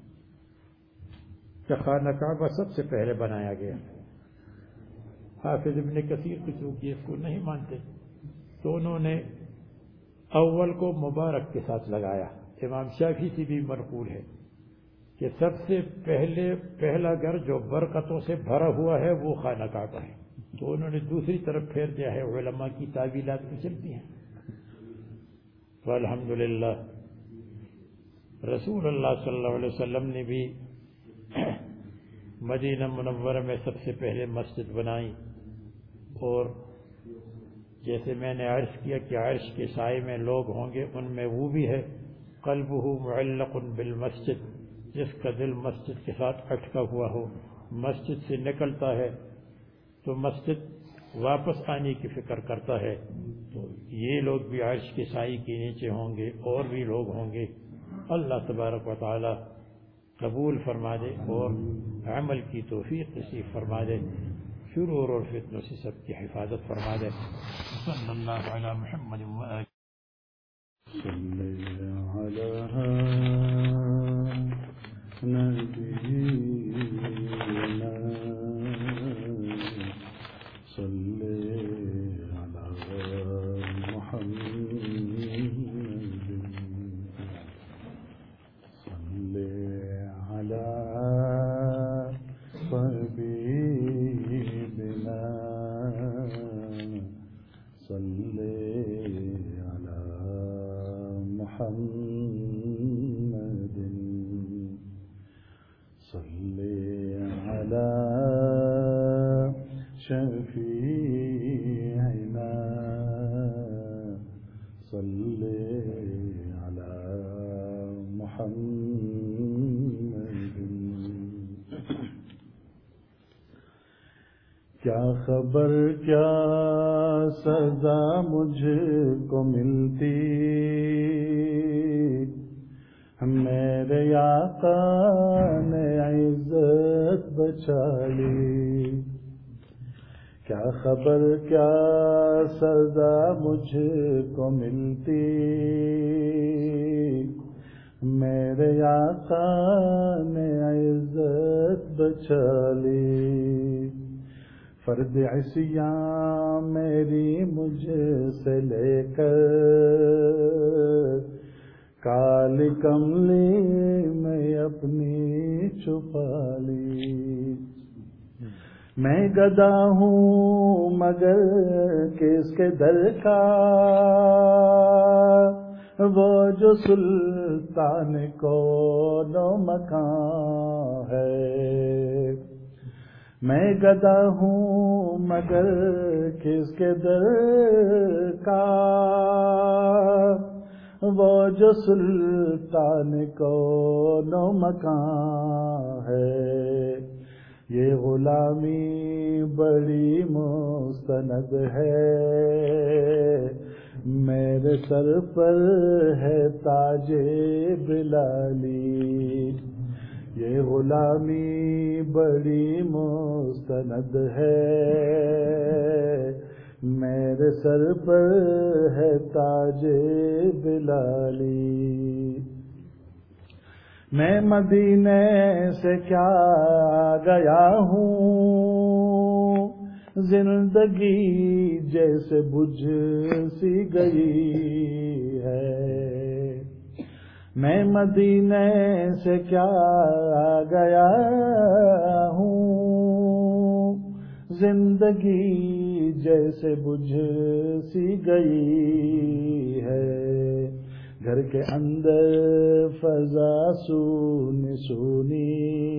کہ خانہ کعبہ سب سے پہلے بنایا گیا۔ حافظ ابن کثیر کچھ لوگ اس کو نہیں مانتے تو انہوں نے اول کو مبارک کے ساتھ لگایا۔ امام شافعی سے بھی منقول ہے کہ سب سے پہلے پہلا گھر جو برکتوں سے بھرا ہوا ہے وہ خانہ کعبہ ہے، تو انہوں نے دوسری طرف پھیر دیا ہے۔ علماء کی تعویلات بھی چلتی ہیں۔ تو الحمدللہ رسول اللہ صلی اللہ علیہ وسلم نے بھی مدینہ منورہ میں سب سے پہلے مسجد بنائی، اور جیسے میں نے عرض کیا کہ عرش کے سائے میں لوگ ہوں گے، ان میں وہ بھی ہے قلبہ معلق بالمسجد، جس کا دل مسجد کے ساتھ اٹکا ہوا ہو، مسجد سے نکلتا ہے تو مسجد واپس آنے کی فکر کرتا ہے، تو یہ لوگ بھی عرش کے سائے کے نیچے ہوں گے، اور بھی لوگ ہوں گے۔ اللہ تبارک و تعالی قبول فرما دے اور عمل کی توفیق نصیب فرما دے، شرور اور فتنوں سے سب کی حفاظت فرما دے۔ صلی اللہ علی محمد و آلہ کیا خبر کیا سزا مجھ کو ملتی، میرے آقا نے عزت بچا لی۔ کیا خبر کیا سزا مجھ کو ملتی، میرے آقا نے عزت بچا لی۔ فرد عصیان میری مجھ سے لے کر کالی کملی میں اپنی چھپا لی۔ میں گدا ہوں مگر کس کے در کا، وہ جو سلطان کون و مکان ہے۔ میں گدا ہوں مگر کس کے در کا، وہ جو سلطان کون و مکان ہے۔ یہ غلامی بڑی مستند ہے، میرے سر پر ہے تاج بلالی۔ یہ غلامی بڑی مستند ہے، میرے سر پر ہے تاج بلالی۔ میں مدینے سے کیا گیا ہوں، زندگی جیسے بجھ سی گئی ہے۔ میں مدینے سے کیا گیا ہوں، زندگی جیسے بجھ سی گئی ہے۔ گھر کے اندر فضا سونی سونی،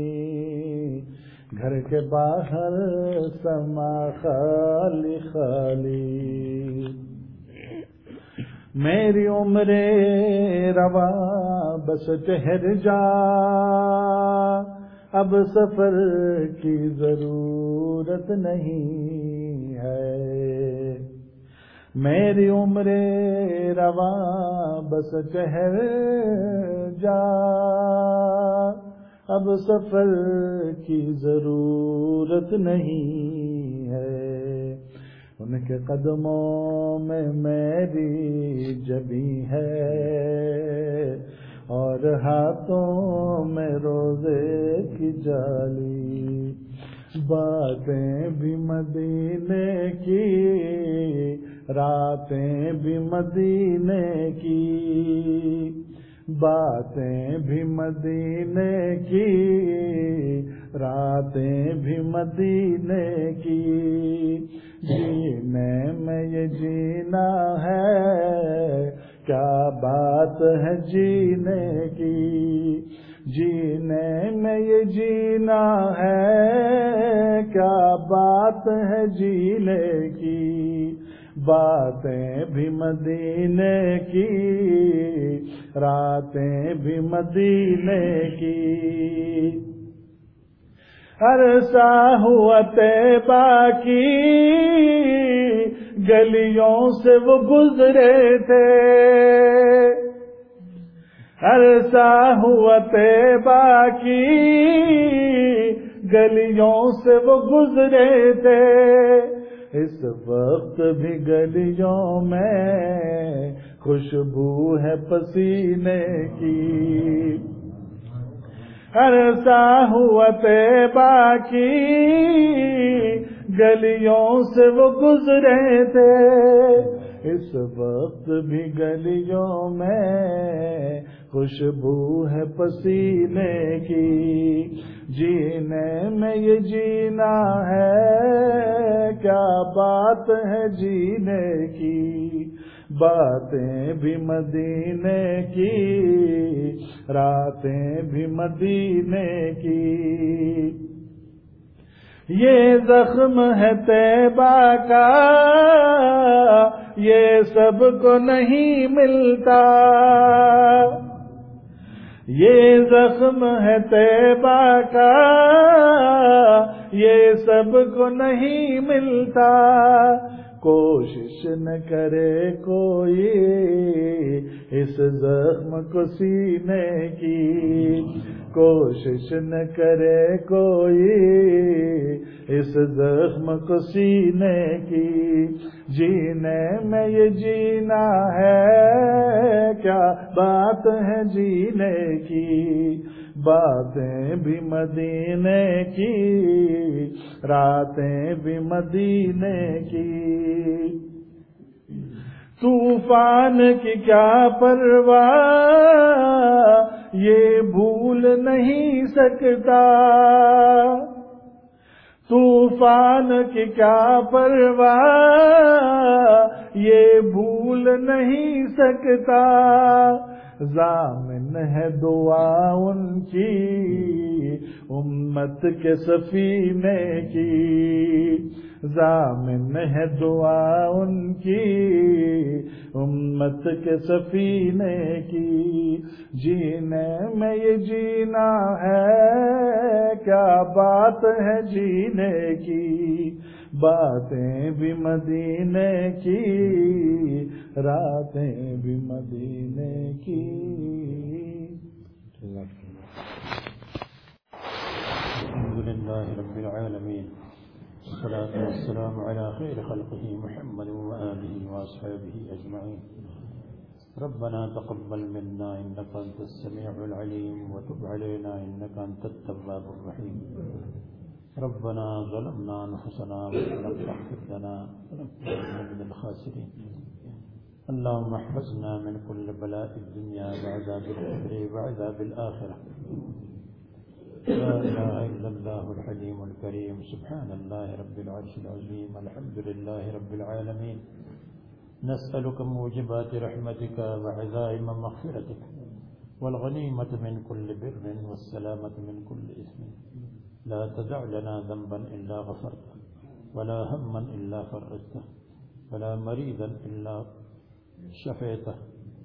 گھر کے باہر سما خالی خالی، میری عمر روا بس ٹھہر جا، اب سفر کی ضرورت نہیں ہے، میری عمر روا بس ٹھہر جا، اب سفر کی ضرورت نہیں ہے، ان کے قدموں میں میری جبیں ہے، اور ہاتھوں میں روزے کی جالی، باتیں بھی مدینے کی، راتیں بھی مدینے کی، باتیں بھی مدینے کی، راتیں بھی مدینے کی، جینے میں یہ جینا ہے، کیا بات ہے جینے کی، جینے میں یہ جینا ہے، کیا بات ہے جینے کی، باتیں بھی مدینے کی، راتیں بھی مدینے کی، عرصہ ہوا طیبہ کی گلیوں سے وہ گزرے تھے، عرصہ ہوا طیبہ کی گلیوں سے وہ گزرے تھے، اس وقت بھی گلیوں میں خوشبو ہے پسینے کی، عرصہ ہوا طیبہ کی گلیوں سے وہ گزرے تھے، اس وقت بھی گلیوں میں خوشبو ہے پسینے کی، جینے میں یہ جینا ہے، کیا بات ہے جینے کی، باتیں بھی مدینے کی، راتیں بھی مدینے کی، یہ زخم ہے طیبہ کا، یہ سب کو نہیں ملتا، یہ زخم ہے طیبہ کا، یہ سب کو نہیں ملتا، کوشش نہ کرے کوئی اس زخم کو سینے کی، کوشش نہ کرے کوئی اس زخم کو سینے کی، جینے میں یہ جینا ہے، کیا بات ہے جینے کی، باتیں بھی مدینے کی، راتیں بھی مدینے کی، طوفان کی کیا پرواہ یہ بھول نہیں سکتا، طوفان کی کیا پرواہ یہ بھول نہیں سکتا، ضامن ہے دعا ان کی امت کے سفینے کی، ضامن ہے دعا ان کی امت کے سفینے کی، جینے میں یہ جینا ہے، کیا بات ہے جینے کی، باتیں بھی مدینے کی، راتیں بھی مدینے کی۔ الحمدللہ رب العالمین، والصلاة والسلام على خير خلقه محمد وآله وأصحابه أجمعين۔ ربنا تقبل منا إنك أنت السميع العليم وتب علينا إنك أنت التواب الرحيم۔ ربنا ظلمنا أنفسنا وإن لم تغفر لنا لنكونن من الخاسرين۔ اللهم احفظنا من كل بلاء الدنيا وعذاب القبر وعذاب الآخرة۔ لا إله إلا الله الحليم الكريم، سبحان الله رب العرش العظيم، الحمد لله رب العالمين، نسألك موجبات رحمتك وعزائم مغفرتك والغنيمة من كل بر والسلامة من كل إثم لا تدع لنا ذنبا إلا غفرته ولا هما إلا فرجته ولا مريضا إلا شفيته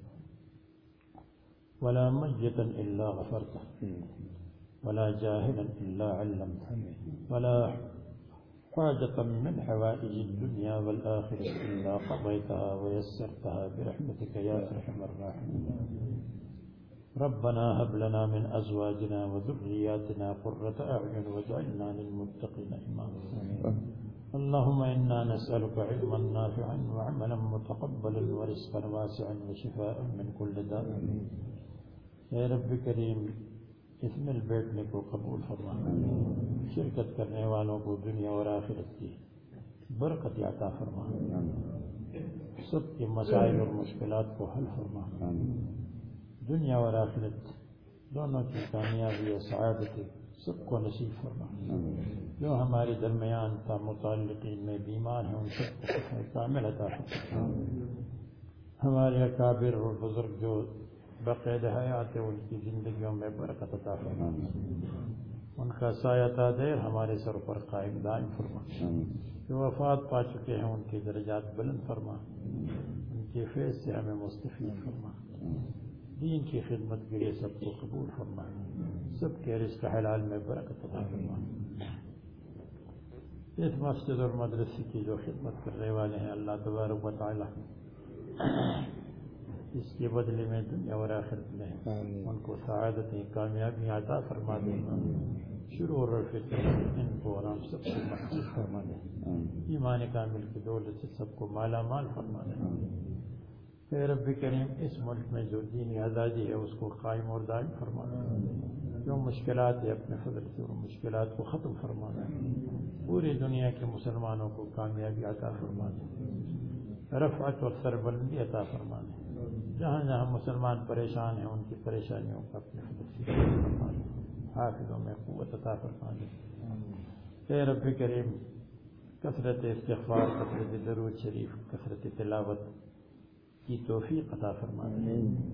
ولا ميتا إلا غفرته ولا جاهلا إلا علمته ولا حاجة من حوائج الدنيا والآخرة إلا قضيتها ويسرتها برحمتك يا أرحم الراحمين. ربنا هب لنا من أزواجنا وذرياتنا قرة أعين واجعلنا للمتقين إماما. اللهم إنا نسألك علما نافعا وعملا متقبلا ورزقا واسعا وشفاء من كل داء. اے رب کریم اس مل بیٹھنے کو قبول فرما، شرکت کرنے والوں کو دنیا اور آخرت کی برکت عطا فرما، سب کے مسائل اور مشکلات کو حل فرما، دنیا اور آخرت دونوں کی کامیابی اور سعادت سب کو نصیب فرما. جو ہمارے درمیان کا متعلقین میں بیمار ہیں ان سب کو شفا کامل عطا فرما. ہمارے اکابر اور بزرگ جو بقید حیات ان کی زندگیوں میں برکت عطا فرما، ان کا سایہ دیر ہمارے سر پر قائم دائم فرما. جو وفات پا چکے ہیں ان کے درجات بلند فرما، ان کے فیض سے ہمیں مستفید فرما. دین کی خدمت کے لیے سب کو قبول فرما، سب کے رزق حلال میں برکت عطا فرما. اس مسجد اور مدرسے کی جو خدمت کرنے والے ہیں اللہ تبارک و تعالی اس کے بدلے میں دنیا اور آخرت میں ان کو سعادت کامیابی عطا فرما دے. شرور اور فکر ان کو اور ہم سب کو محفوظ فرما دے. ایمان کامل کی دولت سے سب کو مالا مال فرما دے. اے رب کریم اس ملک میں جو دینی آزادی ہے اس کو قائم اور دائم فرما دے. جو مشکلات ہے اپنے فضل سے وہ مشکلات کو ختم فرما دے. پوری دنیا کے مسلمانوں کو کامیابی عطا فرما دے، رفعت اور سربلندی عطا فرما دے. جہاں جہاں مسلمان پریشان ہیں ان کی پریشانیوں کا اپنے فضل سے فرما دے. حافظوں میں قوت عطا فرما دے. اے رب کریم کثرت استغفار، کثرت درود شریف، کثرت تلاوت کی توفیق عطا فرما دے.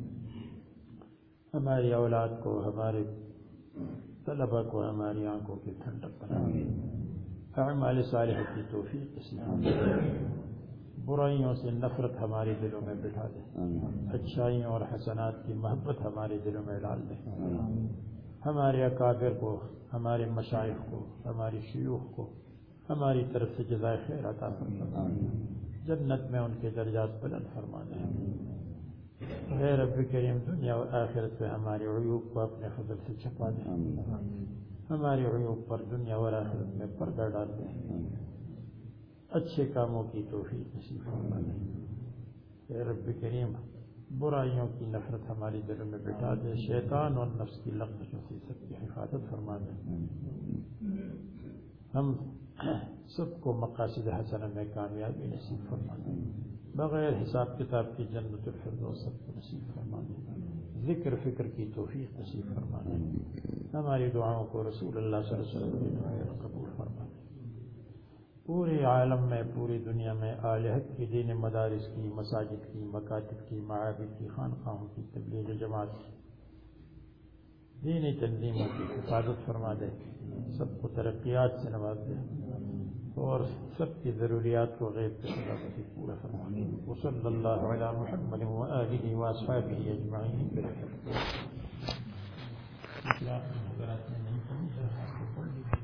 ہماری اولاد کو، ہمارے طلبہ کو ہماری آنکھوں کی ٹھنڈک بنا دے. اعمال صالحہ کی توفیق نصیب فرما دے. برائیوں سے نفرت ہمارے دلوں میں بٹھا دے. اچھائیوں اور حسنات کی محبت ہمارے دلوں میں ڈال دے. ہمارے اکابر کو، ہمارے مشائخ کو، ہماری شیوخ کو ہماری طرف سے جزائے خیر عطا فرما. جنت میں ان کے درجات بلند فرما دے. اے رب کریم دنیا اور آخرت میں ہمارے عیوب کو اپنے فضل سے چھپا دے. ہمارے عیوب پر دنیا اور آخرت میں پردہ ڈال دے. اچھے کاموں کی توفیق نصیب فرما دے. اے رب کریم برائیوں کی نفرت ہماری دلوں میں بٹھا دے. شیطان اور نفس کی لغزشوں سے سب کی حفاظت فرما دے. ہم سب کو مقاصد حسنہ میں کامیابی نصیب فرما دے. بغیر حساب کتاب کی جنت الفردوس سب کو نصیب فرما دے. ذکر فکر کی توفیق نصیب فرما دے. ہماری دعاؤں کو رسول اللہ صلی اللہ علیہ وسلم کی دعائیں قبول فرما دے. پورے عالم میں، پوری دنیا میں اہل حق کی دین مدارس کی، مساجد کی، مکاتب کی، معابد کی، خانقاہوں کی، تبلیغ جماعت کی، دینی تنظیموں کی حفاظت فرما دے. سب کو ترقیات سے نواز دے اور سب کی ضروریات کو غیب کے صداقت پورا فرما دے. وصلی اللہ علی محمد وآلہ واصحابہ اجمعین.